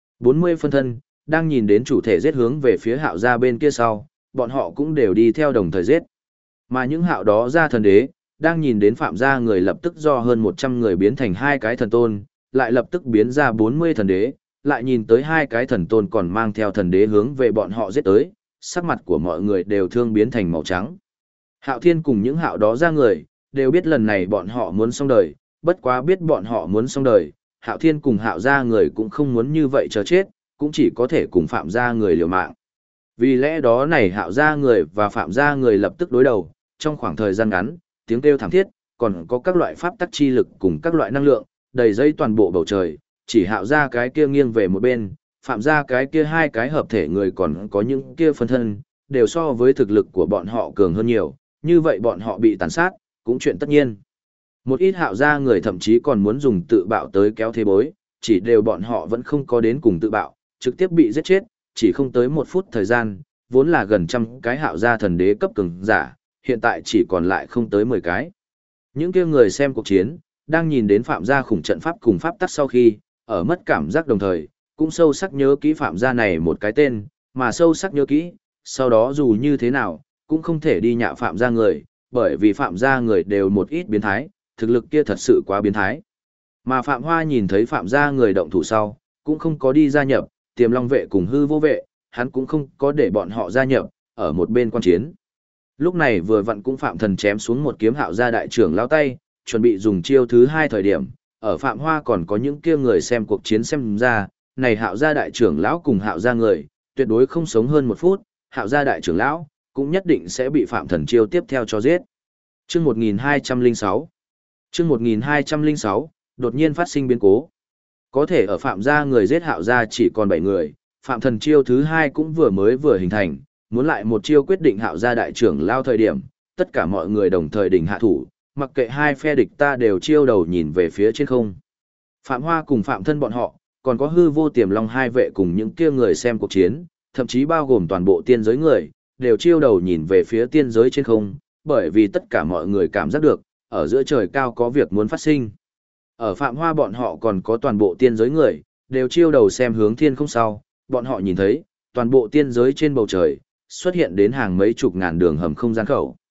40 phân thân, đang nhìn đến chủ thể giết hướng về phía Hạo ra bên kia sau, bọn họ cũng đều đi theo đồng thời giết. Mà những Hạo đó ra thần đế, đang nhìn đến Phạm gia người lập tức do hơn 100 người biến thành hai cái thần tôn, lại lập tức biến ra 40 thần đế, lại nhìn tới hai cái thần tôn còn mang theo thần đế hướng về bọn họ giết tới, sắc mặt của mọi người đều thương biến thành màu trắng. Hạo Thiên cùng những Hạo đó ra người, đều biết lần này bọn họ muốn xong đời, bất quá biết bọn họ muốn xong đời, Hạo Thiên cùng Hạo gia người cũng không muốn như vậy chờ chết, cũng chỉ có thể cùng Phạm gia người liều mạng. Vì lẽ đó này Hạo gia người và Phạm gia người lập tức đối đầu, trong khoảng thời gian ngắn, tiếng kêu thảm thiết, còn có các loại pháp tắc chi lực cùng các loại năng lượng, đầy dây toàn bộ bầu trời, chỉ Hạo gia cái kia nghiêng về một bên, Phạm gia cái kia hai cái hợp thể người còn có những kia phân thân, đều so với thực lực của bọn họ cường hơn nhiều, như vậy bọn họ bị tàn sát, cũng chuyện tất nhiên. Một ít Hạo gia người thậm chí còn muốn dùng tự bạo tới kéo thế bối, chỉ đều bọn họ vẫn không có đến cùng tự bạo, trực tiếp bị giết chết, chỉ không tới 1 phút thời gian, vốn là gần trăm cái Hạo gia thần đế cấp cường giả, hiện tại chỉ còn lại không tới 10 cái. Những kia người xem cuộc chiến, đang nhìn đến Phạm gia khủng trận pháp cùng pháp tắc sau khi, ở mất cảm giác đồng thời, cũng sâu sắc nhớ kỹ Phạm gia này một cái tên, mà sâu sắc nhớ kỹ, sau đó dù như thế nào, cũng không thể đi nhạo Phạm gia người, bởi vì Phạm gia người đều một ít biến thái, thực lực kia thật sự quá biến thái. Mà Phạm Hoa nhìn thấy Phạm gia người động thủ sau, cũng không có đi gia nhập, Tiềm Long vệ cùng Hư Vô vệ, hắn cũng không có để bọn họ gia nhập, ở một bên quan chiến. Lúc này vừa vặn cũng Phạm Thần chém xuống một kiếm Hạo gia đại trưởng lao tay, chuẩn bị dùng chiêu thứ 2 thời điểm, ở Phạm Hoa còn có những kia người xem cuộc chiến xem ra, này Hạo gia đại trưởng lão cùng Hạo gia người, tuyệt đối không sống hơn 1 phút, Hạo gia đại trưởng lão cũng nhất định sẽ bị Phạm Thần chiêu tiếp theo cho giết. Chương 1206. Chương 1206, đột nhiên phát sinh biến cố. Có thể ở Phạm gia người giết Hạo gia chỉ còn 7 người, Phạm Thần chiêu thứ 2 cũng vừa hình thành, muốn lại một chiêu quyết định Hạo gia đại trưởng lao thời điểm, tất cả mọi người đồng thời đỉnh hạ thủ, mặc kệ hai phe địch ta đều chiêu đầu nhìn về phía trên không. Phạm Hoa cùng Phạm Thân bọn họ, còn có Hư Vô Tiềm Long hai vệ cùng những kia người xem cuộc chiến, thậm chí bao gồm toàn bộ tiên giới người, đều chiêu đầu nhìn về phía tiên giới trên không, bởi vì tất cả mọi người cảm giác được, ở giữa trời cao có việc muốn phát sinh. Ở Phạm Hoa bọn họ còn có toàn bộ tiên giới người, đều chiêu đầu xem hướng thiên không sau, bọn họ nhìn thấy, toàn bộ tiên giới trên bầu trời, xuất hiện đến hàng mấy chục ngàn đường hầm không gian khẩu.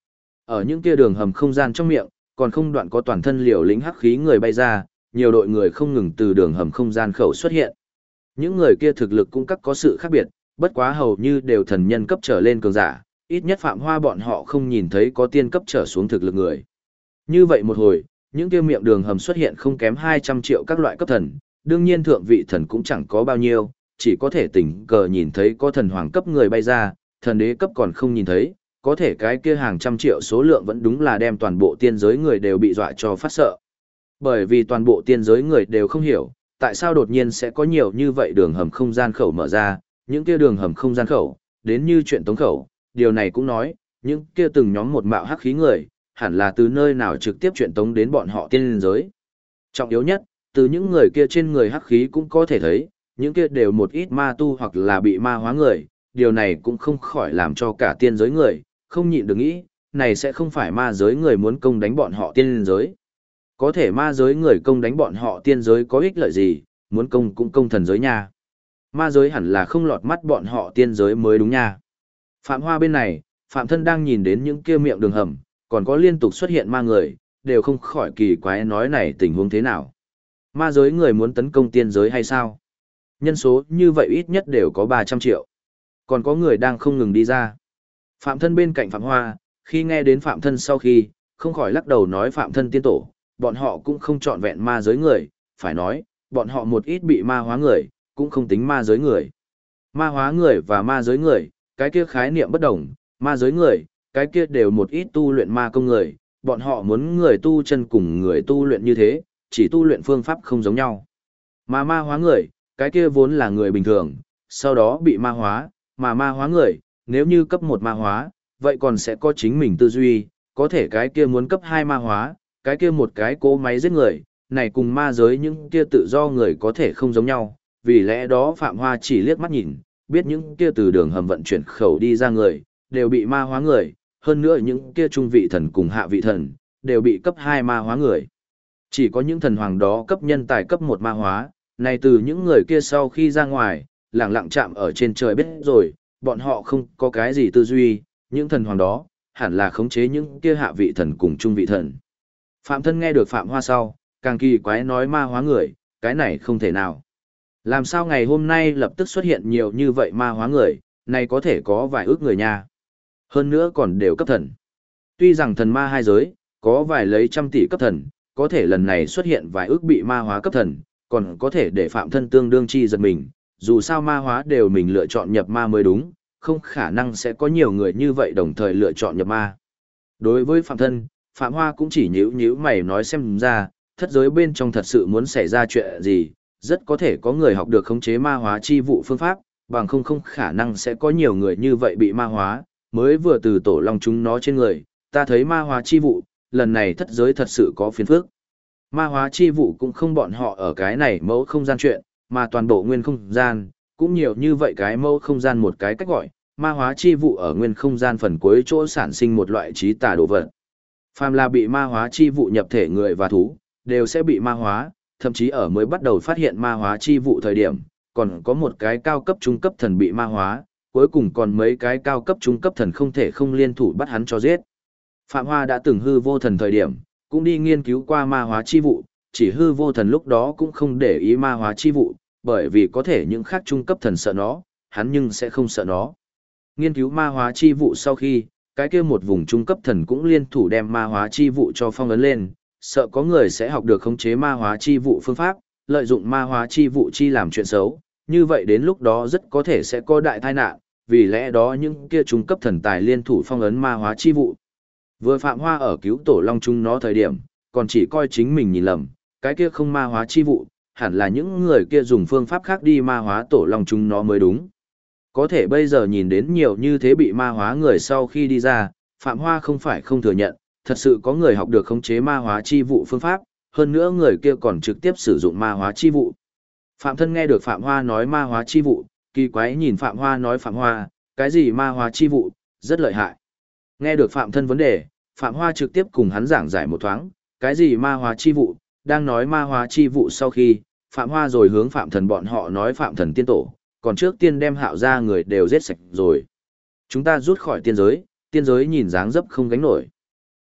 Ở những kia đường hầm không gian trong miệng, còn không đoạn có toàn thân liều lĩnh hắc khí người bay ra, nhiều đội người không ngừng từ đường hầm không gian khẩu xuất hiện. Những người kia thực lực cũng có sự khác biệt, bất quá hầu như đều thần nhân cấp trở lên cường giả, ít nhất Phạm Hoa bọn họ không nhìn thấy có tiên cấp trở xuống thực lực người. Như vậy một hồi, những kia miệng đường hầm xuất hiện không kém 200 triệu các loại cấp thần, đương nhiên thượng vị thần cũng chẳng có bao nhiêu, chỉ có thể tình cờ nhìn thấy có thần hoàng cấp người bay ra, thần đế cấp còn không nhìn thấy, có thể cái kia hàng trăm triệu số lượng vẫn đúng là đem toàn bộ tiên giới người đều bị dọa cho phát sợ. Bởi vì toàn bộ tiên giới người đều không hiểu, tại sao đột nhiên sẽ có nhiều như vậy đường hầm không gian khẩu mở ra, những kia đường hầm không gian khẩu, đến như chuyện tống khẩu, điều này cũng nói, những kia từng nhóm một mạo hắc khí người, hẳn là từ nơi nào trực tiếp chuyện tống đến bọn họ tiên giới. Trọng yếu nhất, từ những người kia trên người hắc khí cũng có thể thấy, những kia đều một ít ma tu hoặc là bị ma hóa người, điều này cũng không khỏi làm cho cả tiên giới người, không nhịn được nghĩ, này sẽ không phải ma giới người muốn công đánh bọn họ tiên giới. Có thể ma giới người công đánh bọn họ tiên giới có ích lợi gì, muốn công cũng công thần giới nha. Ma giới hẳn là không lọt mắt bọn họ tiên giới mới đúng nha. Phạm Hoa bên này, Phạm Thân đang nhìn đến những kia miệng đường hầm, còn có liên tục xuất hiện ma người, đều không khỏi kỳ quái nói này tình huống thế nào. Ma giới người muốn tấn công tiên giới hay sao? Nhân số như vậy ít nhất đều có 300 triệu. Còn có người đang không ngừng đi ra. Phạm Thân bên cạnh Phạm Hoa, khi nghe đến Phạm Thân sau khi, không khỏi lắc đầu nói Phạm Thân tiên tổ, bọn họ cũng không trọn vẹn ma giới người, phải nói, bọn họ một ít bị ma hóa người, cũng không tính ma giới người. Ma hóa người và ma giới người, cái kia khái niệm bất đồng, ma giới người, cái kia đều một ít tu luyện ma công người, bọn họ muốn người tu chân cùng người tu luyện như thế, chỉ tu luyện phương pháp không giống nhau. Mà ma hóa người, cái kia vốn là người bình thường, sau đó bị ma hóa, mà ma hóa người, nếu như cấp 1 ma hóa, vậy còn sẽ có chính mình tư duy, có thể cái kia muốn cấp 2 ma hóa, cái kia một cái cỗ máy giết người, này cùng ma giới những kia tự do người có thể không giống nhau, vì lẽ đó Phạm Hoa chỉ liếc mắt nhìn, biết những kia từ đường hầm vận chuyển khẩu đi ra người, đều bị ma hóa người, hơn nữa những kia trung vị thần cùng hạ vị thần, đều bị cấp 2 ma hóa người. Chỉ có những thần hoàng đó cấp nhân tài cấp 1 ma hóa, này từ những người kia sau khi ra ngoài, lẳng lặng chạm ở trên trời biết rồi, bọn họ không có cái gì tư duy, những thần hoàng đó, hẳn là khống chế những kia hạ vị thần cùng trung vị thần. Phạm Thân nghe được Phạm Hoa sau, càng kỳ quái nói ma hóa người, cái này không thể nào. Làm sao ngày hôm nay lập tức xuất hiện nhiều như vậy ma hóa người, này có thể có vài ước người nha. Hơn nữa còn đều cấp thần. Tuy rằng thần ma hai giới, có vài lấy trăm tỷ cấp thần, có thể lần này xuất hiện vài ước bị ma hóa cấp thần, còn có thể để Phạm Thân tương đương chi giật mình, dù sao ma hóa đều mình lựa chọn nhập ma mới đúng, không khả năng sẽ có nhiều người như vậy đồng thời lựa chọn nhập ma. Đối với Phạm Thân, Phạm Hoa cũng chỉ nhíu mày nói xem ra, thất giới bên trong thật sự muốn xảy ra chuyện gì, rất có thể có người học được khống chế ma hóa chi vụ phương pháp, bằng không khả năng sẽ có nhiều người như vậy bị ma hóa, mới vừa từ tổ long chúng nó trên người, ta thấy ma hóa chi vụ, lần này thất giới thật sự có phiền phức. Ma hóa chi vụ cũng không bọn họ ở cái này mẫu không gian chuyện, mà toàn bộ nguyên không gian, cũng nhiều như vậy cái mẫu không gian một cái cách gọi, ma hóa chi vụ ở nguyên không gian phần cuối chỗ sản sinh một loại trí tà đồ vật. Phàm là bị ma hóa chi vụ nhập thể người và thú, đều sẽ bị ma hóa, thậm chí ở mới bắt đầu phát hiện ma hóa chi vụ thời điểm, còn có một cái cao cấp trung cấp thần bị ma hóa, cuối cùng còn mấy cái cao cấp trung cấp thần không thể không liên thủ bắt hắn cho giết. Phạm Hoa đã từng hư vô thần thời điểm, cũng đi nghiên cứu qua ma hóa chi vụ, chỉ hư vô thần lúc đó cũng không để ý ma hóa chi vụ, bởi vì có thể những khác trung cấp thần sợ nó, hắn nhưng sẽ không sợ nó. Nghiên cứu ma hóa chi vụ sau khi, cái kia một vùng trung cấp thần cũng liên thủ đem ma hóa chi vụ cho phong ấn lên, sợ có người sẽ học được khống chế ma hóa chi vụ phương pháp, lợi dụng ma hóa chi vụ chi làm chuyện xấu, như vậy đến lúc đó rất có thể sẽ có đại tai nạn, vì lẽ đó những kia trung cấp thần tài liên thủ phong ấn ma hóa chi vụ. Vừa Phạm Hoa ở cứu tổ long chúng nó thời điểm, còn chỉ coi chính mình nhìn lầm, cái kia không ma hóa chi vụ, hẳn là những người kia dùng phương pháp khác đi ma hóa tổ long chúng nó mới đúng. Có thể bây giờ nhìn đến nhiều như thế bị ma hóa người sau khi đi ra, Phạm Hoa không phải không thừa nhận, thật sự có người học được khống chế ma hóa chi vụ phương pháp, hơn nữa người kia còn trực tiếp sử dụng ma hóa chi vụ. Phạm Thân nghe được Phạm Hoa nói ma hóa chi vụ, kỳ quái nhìn Phạm Hoa nói Phạm Hoa, cái gì ma hóa chi vụ, rất lợi hại. Nghe được Phạm Thân vấn đề, Phạm Hoa trực tiếp cùng hắn giảng giải một thoáng, cái gì ma hóa chi vụ, đang nói ma hóa chi vụ sau khi, Phạm Hoa rồi hướng Phạm Thần bọn họ nói Phạm Thần tiên tổ, còn trước tiên đem Hạo ra người đều giết sạch rồi. Chúng ta rút khỏi tiên giới nhìn dáng dấp không gánh nổi.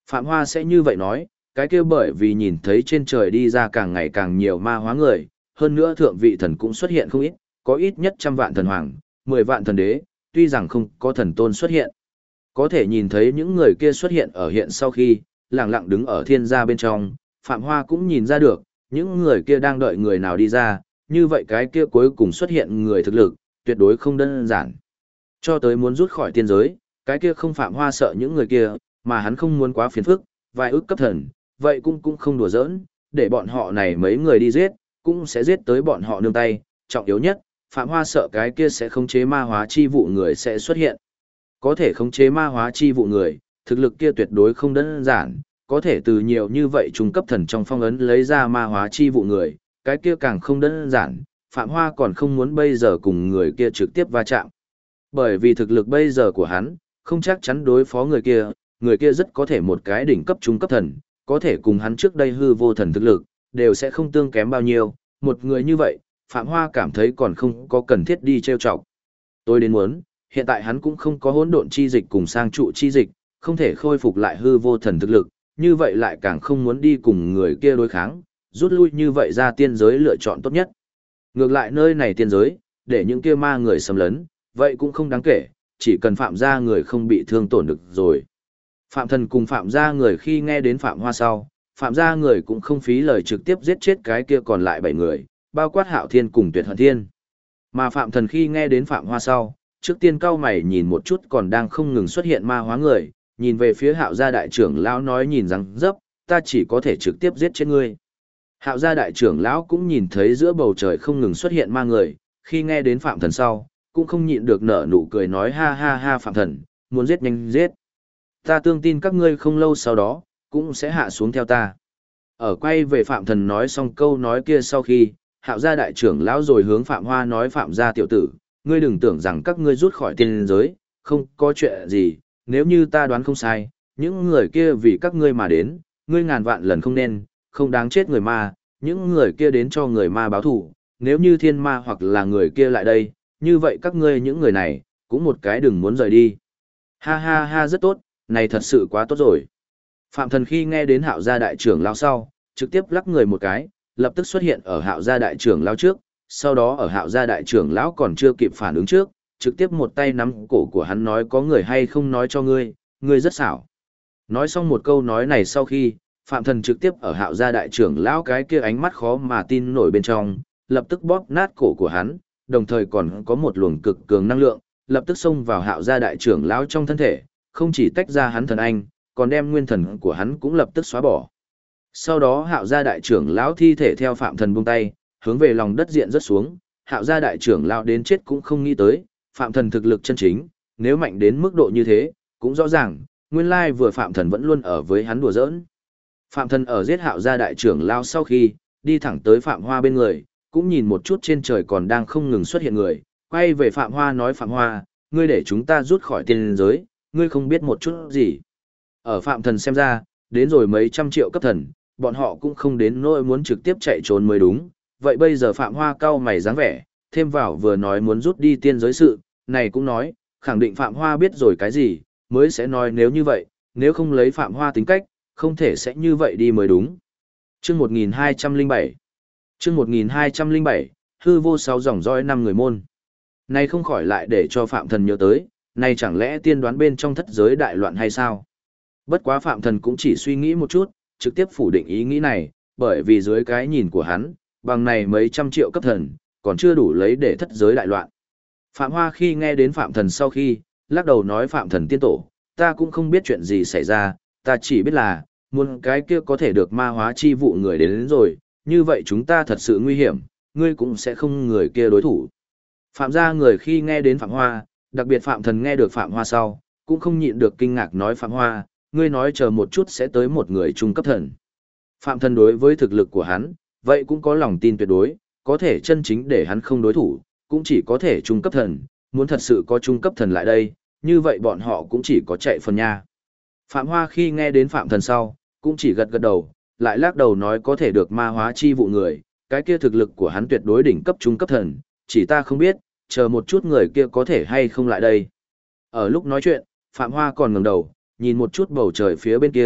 Phạm Hoa sẽ như vậy nói, cái kia bởi vì nhìn thấy trên trời đi ra càng ngày càng nhiều ma hóa người, hơn nữa thượng vị thần cũng xuất hiện không ít, có ít nhất 100 vạn thần hoàng, 10 vạn thần đế, tuy rằng không có thần tôn xuất hiện. Có thể nhìn thấy những người kia xuất hiện ở hiện sau khi, lặng lặng đứng ở thiên gia bên trong, Phạm Hoa cũng nhìn ra được, những người kia đang đợi người nào đi ra, như vậy cái kia cuối cùng xuất hiện người thực lực, tuyệt đối không đơn giản. Cho tới muốn rút khỏi tiên giới, cái kia không Phạm Hoa sợ những người kia, mà hắn không muốn quá phiền phức, vài ước cấp thần, vậy cũng không đùa giỡn, để bọn họ này mấy người đi giết, cũng sẽ giết tới bọn họ nương tay, trọng yếu nhất, Phạm Hoa sợ cái kia sẽ khống chế ma hóa chi vụ người sẽ xuất hiện. Có thể khống chế ma hóa chi vụ người, thực lực kia tuyệt đối không đơn giản, có thể từ nhiều như vậy trung cấp thần trong phong ấn lấy ra ma hóa chi vụ người, cái kia càng không đơn giản, Phạm Hoa còn không muốn bây giờ cùng người kia trực tiếp va chạm. Bởi vì thực lực bây giờ của hắn, không chắc chắn đối phó người kia rất có thể một cái đỉnh cấp trung cấp thần, có thể cùng hắn trước đây hư vô thần thực lực, đều sẽ không tương kém bao nhiêu, một người như vậy, Phạm Hoa cảm thấy còn không có cần thiết đi trêu chọc. Tôi đến muốn, hiện tại hắn cũng không có hỗn độn chi dịch cùng sang trụ chi dịch, không thể khôi phục lại hư vô thần thực lực, như vậy lại càng không muốn đi cùng người kia đối kháng, rút lui như vậy ra tiên giới lựa chọn tốt nhất. Ngược lại nơi này tiên giới, để những kia ma người xâm lấn, vậy cũng không đáng kể, chỉ cần Phạm gia người không bị thương tổn được rồi. Phạm Thần cùng Phạm gia người khi nghe đến Phạm Hoa sau, Phạm gia người cũng không phí lời trực tiếp giết chết cái kia còn lại 7 người, bao quát Hạo Thiên cùng Tuyệt Hận Thiên. Mà Phạm Thần khi nghe đến Phạm Hoa sau, trước tiên cao mày nhìn một chút còn đang không ngừng xuất hiện ma hóa người, nhìn về phía Hạo gia đại trưởng lão nói nhìn rằng dấp, ta chỉ có thể trực tiếp giết chết ngươi. Hạo gia đại trưởng lão cũng nhìn thấy giữa bầu trời không ngừng xuất hiện ma người, khi nghe đến Phạm Thần sau, cũng không nhịn được nở nụ cười nói ha ha ha Phạm Thần, muốn giết nhanh giết. Ta tương tin các ngươi không lâu sau đó, cũng sẽ hạ xuống theo ta. Ở quay về Phạm Thần nói xong câu nói kia sau khi, Hạo gia đại trưởng lão rồi hướng Phạm Hoa nói Phạm gia tiểu tử, ngươi đừng tưởng rằng các ngươi rút khỏi tiên giới, không có chuyện gì, nếu như ta đoán không sai, những người kia vì các ngươi mà đến, ngươi ngàn vạn lần không nên, không đáng chết người ma, những người kia đến cho người ma báo thù, nếu như thiên ma hoặc là người kia lại đây, như vậy các ngươi những người này, cũng một cái đừng muốn rời đi. Ha ha ha rất tốt, này thật sự quá tốt rồi. Phạm Thần khi nghe đến Hạo gia đại trưởng lão sau, trực tiếp lắc người một cái, lập tức xuất hiện ở Hạo gia đại trưởng lão trước, sau đó ở Hạo gia đại trưởng lão còn chưa kịp phản ứng trước, trực tiếp một tay nắm cổ của hắn nói có người hay không nói cho ngươi, ngươi rất xảo. Nói xong một câu nói này sau khi, Phạm Thần trực tiếp ở Hạo gia đại trưởng lão cái kia ánh mắt khó mà tin nổi bên trong, lập tức bóp nát cổ của hắn, đồng thời còn có một luồng cực cường năng lượng, lập tức xông vào Hạo gia đại trưởng lão trong thân thể, không chỉ tách ra hắn thần anh, còn đem nguyên thần của hắn cũng lập tức xóa bỏ. Sau đó Hạo gia đại trưởng lão thi thể theo Phạm Thần buông tay, hướng về lòng đất diện rất xuống, Hạo gia đại trưởng lão đến chết cũng không nghĩ tới, Phạm Thần thực lực chân chính, nếu mạnh đến mức độ như thế, cũng rõ ràng, nguyên lai vừa Phạm Thần vẫn luôn ở với hắn đùa giỡn. Phạm Thần ở giết Hạo gia đại trưởng lão sau khi, đi thẳng tới Phạm Hoa bên người, cũng nhìn một chút trên trời còn đang không ngừng xuất hiện người, quay về Phạm Hoa nói Phạm Hoa, ngươi để chúng ta rút khỏi tiên giới, ngươi không biết một chút gì. Ở Phạm Thần xem ra, đến rồi mấy trăm triệu cấp thần, bọn họ cũng không đến nỗi muốn trực tiếp chạy trốn mới đúng. Vậy bây giờ Phạm Hoa cau mày dáng vẻ, thêm vào vừa nói muốn rút đi tiên giới sự, này cũng nói, khẳng định Phạm Hoa biết rồi cái gì, mới sẽ nói nếu như vậy, nếu không lấy Phạm Hoa tính cách, không thể sẽ như vậy đi mới đúng. Chương 1207 Chương 1207, hư vô 6 dòng dõi 5 người môn. Này không khỏi lại để cho Phạm Thần nhớ tới, này chẳng lẽ tiên đoán bên trong thất giới đại loạn hay sao? Bất quá Phạm Thần cũng chỉ suy nghĩ một chút, trực tiếp phủ định ý nghĩ này, bởi vì dưới cái nhìn của hắn, bằng này mấy trăm triệu cấp thần, còn chưa đủ lấy để thất giới đại loạn. Phạm Hoa khi nghe đến Phạm Thần sau khi, lắc đầu nói Phạm Thần tiên tổ, ta cũng không biết chuyện gì xảy ra, ta chỉ biết là, muốn cái kia có thể được ma hóa chi vụ người đến rồi, như vậy chúng ta thật sự nguy hiểm, ngươi cũng sẽ không người kia đối thủ. Phạm gia người khi nghe đến Phạm Hoa, đặc biệt Phạm Thần nghe được Phạm Hoa sau, cũng không nhịn được kinh ngạc nói Phạm Hoa, ngươi nói chờ một chút sẽ tới một người trung cấp thần. Phạm Thần đối với thực lực của hắn, vậy cũng có lòng tin tuyệt đối, có thể chân chính để hắn không đối thủ, cũng chỉ có thể trung cấp thần, muốn thật sự có trung cấp thần lại đây, như vậy bọn họ cũng chỉ có chạy phần nha. Phạm Hoa khi nghe đến Phạm Thần sau, cũng chỉ gật gật đầu, lại lắc đầu nói có thể được ma hóa chi vụ người, cái kia thực lực của hắn tuyệt đối đỉnh cấp trung cấp thần, chỉ ta không biết, chờ một chút người kia có thể hay không lại đây. Ở lúc nói chuyện, Phạm Hoa còn ngẩng đầu, nhìn một chút bầu trời phía bên kia,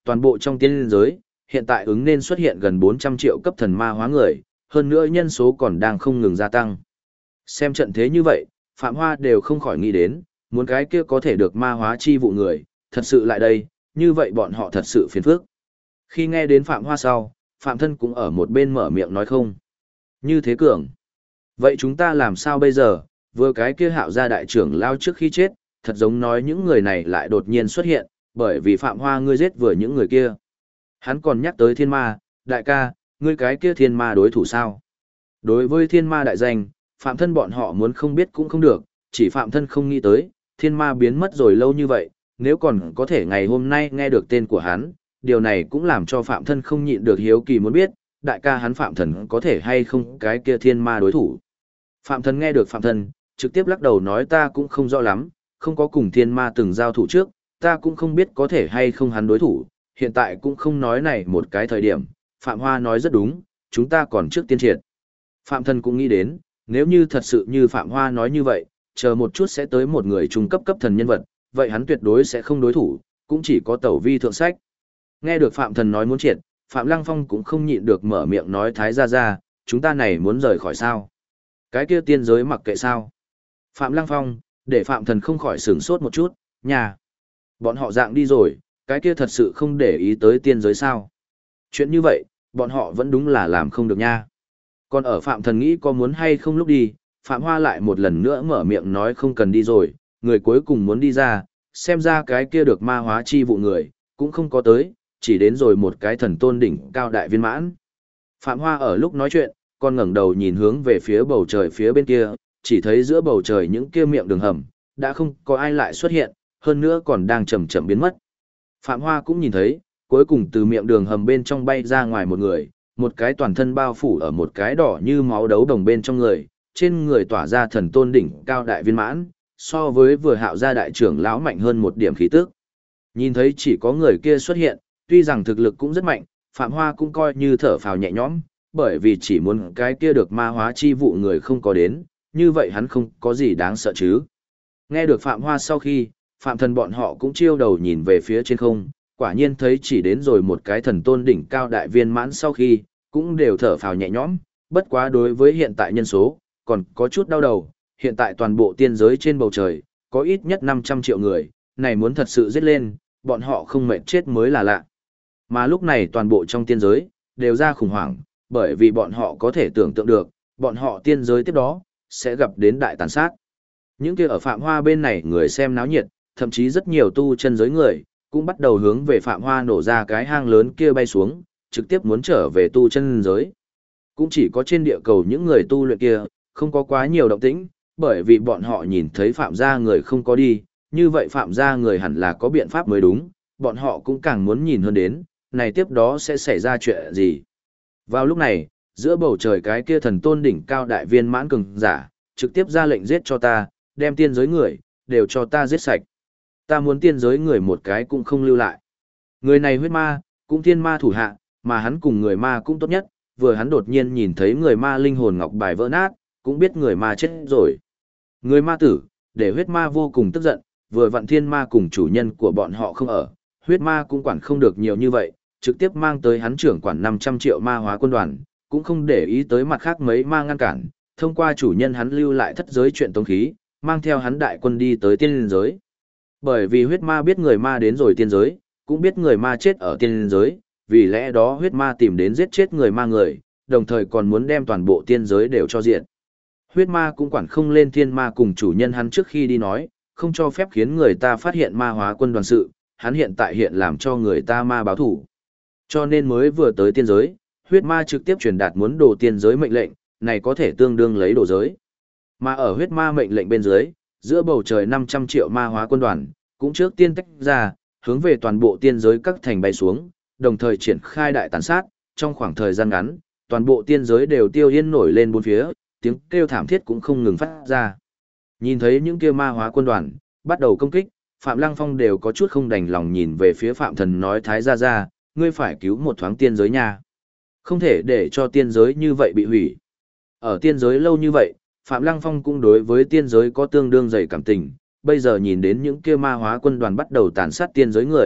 toàn bộ trong tiên giới, hiện tại ứng nên xuất hiện gần 400 triệu cấp thần ma hóa người, hơn nữa nhân số còn đang không ngừng gia tăng. Xem trận thế như vậy, Phạm Hoa đều không khỏi nghĩ đến, muốn cái kia có thể được ma hóa chi vụ người, thật sự lại đây, như vậy bọn họ thật sự phiền phức. Khi nghe đến Phạm Hoa sau, Phạm Thân cũng ở một bên mở miệng nói không. Như thế cường. Vậy chúng ta làm sao bây giờ, vừa cái kia Hạo gia đại trưởng lao trước khi chết, thật giống nói những người này lại đột nhiên xuất hiện, bởi vì Phạm Hoa ngươi giết vừa những người kia. Hắn còn nhắc tới thiên ma, đại ca, ngươi cái kia thiên ma đối thủ sao? Đối với thiên ma đại danh, Phạm Thân bọn họ muốn không biết cũng không được, chỉ Phạm Thân không nghĩ tới, thiên ma biến mất rồi lâu như vậy, nếu còn có thể ngày hôm nay nghe được tên của hắn, điều này cũng làm cho Phạm Thân không nhịn được hiếu kỳ muốn biết, đại ca hắn Phạm Thần có thể hay không cái kia thiên ma đối thủ. Phạm Thân nghe được Phạm Thân, trực tiếp lắc đầu nói ta cũng không rõ lắm, không có cùng thiên ma từng giao thủ trước, ta cũng không biết có thể hay không hắn đối thủ, hiện tại cũng không nói này một cái thời điểm, Phạm Hoa nói rất đúng, chúng ta còn trước tiên triệt. Phạm Thân cũng nghĩ đến, nếu như thật sự như Phạm Hoa nói như vậy, chờ một chút sẽ tới một người trung cấp cấp thần nhân vật, vậy hắn tuyệt đối sẽ không đối thủ, cũng chỉ có tẩu vi thượng sách. Nghe được Phạm Thần nói muốn triệt, Phạm Lăng Phong cũng không nhịn được mở miệng nói thái ra, chúng ta này muốn rời khỏi sao? Cái kia tiên giới mặc kệ sao? Phạm Lăng Phong, để Phạm Thần không khỏi sửng sốt một chút, nhà. Bọn họ dạng đi rồi, cái kia thật sự không để ý tới tiên giới sao? Chuyện như vậy, bọn họ vẫn đúng là làm không được nha. Còn ở Phạm Thần nghĩ có muốn hay không lúc đi, Phạm Hoa lại một lần nữa mở miệng nói không cần đi rồi, người cuối cùng muốn đi ra, xem ra cái kia được ma hóa chi vụ người, cũng không có tới, chỉ đến rồi một cái thần tôn đỉnh cao đại viên mãn. Phạm Hoa ở lúc nói chuyện, còn ngẩng đầu nhìn hướng về phía bầu trời phía bên kia, chỉ thấy giữa bầu trời những kia miệng đường hầm, đã không có ai lại xuất hiện, hơn nữa còn đang chậm chậm biến mất. Phạm Hoa cũng nhìn thấy, cuối cùng từ miệng đường hầm bên trong bay ra ngoài một người, một cái toàn thân bao phủ ở một cái đỏ như máu đấu đồng bên trong người, trên người tỏa ra thần tôn đỉnh cao đại viên mãn, so với vừa Hạo gia đại trưởng lão mạnh hơn một điểm khí tức. Nhìn thấy chỉ có người kia xuất hiện, tuy rằng thực lực cũng rất mạnh, Phạm Hoa cũng coi như thở phào nhẹ nhõm, bởi vì chỉ muốn cái kia được ma hóa chi vụ người không có đến, như vậy hắn không có gì đáng sợ chứ. Nghe được Phạm Hoa sau khi, Phạm Thần bọn họ cũng chiêu đầu nhìn về phía trên không, quả nhiên thấy chỉ đến rồi một cái thần tôn đỉnh cao đại viên mãn sau khi, cũng đều thở phào nhẹ nhõm, bất quá đối với hiện tại nhân số, còn có chút đau đầu, hiện tại toàn bộ tiên giới trên bầu trời, có ít nhất 500 triệu người, này muốn thật sự giết lên, bọn họ không mệt chết mới là lạ. Mà lúc này toàn bộ trong tiên giới, đều ra khủng hoảng, bởi vì bọn họ có thể tưởng tượng được, bọn họ tiên giới tiếp đó, sẽ gặp đến đại tàn sát. Những kia ở Phạm Hoa bên này người xem náo nhiệt, thậm chí rất nhiều tu chân giới người, cũng bắt đầu hướng về Phạm Hoa nổ ra cái hang lớn kia bay xuống, trực tiếp muốn trở về tu chân giới. Cũng chỉ có trên địa cầu những người tu luyện kia, không có quá nhiều động tĩnh, bởi vì bọn họ nhìn thấy Phạm gia người không có đi, như vậy Phạm gia người hẳn là có biện pháp mới đúng, bọn họ cũng càng muốn nhìn hơn đến, này tiếp đó sẽ xảy ra chuyện gì. Vào lúc này, giữa bầu trời cái kia thần tôn đỉnh cao đại viên mãn cường giả, trực tiếp ra lệnh giết cho ta, đem tiên giới người, đều cho ta giết sạch. Ta muốn tiên giới người một cái cũng không lưu lại. Người này huyết ma, cũng thiên ma thủ hạ, mà hắn cùng người ma cũng tốt nhất, vừa hắn đột nhiên nhìn thấy người ma linh hồn ngọc bài vỡ nát, cũng biết người ma chết rồi. Người ma tử, để huyết ma vô cùng tức giận, vừa vặn thiên ma cùng chủ nhân của bọn họ không ở, huyết ma cũng quản không được nhiều như vậy, trực tiếp mang tới hắn trưởng quản 500 triệu ma hóa quân đoàn, cũng không để ý tới mặt khác mấy ma ngăn cản, thông qua chủ nhân hắn lưu lại thất giới chuyện tông khí, mang theo hắn đại quân đi tới tiên giới. Bởi vì huyết ma biết người ma đến rồi tiên giới, cũng biết người ma chết ở tiên giới, vì lẽ đó huyết ma tìm đến giết chết người ma người, đồng thời còn muốn đem toàn bộ tiên giới đều cho diện. Huyết ma cũng quản không lên thiên ma cùng chủ nhân hắn trước khi đi nói, không cho phép khiến người ta phát hiện ma hóa quân đoàn sự, hắn hiện tại hiện làm cho người ta ma báo thủ. Cho nên mới vừa tới tiên giới, huyết ma trực tiếp truyền đạt muốn đồ tiên giới mệnh lệnh, này có thể tương đương lấy đồ giới. Mà ở huyết ma mệnh lệnh bên dưới, giữa bầu trời 500 triệu ma hóa quân đoàn, cũng trước tiên tách ra, hướng về toàn bộ tiên giới các thành bay xuống, đồng thời triển khai đại tàn sát, trong khoảng thời gian ngắn, toàn bộ tiên giới đều tiêu yên nổi lên bốn phía, tiếng kêu thảm thiết cũng không ngừng phát ra. Nhìn thấy những kia ma hóa quân đoàn, bắt đầu công kích, Phạm Lăng Phong đều có chút không đành lòng nhìn về phía Phạm Thần nói thái ra, ngươi phải cứu một thoáng tiên giới nha. Không thể để cho tiên giới như vậy bị hủy. Ở tiên giới lâu như vậy, Phạm Lăng Phong cũng đối với tiên giới có tương đương dày cảm tình, bây giờ nhìn đến những kia ma hóa quân đoàn bắt đầu tàn sát tiên giới người,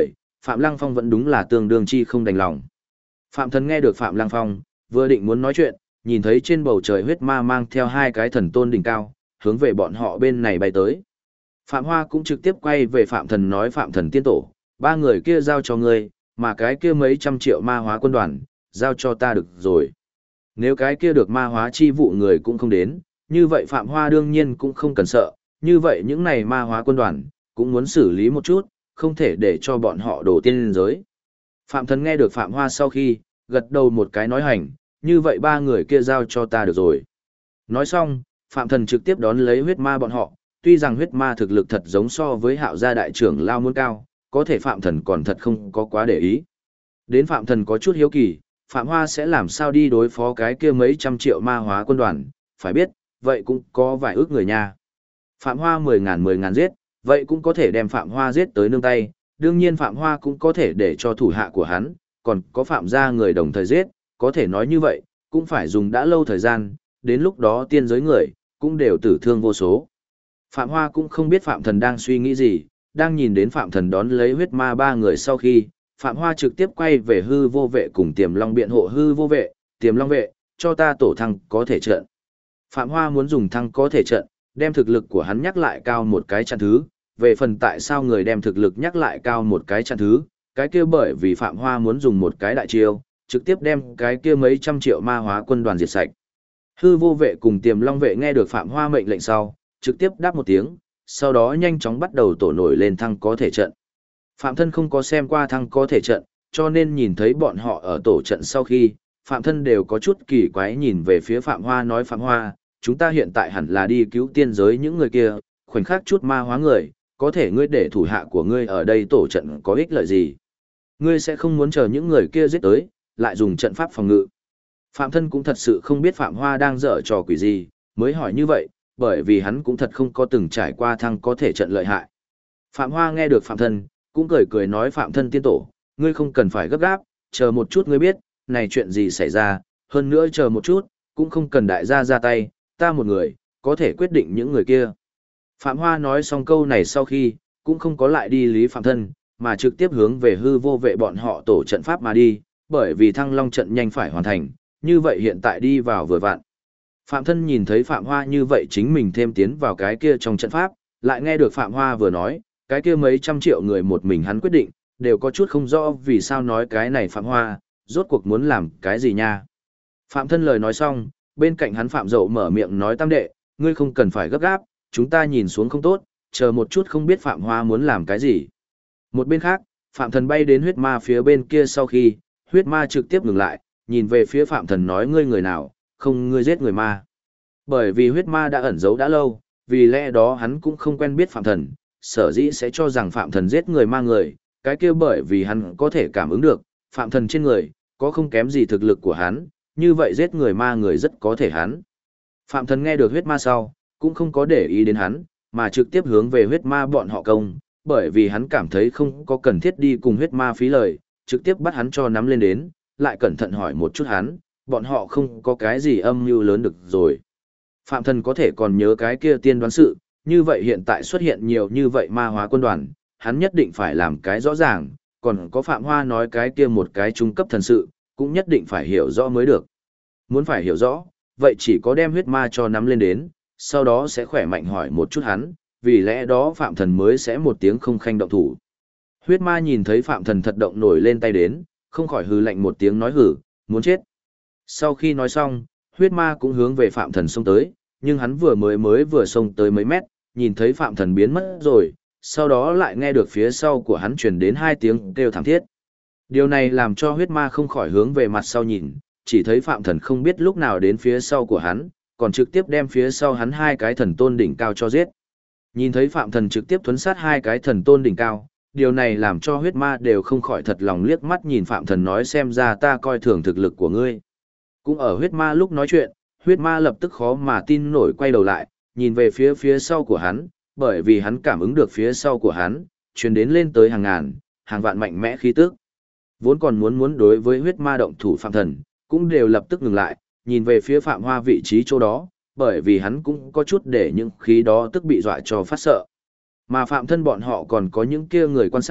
Phạm Lăng Phong vẫn đúng là tương đương chi không đành lòng. Phạm Thần nghe được Phạm Lăng Phong, vừa định muốn nói chuyện, nhìn thấy trên bầu trời huyết ma mang theo hai cái thần tôn đỉnh cao, hướng về bọn họ bên này bay tới. Phạm Hoa cũng trực tiếp quay về Phạm Thần nói Phạm Thần tiên tổ, ba người kia giao cho ngươi, mà cái kia mấy trăm triệu ma hóa quân đoàn, giao cho ta được rồi. Nếu cái kia được ma hóa chi vụ người cũng không đến, như vậy Phạm Hoa đương nhiên cũng không cần sợ, như vậy những này ma hóa quân đoàn, cũng muốn xử lý một chút, không thể để cho bọn họ đổ tiên lên giới. Phạm Thần nghe được Phạm Hoa sau khi, gật đầu một cái nói hành, như vậy ba người kia giao cho ta được rồi. Nói xong, Phạm Thần trực tiếp đón lấy huyết ma bọn họ, tuy rằng huyết ma thực lực thật giống so với Hạo gia đại trưởng lao muốn cao, có thể Phạm Thần còn thật không có quá để ý. Đến Phạm Thần có chút hiếu kỳ, Phạm Hoa sẽ làm sao đi đối phó cái kia mấy trăm triệu ma hóa quân đoàn, phải biết, vậy cũng có vài ước người nha. Phạm Hoa 10.000 giết, vậy cũng có thể đem Phạm Hoa giết tới nương tay, đương nhiên Phạm Hoa cũng có thể để cho thủ hạ của hắn, còn có Phạm gia người đồng thời giết, có thể nói như vậy, cũng phải dùng đã lâu thời gian, đến lúc đó tiên giới người, cũng đều tử thương vô số. Phạm Hoa cũng không biết Phạm Thần đang suy nghĩ gì, đang nhìn đến Phạm Thần đón lấy huyết ma ba người sau khi, Phạm Hoa trực tiếp quay về hư vô vệ cùng Tiềm Long biện hộ hư vô vệ, Tiềm Long vệ, cho ta tổ thăng có thể trận. Phạm Hoa muốn dùng thăng có thể trận, đem thực lực của hắn nhắc lại cao một cái chặn thứ, về phần tại sao người đem thực lực nhắc lại cao một cái chặn thứ, cái kia bởi vì Phạm Hoa muốn dùng một cái đại chiêu, trực tiếp đem cái kia mấy trăm triệu ma hóa quân đoàn diệt sạch. Hư vô vệ cùng Tiềm Long vệ nghe được Phạm Hoa mệnh lệnh sau, trực tiếp đáp một tiếng, sau đó nhanh chóng bắt đầu tổ nổi lên thăng có thể trận. Phạm Thân không có xem qua thăng có thể trận, cho nên nhìn thấy bọn họ ở tổ trận sau khi, Phạm Thân đều có chút kỳ quái nhìn về phía Phạm Hoa nói Phạm Hoa, chúng ta hiện tại hẳn là đi cứu tiên giới những người kia, khoảnh khắc chút ma hóa người, có thể ngươi để thủ hạ của ngươi ở đây tổ trận có ích lợi gì? Ngươi sẽ không muốn chờ những người kia giết tới, lại dùng trận pháp phòng ngự. Phạm Thân cũng thật sự không biết Phạm Hoa đang dở trò quỷ gì, mới hỏi như vậy, bởi vì hắn cũng thật không có từng trải qua thăng có thể trận lợi hại. Phạm Hoa nghe được Phạm Thân, cũng cười cười nói Phạm Thân tiên tổ, ngươi không cần phải gấp gáp, chờ một chút ngươi biết, này chuyện gì xảy ra, hơn nữa chờ một chút, cũng không cần đại gia ra tay, ta một người, có thể quyết định những người kia. Phạm Hoa nói xong câu này sau khi, cũng không có lại đi lý Phạm Thân, mà trực tiếp hướng về hư vô vệ bọn họ tổ trận pháp mà đi, bởi vì Thăng Long trận nhanh phải hoàn thành, như vậy hiện tại đi vào vừa vặn. Phạm Thân nhìn thấy Phạm Hoa như vậy chính mình thêm tiến vào cái kia trong trận pháp, lại nghe được Phạm Hoa vừa nói, cái kia mấy trăm triệu người một mình hắn quyết định, đều có chút không rõ vì sao nói cái này Phạm Hoa, rốt cuộc muốn làm cái gì nha. Phạm Thân lời nói xong, bên cạnh hắn Phạm Dậu mở miệng nói tam đệ, ngươi không cần phải gấp gáp, chúng ta nhìn xuống không tốt, chờ một chút không biết Phạm Hoa muốn làm cái gì. Một bên khác, Phạm Thần bay đến huyết ma phía bên kia sau khi, huyết ma trực tiếp ngừng lại, nhìn về phía Phạm Thần nói ngươi người nào, không ngươi giết người ma. Bởi vì huyết ma đã ẩn giấu đã lâu, vì lẽ đó hắn cũng không quen biết Phạm Thần, sở dĩ sẽ cho rằng Phạm Thần giết người ma người, cái kia bởi vì hắn có thể cảm ứng được, Phạm Thần trên người, có không kém gì thực lực của hắn, như vậy giết người ma người rất có thể hắn. Phạm Thần nghe được huyết ma sau, cũng không có để ý đến hắn, mà trực tiếp hướng về huyết ma bọn họ công, bởi vì hắn cảm thấy không có cần thiết đi cùng huyết ma phí lời, trực tiếp bắt hắn cho nắm lên đến, lại cẩn thận hỏi một chút hắn, bọn họ không có cái gì âm mưu lớn được rồi. Phạm Thần có thể còn nhớ cái kia tiên đoán sự, như vậy hiện tại xuất hiện nhiều như vậy ma hóa quân đoàn, hắn nhất định phải làm cái rõ ràng, còn có Phạm Hoa nói cái kia một cái trung cấp thần sự, cũng nhất định phải hiểu rõ mới được. Muốn phải hiểu rõ, vậy chỉ có đem huyết ma cho nắm lên đến, sau đó sẽ khỏe mạnh hỏi một chút hắn, vì lẽ đó Phạm Thần mới sẽ một tiếng không khanh động thủ. Huyết ma nhìn thấy Phạm Thần thật động nổi lên tay đến, không khỏi hừ lạnh một tiếng nói hử, muốn chết. Sau khi nói xong, huyết ma cũng hướng về Phạm Thần xông tới, nhưng hắn vừa xông tới mấy mét, nhìn thấy Phạm Thần biến mất rồi, sau đó lại nghe được phía sau của hắn truyền đến hai tiếng kêu thảm thiết. Điều này làm cho huyết ma không khỏi hướng về mặt sau nhìn, chỉ thấy Phạm Thần không biết lúc nào đến phía sau của hắn, còn trực tiếp đem phía sau hắn hai cái thần tôn đỉnh cao cho giết. Nhìn thấy Phạm Thần trực tiếp thuấn sát hai cái thần tôn đỉnh cao, điều này làm cho huyết ma đều không khỏi thật lòng liếc mắt nhìn Phạm Thần nói xem ra ta coi thường thực lực của ngươi. Cũng ở huyết ma lúc nói chuyện, huyết ma lập tức khó mà tin nổi quay đầu lại, nhìn về phía sau của hắn, bởi vì hắn cảm ứng được phía sau của hắn, truyền đến lên tới hàng ngàn, hàng vạn mạnh mẽ khí tức. Vốn còn muốn đối với huyết ma động thủ Phạm Thần, cũng đều lập tức ngừng lại, nhìn về phía Phạm Hoa vị trí chỗ đó, bởi vì hắn cũng có chút để những khí đó tức bị dọa cho phát sợ. Mà Phạm Thân bọn họ còn có những kia người quan sát,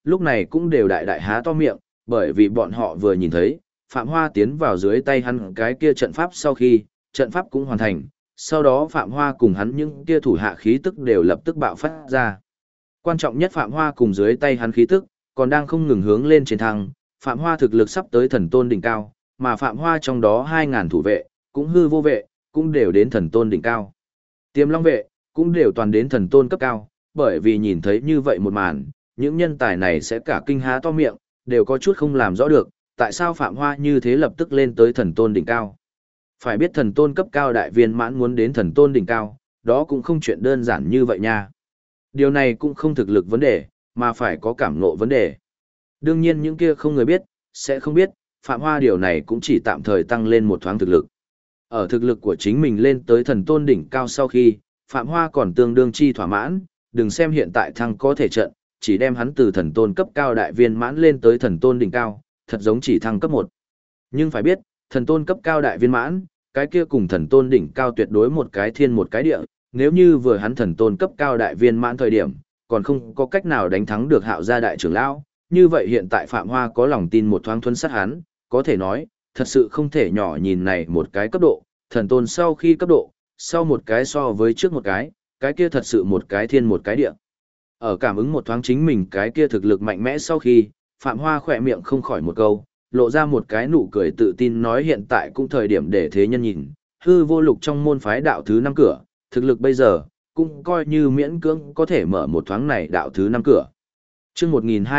lúc này cũng đều đại đại há to miệng, bởi vì bọn họ vừa nhìn thấy, Phạm Hoa tiến vào dưới tay hắn cái kia trận pháp sau khi, trận pháp cũng hoàn thành, sau đó Phạm Hoa cùng hắn những kia thủ hạ khí tức đều lập tức bạo phát ra. Quan trọng nhất Phạm Hoa cùng dưới tay hắn khí tức, còn đang không ngừng hướng lên trên thăng, Phạm Hoa thực lực sắp tới thần tôn đỉnh cao, mà Phạm Hoa trong đó 2.000 thủ vệ, cũng hư vô vệ, cũng đều đến thần tôn đỉnh cao. Tiềm long vệ, cũng đều toàn đến thần tôn cấp cao, bởi vì nhìn thấy như vậy một màn, những nhân tài này sẽ cả kinh há to miệng, đều có chút không làm rõ được, tại sao Phạm Hoa như thế lập tức lên tới thần tôn đỉnh cao. Phải biết thần tôn cấp cao đại viên mãn muốn đến thần tôn đỉnh cao, đó cũng không chuyện đơn giản như vậy nha. Điều này cũng không thực lực vấn đề, mà phải có cảm ngộ vấn đề. Đương nhiên những kia không người biết, sẽ không biết, Phạm Hoa điều này cũng chỉ tạm thời tăng lên một thoáng thực lực. Ở thực lực của chính mình lên tới thần tôn đỉnh cao sau khi, Phạm Hoa còn tương đương chi thỏa mãn, đừng xem hiện tại thăng có thể trận, chỉ đem hắn từ thần tôn cấp cao đại viên mãn lên tới thần tôn đỉnh cao, thật giống chỉ thăng cấp 1. Nhưng phải biết, thần tôn cấp cao đại viên mãn, cái kia cùng thần tôn đỉnh cao tuyệt đối một cái thiên một cái địa, nếu như vừa hắn thần tôn cấp cao đại viên mãn thời điểm, còn không có cách nào đánh thắng được Hạo gia đại trưởng lão, như vậy hiện tại Phạm Hoa có lòng tin một thoáng thuần sát hắn, có thể nói, thật sự không thể nhỏ nhìn này một cái cấp độ, thần tôn sau khi cấp độ, sau một cái so với trước một cái kia thật sự một cái thiên một cái địa. Ở cảm ứng một thoáng chính mình cái kia thực lực mạnh mẽ sau khi, Phạm Hoa khỏe miệng không khỏi một câu, lộ ra một cái nụ cười tự tin nói hiện tại cũng thời điểm để thế nhân nhìn, hư vô lục trong môn phái đạo thứ 5 cửa, thực lực bây giờ, cũng coi như miễn cưỡng có thể mở một thoáng này đạo thứ 5 cửa. Chương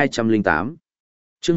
1208 Chương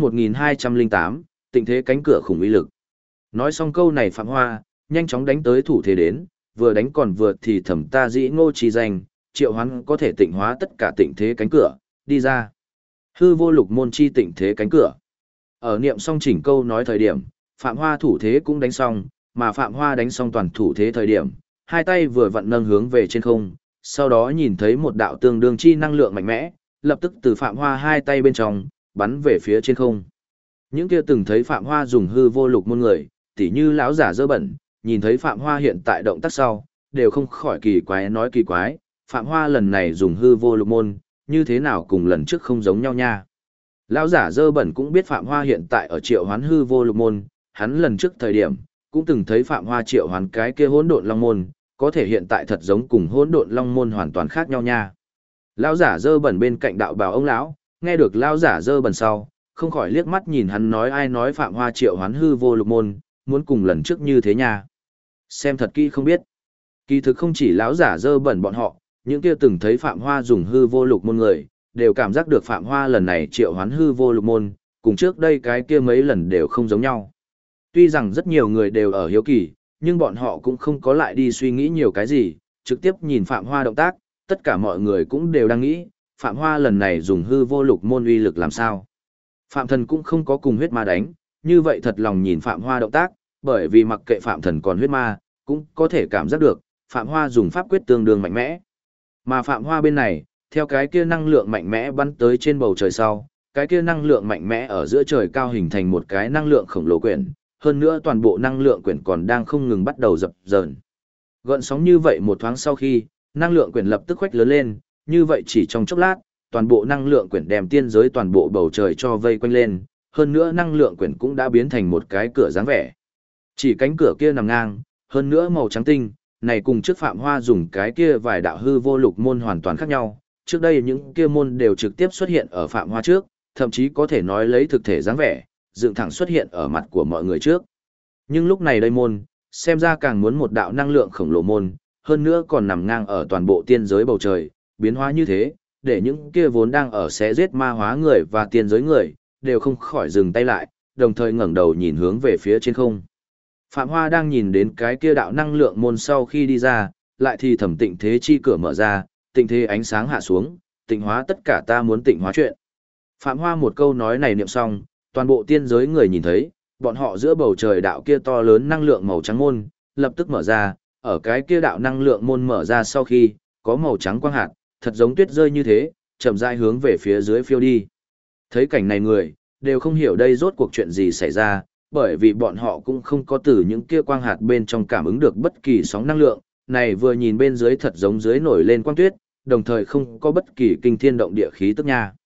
1208, tịnh thế cánh cửa khủng uy lực. Nói xong câu này Phạm Hoa, nhanh chóng đánh tới thủ thế đến, vừa đánh còn vừa thì thầm ta dĩ ngô chi danh, triệu hoán có thể tịnh hóa tất cả tịnh thế cánh cửa, đi ra. Hư vô lục môn chi tịnh thế cánh cửa. Ở niệm xong chỉnh câu nói thời điểm, Phạm Hoa thủ thế cũng đánh xong, mà Phạm Hoa đánh xong toàn thủ thế thời điểm, hai tay vừa vặn nâng hướng về trên không, sau đó nhìn thấy một đạo tương đương chi năng lượng mạnh mẽ, lập tức từ Phạm Hoa hai tay bên trong, bắn về phía trên không. Những kia từng thấy Phạm Hoa dùng hư vô lục môn người, tỉ như lão giả dơ bẩn, nhìn thấy Phạm Hoa hiện tại động tác sau, đều không khỏi kỳ quái nói kỳ quái, Phạm Hoa lần này dùng hư vô lục môn, như thế nào cùng lần trước không giống nhau nha. Lão giả dơ bẩn cũng biết Phạm Hoa hiện tại ở triệu hoán hư vô lục môn, hắn lần trước thời điểm, cũng từng thấy Phạm Hoa triệu hoán cái kia hỗn độn long môn, có thể hiện tại thật giống cùng hỗn độn long môn hoàn toàn khác nhau nha. Lão giả dơ bẩn bên cạnh đạo bào ông lão, nghe được lão giả dơ bẩn sau, không khỏi liếc mắt nhìn hắn nói ai nói Phạm Hoa triệu hoán hư vô lục môn, muốn cùng lần trước như thế nha. Xem thật kỹ không biết. Kỳ thực không chỉ lão giả dơ bẩn bọn họ, những kia từng thấy Phạm Hoa dùng hư vô lục môn người, đều cảm giác được Phạm Hoa lần này triệu hoán hư vô lục môn, cùng trước đây cái kia mấy lần đều không giống nhau. Tuy rằng rất nhiều người đều ở hiếu kỳ, nhưng bọn họ cũng không có lại đi suy nghĩ nhiều cái gì, trực tiếp nhìn Phạm Hoa động tác, tất cả mọi người cũng đều đang nghĩ, Phạm Hoa lần này dùng hư vô lục môn uy lực làm sao. Phạm Thần cũng không có cùng huyết ma đánh, như vậy thật lòng nhìn Phạm Hoa động tác, bởi vì mặc kệ Phạm Thần còn huyết ma, cũng có thể cảm giác được, Phạm Hoa dùng pháp quyết tương đương mạnh mẽ. Mà Phạm Hoa bên này, theo cái kia năng lượng mạnh mẽ bắn tới trên bầu trời sau, cái kia năng lượng mạnh mẽ ở giữa trời cao hình thành một cái năng lượng khổng lồ quyển, hơn nữa toàn bộ năng lượng quyển còn đang không ngừng bắt đầu dập dờn. Gợn sóng như vậy một thoáng sau khi, năng lượng quyển lập tức khuếch lớn lên, như vậy chỉ trong chốc lát, toàn bộ năng lượng quyển đem tiên giới toàn bộ bầu trời cho vây quanh lên, hơn nữa năng lượng quyển cũng đã biến thành một cái cửa dáng vẻ. Chỉ cánh cửa kia nằm ngang, hơn nữa màu trắng tinh, này cùng trước Phạm Hoa dùng cái kia vài đạo hư vô lục môn hoàn toàn khác nhau, trước đây những kia môn đều trực tiếp xuất hiện ở Phạm Hoa trước, thậm chí có thể nói lấy thực thể dáng vẻ, dựng thẳng xuất hiện ở mặt của mọi người trước. Nhưng lúc này đây môn, xem ra càng muốn một đạo năng lượng khổng lồ môn, hơn nữa còn nằm ngang ở toàn bộ tiên giới bầu trời, biến hóa như thế, để những kia vốn đang ở xé giết ma hóa người và tiên giới người, đều không khỏi dừng tay lại, đồng thời ngẩng đầu nhìn hướng về phía trên không. Phạm Hoa đang nhìn đến cái kia đạo năng lượng môn sau khi đi ra, lại thì thẩm tịnh thế chi cửa mở ra, tịnh thế ánh sáng hạ xuống, tịnh hóa tất cả ta muốn tịnh hóa chuyện. Phạm Hoa một câu nói này niệm xong, toàn bộ tiên giới người nhìn thấy, bọn họ giữa bầu trời đạo kia to lớn năng lượng màu trắng môn, lập tức mở ra, ở cái kia đạo năng lượng môn mở ra sau khi, có màu trắng quang hạt, thật giống tuyết rơi như thế, chậm rãi hướng về phía dưới phiêu đi. Thấy cảnh này người, đều không hiểu đây rốt cuộc chuyện gì xảy ra, bởi vì bọn họ cũng không có từ những kia quang hạt bên trong cảm ứng được bất kỳ sóng năng lượng, này vừa nhìn bên dưới thật giống dưới nổi lên quang tuyết, đồng thời không có bất kỳ kinh thiên động địa khí tức nha.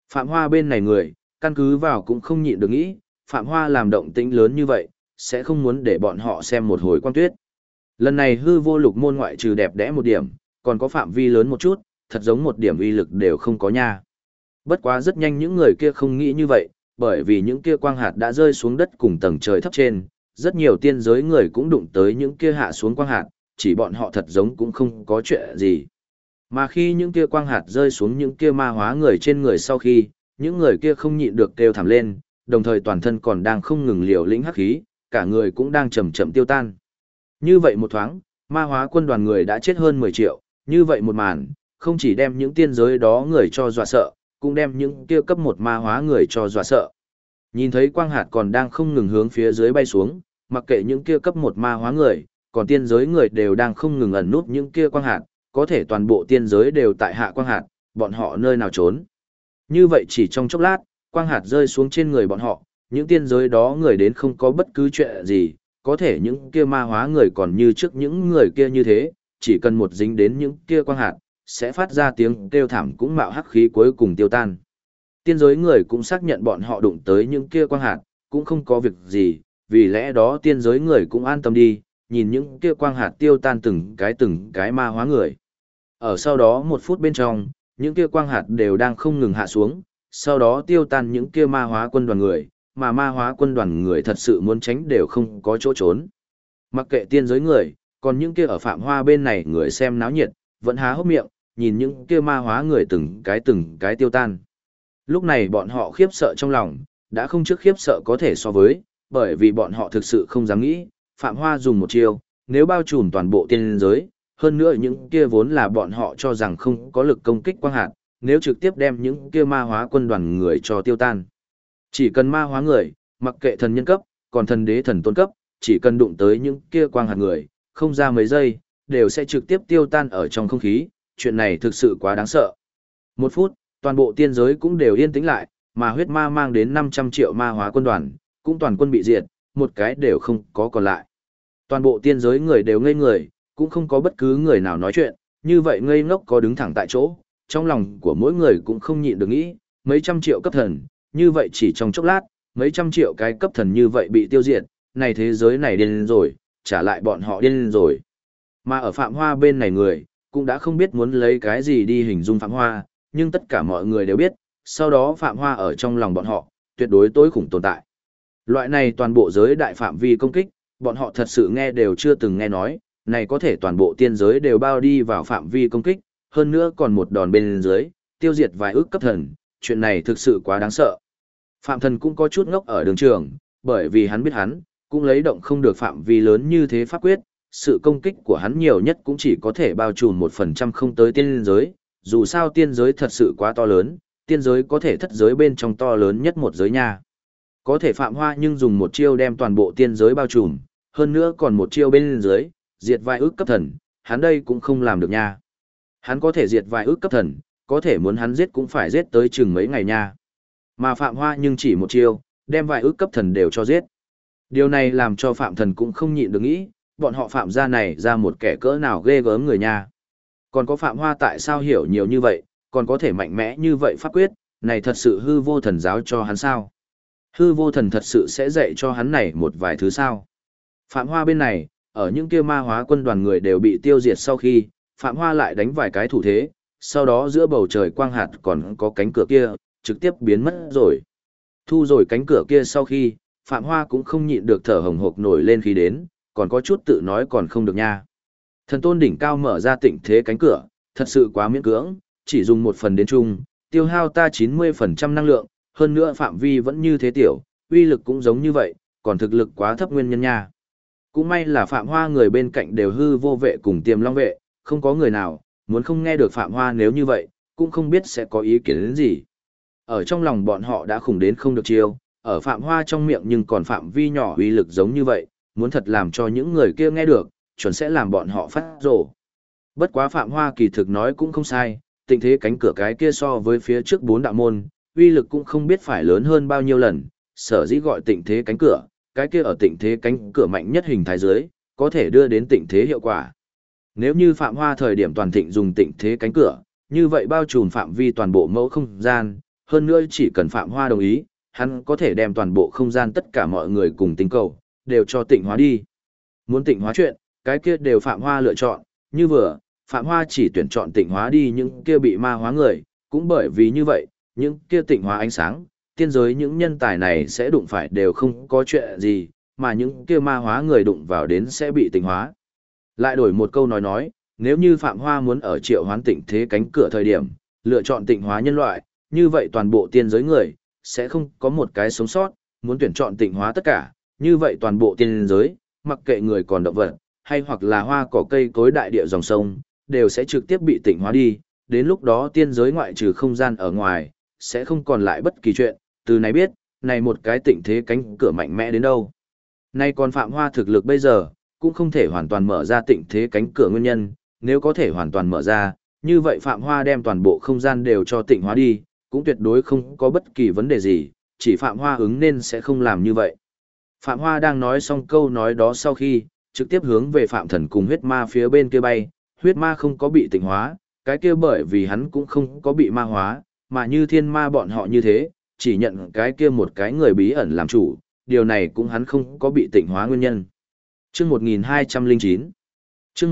Phạm Hoa bên này người, căn cứ vào cũng không nhịn được nghĩ, Phạm Hoa làm động tĩnh lớn như vậy, sẽ không muốn để bọn họ xem một hồi quang tuyết. Lần này hư vô lục môn ngoại trừ đẹp đẽ một điểm, còn có phạm vi lớn một chút, thật giống một điểm uy lực đều không có nha. Bất quá rất nhanh những người kia không nghĩ như vậy, bởi vì những kia quang hạt đã rơi xuống đất cùng tầng trời thấp trên, rất nhiều tiên giới người cũng đụng tới những kia hạ xuống quang hạt, chỉ bọn họ thật giống cũng không có chuyện gì. Mà khi những kia quang hạt rơi xuống những kia ma hóa người trên người sau khi, những người kia không nhịn được kêu thảm lên, đồng thời toàn thân còn đang không ngừng liều lĩnh hắc khí, cả người cũng đang chậm chậm tiêu tan. Như vậy một thoáng, ma hóa quân đoàn người đã chết hơn 10 triệu, như vậy một màn, không chỉ đem những tiên giới đó người cho dọa sợ, cũng đem những kia cấp một ma hóa người cho dọa sợ. Nhìn thấy quang hạt còn đang không ngừng hướng phía dưới bay xuống, mặc kệ những kia cấp một ma hóa người, còn tiên giới người đều đang không ngừng ẩn nút những kia quang hạt, có thể toàn bộ tiên giới đều tại hạ quang hạt, bọn họ nơi nào trốn. Như vậy chỉ trong chốc lát, quang hạt rơi xuống trên người bọn họ, những tiên giới đó người đến không có bất cứ chuyện gì, có thể những kia ma hóa người còn như trước những người kia như thế, chỉ cần một dính đến những kia quang hạt, sẽ phát ra tiếng kêu thảm cũng mạo hắc khí cuối cùng tiêu tan. Tiên giới người cũng xác nhận bọn họ đụng tới những kia quang hạt, cũng không có việc gì, vì lẽ đó tiên giới người cũng an tâm đi, nhìn những kia quang hạt tiêu tan từng cái ma hóa người. Ở sau đó một phút bên trong, những kia quang hạt đều đang không ngừng hạ xuống, sau đó tiêu tan những kia ma hóa quân đoàn người, mà ma hóa quân đoàn người thật sự muốn tránh đều không có chỗ trốn. Mặc kệ tiên giới người, còn những kia ở Phạm Hoa bên này người xem náo nhiệt, vẫn há hốc miệng, nhìn những kia ma hóa người từng cái tiêu tan. Lúc này bọn họ khiếp sợ trong lòng, đã không trước khiếp sợ có thể so với, bởi vì bọn họ thực sự không dám nghĩ, Phạm Hoa dùng một chiêu, nếu bao trùm toàn bộ tiên giới, hơn nữa những kia vốn là bọn họ cho rằng không có lực công kích quang hạt, nếu trực tiếp đem những kia ma hóa quân đoàn người cho tiêu tan. Chỉ cần ma hóa người, mặc kệ thần nhân cấp, còn thần đế thần tôn cấp, chỉ cần đụng tới những kia quang hạt người, không ra mấy giây, đều sẽ trực tiếp tiêu tan ở trong không khí, chuyện này thực sự quá đáng sợ. Một phút, toàn bộ tiên giới cũng đều yên tĩnh lại, mà huyết ma mang đến 500 triệu ma hóa quân đoàn, cũng toàn quân bị diệt, một cái đều không có còn lại. Toàn bộ tiên giới người đều ngây người, cũng không có bất cứ người nào nói chuyện, như vậy ngây ngốc có đứng thẳng tại chỗ, trong lòng của mỗi người cũng không nhịn được nghĩ, mấy trăm triệu cấp thần, như vậy chỉ trong chốc lát, mấy trăm triệu cái cấp thần như vậy bị tiêu diệt, này thế giới này điên rồi, trả lại bọn họ điên rồi. Mà ở Phạm Hoa bên này người, cũng đã không biết muốn lấy cái gì đi hình dung Phạm Hoa, nhưng tất cả mọi người đều biết, sau đó Phạm Hoa ở trong lòng bọn họ, tuyệt đối tối khủng tồn tại. Loại này toàn bộ giới đại phạm vi công kích, bọn họ thật sự nghe đều chưa từng nghe nói, này có thể toàn bộ tiên giới đều bao đi vào phạm vi công kích, hơn nữa còn một đòn bên dưới, tiêu diệt vài ước cấp thần, chuyện này thực sự quá đáng sợ. Phạm Thần cũng có chút ngốc ở đường trường, bởi vì hắn biết hắn, cũng lấy động không được phạm vi lớn như thế pháp quyết, sự công kích của hắn nhiều nhất cũng chỉ có thể bao trùm 1% không tới tiên giới, dù sao tiên giới thật sự quá to lớn, tiên giới có thể thất giới bên trong to lớn nhất một giới nha. Có thể Phạm Hoa nhưng dùng một chiêu đem toàn bộ tiên giới bao trùm, hơn nữa còn một chiêu bên dưới, diệt vài ước cấp thần, hắn đây cũng không làm được nha. Hắn có thể diệt vài ước cấp thần, có thể muốn hắn giết cũng phải giết tới chừng mấy ngày nha. Mà Phạm Hoa nhưng chỉ một chiêu, đem vài ước cấp thần đều cho giết. Điều này làm cho Phạm Thần cũng không nhịn được nghĩ, bọn họ Phạm gia này ra một kẻ cỡ nào ghê gớm người nha. Còn có Phạm Hoa tại sao hiểu nhiều như vậy, còn có thể mạnh mẽ như vậy pháp quyết, này thật sự hư vô thần giáo cho hắn sao? Hư vô thần thật sự sẽ dạy cho hắn này một vài thứ sao? Phạm Hoa bên này, ở những kia ma hóa quân đoàn người đều bị tiêu diệt sau khi, Phạm Hoa lại đánh vài cái thủ thế, sau đó giữa bầu trời quang hạt còn có cánh cửa kia, trực tiếp biến mất rồi. Thu rồi cánh cửa kia sau khi, Phạm Hoa cũng không nhịn được thở hồng hộc nổi lên khi đến, còn có chút tự nói còn không được nha. Thần tôn đỉnh cao mở ra tịnh thế cánh cửa, thật sự quá miễn cưỡng, chỉ dùng một phần đến chung, tiêu hao ta 90% năng lượng, hơn nữa phạm vi vẫn như thế tiểu, uy lực cũng giống như vậy, còn thực lực quá thấp nguyên nhân nha. Cũng may là Phạm Hoa người bên cạnh đều hư vô vệ cùng Tiềm Long vệ, không có người nào, muốn không nghe được Phạm Hoa nếu như vậy, cũng không biết sẽ có ý kiến đến gì. Ở trong lòng bọn họ đã khủng đến không được chiêu, ở Phạm Hoa trong miệng nhưng còn phạm vi nhỏ uy lực giống như vậy, muốn thật làm cho những người kia nghe được, chuẩn sẽ làm bọn họ phát rồ. Bất quá Phạm Hoa kỳ thực nói cũng không sai, tịnh thế cánh cửa cái kia so với phía trước 4 đạo môn, uy lực cũng không biết phải lớn hơn bao nhiêu lần, sở dĩ gọi tịnh thế cánh cửa, cái kia ở tịnh thế cánh cửa mạnh nhất hình thái dưới, có thể đưa đến tịnh thế hiệu quả. Nếu như Phạm Hoa thời điểm toàn thịnh dùng tịnh thế cánh cửa, như vậy bao trùm phạm vi toàn bộ mẫu không gian, hơn nữa chỉ cần Phạm Hoa đồng ý, hắn có thể đem toàn bộ không gian tất cả mọi người cùng tinh cầu, đều cho tịnh hóa đi. Muốn tịnh hóa chuyện, cái kia đều Phạm Hoa lựa chọn, như vừa, Phạm Hoa chỉ tuyển chọn tịnh hóa đi những kia bị ma hóa người, cũng bởi vì như vậy, những kia tịnh hóa ánh sáng, tiên giới những nhân tài này sẽ đụng phải đều không có chuyện gì, mà những kia ma hóa người đụng vào đến sẽ bị tịnh hóa. Lại đổi một câu nói, nếu như Phạm Hoa muốn ở triệu hoán tịnh thế cánh cửa thời điểm, lựa chọn tịnh hóa nhân loại, như vậy toàn bộ tiên giới người, sẽ không có một cái sống sót, muốn tuyển chọn tịnh hóa tất cả, như vậy toàn bộ tiên giới, mặc kệ người còn động vật, hay hoặc là hoa cỏ cây cối đại địa dòng sông, đều sẽ trực tiếp bị tịnh hóa đi, đến lúc đó tiên giới ngoại trừ không gian ở ngoài, sẽ không còn lại bất kỳ chuyện, từ này biết, này một cái tịnh thế cánh cửa mạnh mẽ đến đâu. Nay còn Phạm Hoa thực lực bây giờ, cũng không thể hoàn toàn mở ra tịnh thế cánh cửa nguyên nhân, nếu có thể hoàn toàn mở ra, như vậy Phạm Hoa đem toàn bộ không gian đều cho tịnh hóa đi, cũng tuyệt đối không có bất kỳ vấn đề gì, chỉ Phạm Hoa ứng nên sẽ không làm như vậy. Phạm Hoa đang nói xong câu nói đó sau khi, trực tiếp hướng về Phạm Thần cùng huyết ma phía bên kia bay, huyết ma không có bị tịnh hóa, cái kia bởi vì hắn cũng không có bị ma hóa, mà như thiên ma bọn họ như thế, chỉ nhận cái kia một cái người bí ẩn làm chủ, điều này cũng hắn không có bị tịnh hóa nguyên nhân. Chương 1209 Chương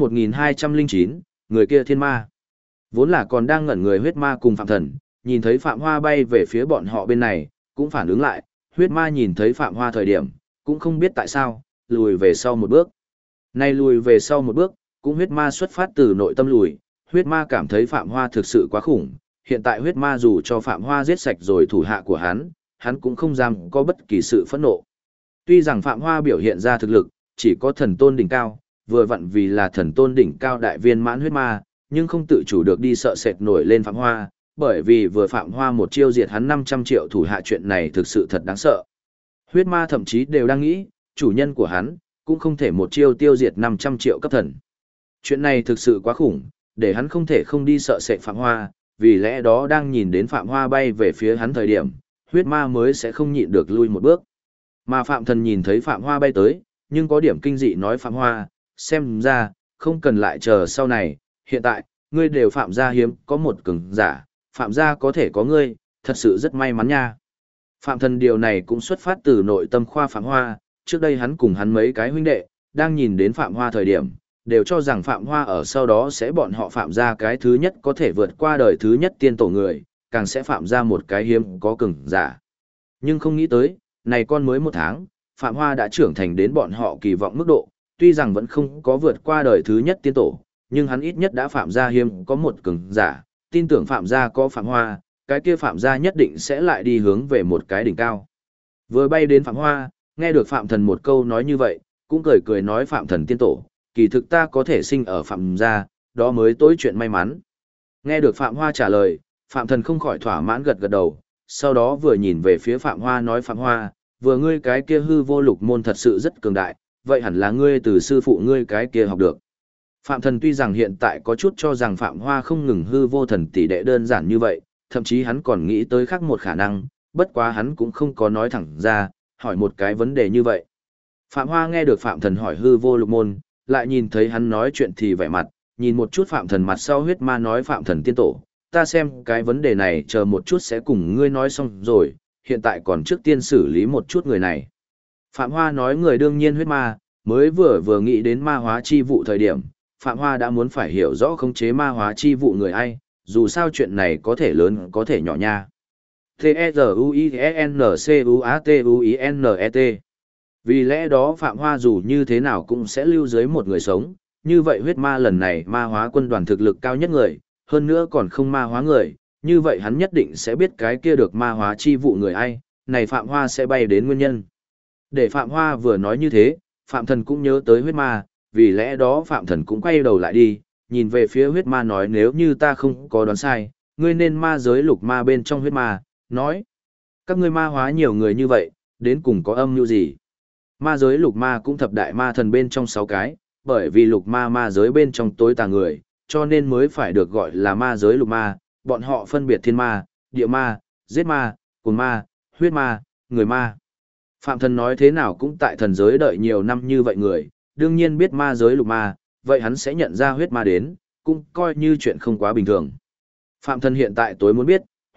1209, người kia thiên ma. Vốn là còn đang ngẩn người huyết ma cùng Phạm Thần, nhìn thấy Phạm Hoa bay về phía bọn họ bên này, cũng phản ứng lại, huyết ma nhìn thấy Phạm Hoa thời điểm, cũng không biết tại sao, lùi về sau một bước. Nay lùi về sau một bước, cũng huyết ma xuất phát từ nội tâm lùi, huyết ma cảm thấy Phạm Hoa thực sự quá khủng, hiện tại huyết ma dù cho Phạm Hoa giết sạch rồi thủ hạ của hắn cũng không dám có bất kỳ sự phẫn nộ. Tuy rằng Phạm Hoa biểu hiện ra thực lực, chỉ có thần tôn đỉnh cao, vừa vặn vì là thần tôn đỉnh cao đại viên mãn huyết ma, nhưng không tự chủ được đi sợ sệt nổi lên Phạm Hoa, bởi vì vừa Phạm Hoa một chiêu diệt hắn 500 triệu thủ hạ chuyện này thực sự thật đáng sợ. Huyết ma thậm chí đều đang nghĩ, chủ nhân của hắn, cũng không thể một chiêu tiêu diệt 500 triệu cấp thần. Chuyện này thực sự quá khủng, để hắn không thể không đi sợ sệt Phạm Hoa, vì lẽ đó đang nhìn đến Phạm Hoa bay về phía hắn thời điểm, huyết ma mới sẽ không nhịn được lui một bước. Mà Phạm Thần nhìn thấy Phạm Hoa bay tới, nhưng có điểm kinh dị nói Phạm Hoa, xem ra, không cần lại chờ sau này, hiện tại, ngươi đều Phạm gia hiếm, có một cường giả, Phạm gia có thể có ngươi, thật sự rất may mắn nha. Phạm Thần điều này cũng xuất phát từ nội tâm khoa Phạm Hoa, trước đây hắn cùng hắn mấy cái huynh đệ, đang nhìn đến Phạm Hoa thời điểm, đều cho rằng Phạm Hoa ở sau đó sẽ bọn họ Phạm gia cái thứ nhất có thể vượt qua đời thứ nhất tiên tổ người, càng sẽ Phạm gia một cái hiếm có cường giả. Nhưng không nghĩ tới, này con mới một tháng, Phạm Hoa đã trưởng thành đến bọn họ kỳ vọng mức độ, tuy rằng vẫn không có vượt qua đời thứ nhất tiên tổ, nhưng hắn ít nhất đã Phạm gia hiếm có một cường giả, tin tưởng Phạm gia có Phạm Hoa, cái kia Phạm gia nhất định sẽ lại đi hướng về một cái đỉnh cao. Vừa bay đến Phạm Hoa, nghe được Phạm Thần một câu nói như vậy, cũng cười cười nói Phạm Thần tiên tổ, kỳ thực ta có thể sinh ở Phạm gia, đó mới tối chuyện may mắn. Nghe được Phạm Hoa trả lời, Phạm Thần không khỏi thỏa mãn gật gật đầu, sau đó vừa nhìn về phía Phạm Hoa nói Phạm Hoa, vừa ngươi cái kia hư vô lục môn thật sự rất cường đại, vậy hẳn là ngươi từ sư phụ ngươi cái kia học được. Phạm Thần tuy rằng hiện tại có chút cho rằng Phạm Hoa không ngừng hư vô thần tỷ đệ đơn giản như vậy, thậm chí hắn còn nghĩ tới khác một khả năng, bất quá hắn cũng không có nói thẳng ra, hỏi một cái vấn đề như vậy. Phạm Hoa nghe được Phạm Thần hỏi hư vô lục môn, lại nhìn thấy hắn nói chuyện thì vẻ mặt, nhìn một chút Phạm Thần mặt sau huyết ma nói Phạm Thần tiên tổ, ta xem cái vấn đề này chờ một chút sẽ cùng ngươi nói xong rồi, hiện tại còn trước tiên xử lý một chút người này. Phạm Hoa nói người đương nhiên huyết ma, mới vừa nghĩ đến ma hóa chi vụ thời điểm, Phạm Hoa đã muốn phải hiểu rõ khống chế ma hóa chi vụ người ai, dù sao chuyện này có thể lớn có thể nhỏ nha. T-E-Z-U-I-N-C-U-A-T-U-I-N-E-T Vì lẽ đó Phạm Hoa dù như thế nào cũng sẽ lưu dưới một người sống, như vậy huyết ma lần này ma hóa quân đoàn thực lực cao nhất người, hơn nữa còn không ma hóa người, như vậy hắn nhất định sẽ biết cái kia được ma hóa chi vụ người ai, này Phạm Hoa sẽ bay đến nguyên nhân. Để Phạm Hoa vừa nói như thế, Phạm Thần cũng nhớ tới huyết ma, vì lẽ đó Phạm Thần cũng quay đầu lại đi, nhìn về phía huyết ma nói nếu như ta không có đoán sai, ngươi nên ma giới lục ma bên trong huyết ma, nói. Các ngươi ma hóa nhiều người như vậy, đến cùng có âm mưu gì? Ma giới lục ma cũng thập đại ma thần bên trong 6 cái, bởi vì lục ma ma giới bên trong tối tà người, cho nên mới phải được gọi là ma giới lục ma, bọn họ phân biệt thiên ma, địa ma, giết ma, cuồng ma, huyết ma, người ma. Phạm Thần nói thế nào cũng tại thần giới đợi nhiều năm như vậy người, đương nhiên biết ma giới lục ma, vậy hắn sẽ nhận ra huyết ma đến, cũng coi như chuyện không quá bình thường. Phạm Thần hiện tại tối muốn biết,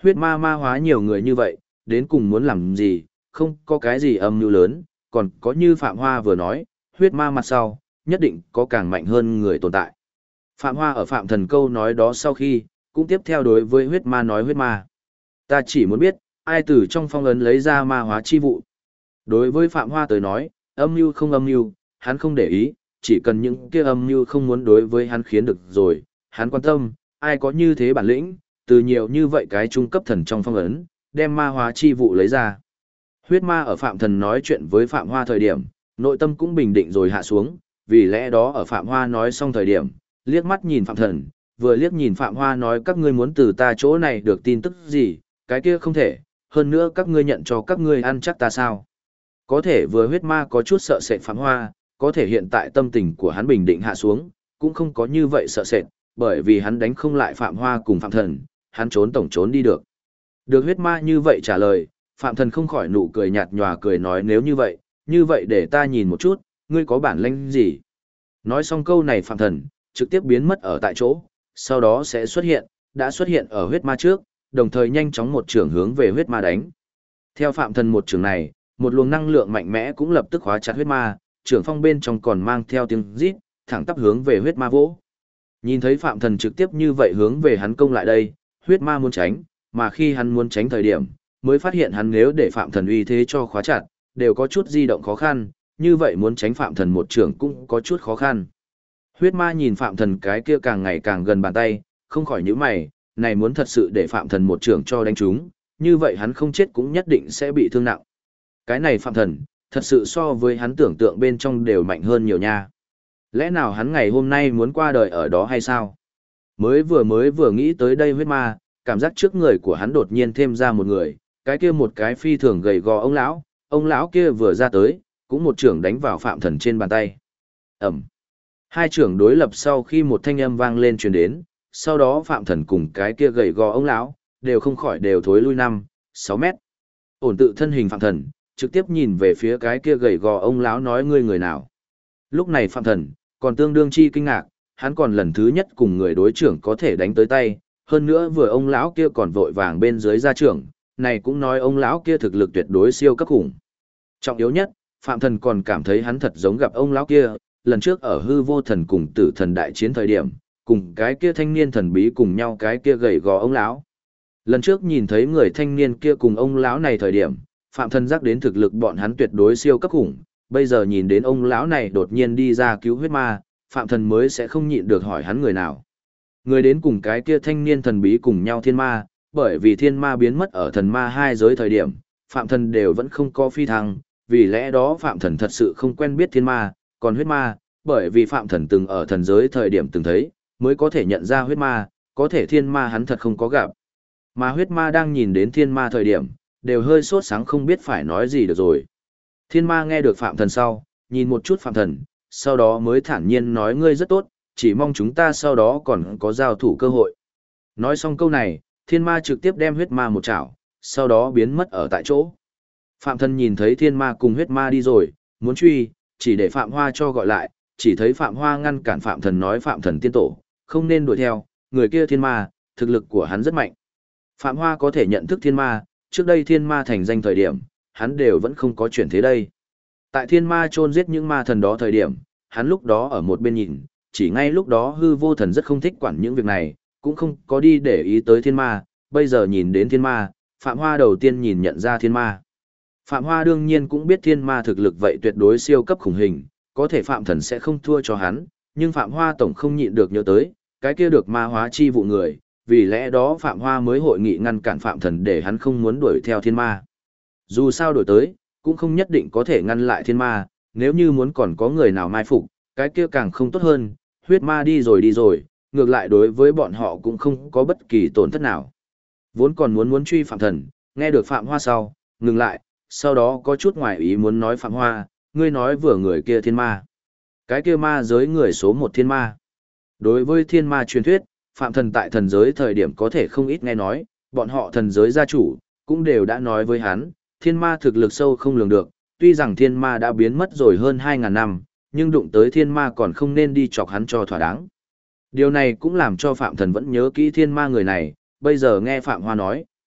Huyết ma ma hóa nhiều người như vậy, đến cùng muốn làm gì, không có cái gì âm mưu lớn, còn có như Phạm Hoa vừa nói, huyết ma mặt sau, nhất định có càng mạnh hơn người tồn tại. Phạm Hoa ở Phạm Thần câu nói đó sau khi, cũng tiếp theo đối với huyết ma nói huyết ma. Ta chỉ muốn biết, ai từ trong phong ấn lấy ra ma hóa chi vụ. Đối với Phạm Hoa tới nói, âm mưu không âm mưu, hắn không để ý, chỉ cần những kia âm mưu không muốn đối với hắn khiến được rồi, hắn quan tâm, ai có như thế bản lĩnh, từ nhiều như vậy cái trung cấp thần trong phong ấn, đem ma hóa chi vụ lấy ra. Huyết ma ở Phạm Thần nói chuyện với Phạm Hoa thời điểm, nội tâm cũng bình định rồi hạ xuống, vì lẽ đó ở Phạm Hoa nói xong thời điểm, liếc mắt nhìn Phạm Thần, vừa liếc nhìn Phạm Hoa nói các ngươi muốn từ ta chỗ này được tin tức gì, cái kia không thể, hơn nữa các ngươi nhận cho các ngươi ăn chắc ta sao. Có thể vừa huyết ma có chút sợ sệt Phạm Hoa, có thể hiện tại tâm tình của hắn bình định hạ xuống, cũng không có như vậy sợ sệt, bởi vì hắn đánh không lại Phạm Hoa cùng Phạm Thần, hắn trốn tổng trốn đi được. Được huyết ma như vậy trả lời, Phạm Thần không khỏi nụ cười nhạt nhòa cười nói nếu như vậy để ta nhìn một chút, ngươi có bản lĩnh gì. Nói xong câu này Phạm Thần, trực tiếp biến mất ở tại chỗ, sau đó sẽ đã xuất hiện ở huyết ma trước, đồng thời nhanh chóng một trường hướng về huyết ma đánh. Theo Phạm Thần một trường này, một luồng năng lượng mạnh mẽ cũng lập tức khóa chặt huyết ma, trường phong bên trong còn mang theo tiếng rít, thẳng tắp hướng về huyết ma vỗ. Nhìn thấy Phạm Thần trực tiếp như vậy hướng về hắn công lại đây, huyết ma muốn tránh, mà khi hắn muốn tránh thời điểm, mới phát hiện hắn nếu để Phạm Thần uy thế cho khóa chặt, đều có chút di động khó khăn, như vậy muốn tránh Phạm Thần một trường cũng có chút khó khăn. Huyết ma nhìn Phạm Thần cái kia càng ngày càng gần bàn tay, không khỏi nhíu mày, này muốn thật sự để Phạm Thần một trường cho đánh trúng, như vậy hắn không chết cũng nhất định sẽ bị thương nặng. Cái này Phạm Thần, thật sự so với hắn tưởng tượng bên trong đều mạnh hơn nhiều nha. Lẽ nào hắn ngày hôm nay muốn qua đời ở đó hay sao? Mới vừa nghĩ tới đây huyết ma, cảm giác trước người của hắn đột nhiên thêm ra một người, cái kia một cái phi thường gầy gò ông lão kia vừa ra tới, cũng một trưởng đánh vào Phạm Thần trên bàn tay. Ẩm. Hai trưởng đối lập sau khi một thanh âm vang lên truyền đến, sau đó Phạm Thần cùng cái kia gầy gò ông lão đều không khỏi đều thối lui 5-6 mét. Ổn tự thân hình Phạm Thần, trực tiếp nhìn về phía cái kia gầy gò ông lão nói ngươi người nào. Lúc này Phạm Thần còn tương đương chi kinh ngạc, hắn còn lần thứ nhất cùng người đối trưởng có thể đánh tới tay, hơn nữa vừa ông lão kia còn vội vàng bên dưới ra trưởng, này cũng nói ông lão kia thực lực tuyệt đối siêu cấp khủng. Trọng yếu nhất, Phạm Thần còn cảm thấy hắn thật giống gặp ông lão kia, lần trước ở hư vô thần cùng tử thần đại chiến thời điểm, cùng cái kia thanh niên thần bí cùng nhau cái kia gầy gò ông lão. Lần trước nhìn thấy người thanh niên kia cùng ông lão này thời điểm, Phạm Thần giác đến thực lực bọn hắn tuyệt đối siêu cấp khủng, bây giờ nhìn đến ông lão này đột nhiên đi ra cứu huyết ma, Phạm Thần mới sẽ không nhịn được hỏi hắn người nào. Người đến cùng cái kia thanh niên thần bí cùng nhau thiên ma, bởi vì thiên ma biến mất ở thần ma hai giới thời điểm, Phạm Thần đều vẫn không có phi thăng, vì lẽ đó Phạm Thần thật sự không quen biết thiên ma, còn huyết ma, bởi vì Phạm Thần từng ở thần giới thời điểm từng thấy, mới có thể nhận ra huyết ma, có thể thiên ma hắn thật không có gặp. Mà huyết ma đang nhìn đến thiên ma thời điểm, đều hơi sốt sáng không biết phải nói gì được rồi. Thiên ma nghe được Phạm Thần sau, nhìn một chút Phạm Thần, sau đó mới thản nhiên nói ngươi rất tốt, chỉ mong chúng ta sau đó còn có giao thủ cơ hội. Nói xong câu này, thiên ma trực tiếp đem huyết ma một chảo, sau đó biến mất ở tại chỗ. Phạm Thần nhìn thấy thiên ma cùng huyết ma đi rồi, muốn truy, chỉ để Phạm Hoa cho gọi lại, chỉ thấy Phạm Hoa ngăn cản Phạm Thần nói Phạm Thần tiên tổ, không nên đuổi theo, người kia thiên ma, thực lực của hắn rất mạnh. Phạm Hoa có thể nhận thức thiên ma, trước đây thiên ma thành danh thời điểm, hắn đều vẫn không có chuyển thế đây. Tại thiên ma chôn giết những ma thần đó thời điểm, hắn lúc đó ở một bên nhìn, chỉ ngay lúc đó hư vô thần rất không thích quản những việc này, cũng không có đi để ý tới thiên ma, bây giờ nhìn đến thiên ma, Phạm Hoa đầu tiên nhìn nhận ra thiên ma. Phạm Hoa đương nhiên cũng biết thiên ma thực lực vậy tuyệt đối siêu cấp khủng hình, có thể Phạm Thần sẽ không thua cho hắn, nhưng Phạm Hoa tổng không nhịn được nhớ tới, cái kia được ma hóa chi vụ người, vì lẽ đó Phạm Hoa mới hội nghị ngăn cản Phạm Thần để hắn không muốn đuổi theo thiên ma. Dù sao đổi tới, cũng không nhất định có thể ngăn lại thiên ma, nếu như muốn còn có người nào mai phục, cái kia càng không tốt hơn, huyết ma đi rồi, ngược lại đối với bọn họ cũng không có bất kỳ tổn thất nào. Vốn còn muốn truy Phạm Thần, nghe được Phạm Hoa sau, ngừng lại, sau đó có chút ngoài ý muốn nói Phạm Hoa, ngươi nói vừa người kia thiên ma. Cái kia ma giới người số một thiên ma. Đối với thiên ma truyền thuyết, Phạm Thần tại thần giới thời điểm có thể không ít nghe nói, bọn họ thần giới gia chủ, cũng đều đã nói với hắn, thiên ma thực lực sâu không lường được, tuy rằng thiên ma đã biến mất rồi hơn 2.000 năm, nhưng đụng tới thiên ma còn không nên đi chọc hắn cho thỏa đáng. Điều này cũng làm cho Phạm Thần vẫn nhớ kỹ thiên ma người này, bây giờ nghe Phạm Hoa nói,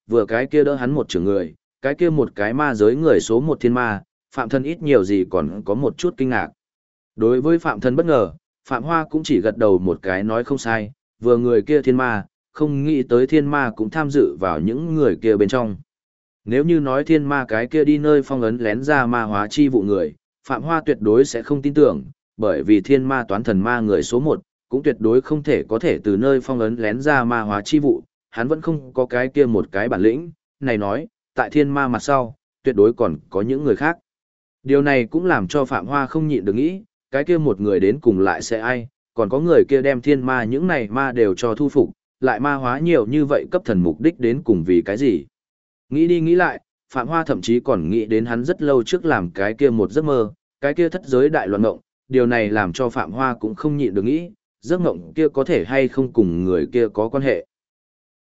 vừa cái kia đỡ hắn một trưởng người, cái kia một cái ma giới người số một thiên ma, Phạm Thân ít nhiều gì còn có một chút kinh ngạc. Đối với Phạm Thân bất ngờ, Phạm Hoa cũng chỉ gật đầu một cái nói không sai, vừa người kia thiên ma, không nghĩ tới thiên ma cũng tham dự vào những người kia bên trong. Nếu như nói thiên ma cái kia đi nơi phong ấn lén ra ma hóa chi vụ người, Phạm Hoa tuyệt đối sẽ không tin tưởng, bởi vì thiên ma toán thần ma người số một, cũng tuyệt đối không thể có thể từ nơi phong ấn lén ra ma hóa chi vụ, hắn vẫn không có cái kia một cái bản lĩnh, này nói, tại thiên ma mặt sau, tuyệt đối còn có những người khác. Điều này cũng làm cho Phạm Hoa không nhịn được nghĩ, cái kia một người đến cùng lại sẽ ai, còn có người kia đem thiên ma những này ma đều cho thu phục, lại ma hóa nhiều như vậy cấp thần mục đích đến cùng vì cái gì. Nghĩ đi nghĩ lại, Phạm Hoa thậm chí còn nghĩ đến hắn rất lâu trước làm cái kia một giấc mơ, cái kia thất giới đại loạn ngộng, điều này làm cho Phạm Hoa cũng không nhịn được nghĩ, giấc ngộng kia có thể hay không cùng người kia có quan hệ.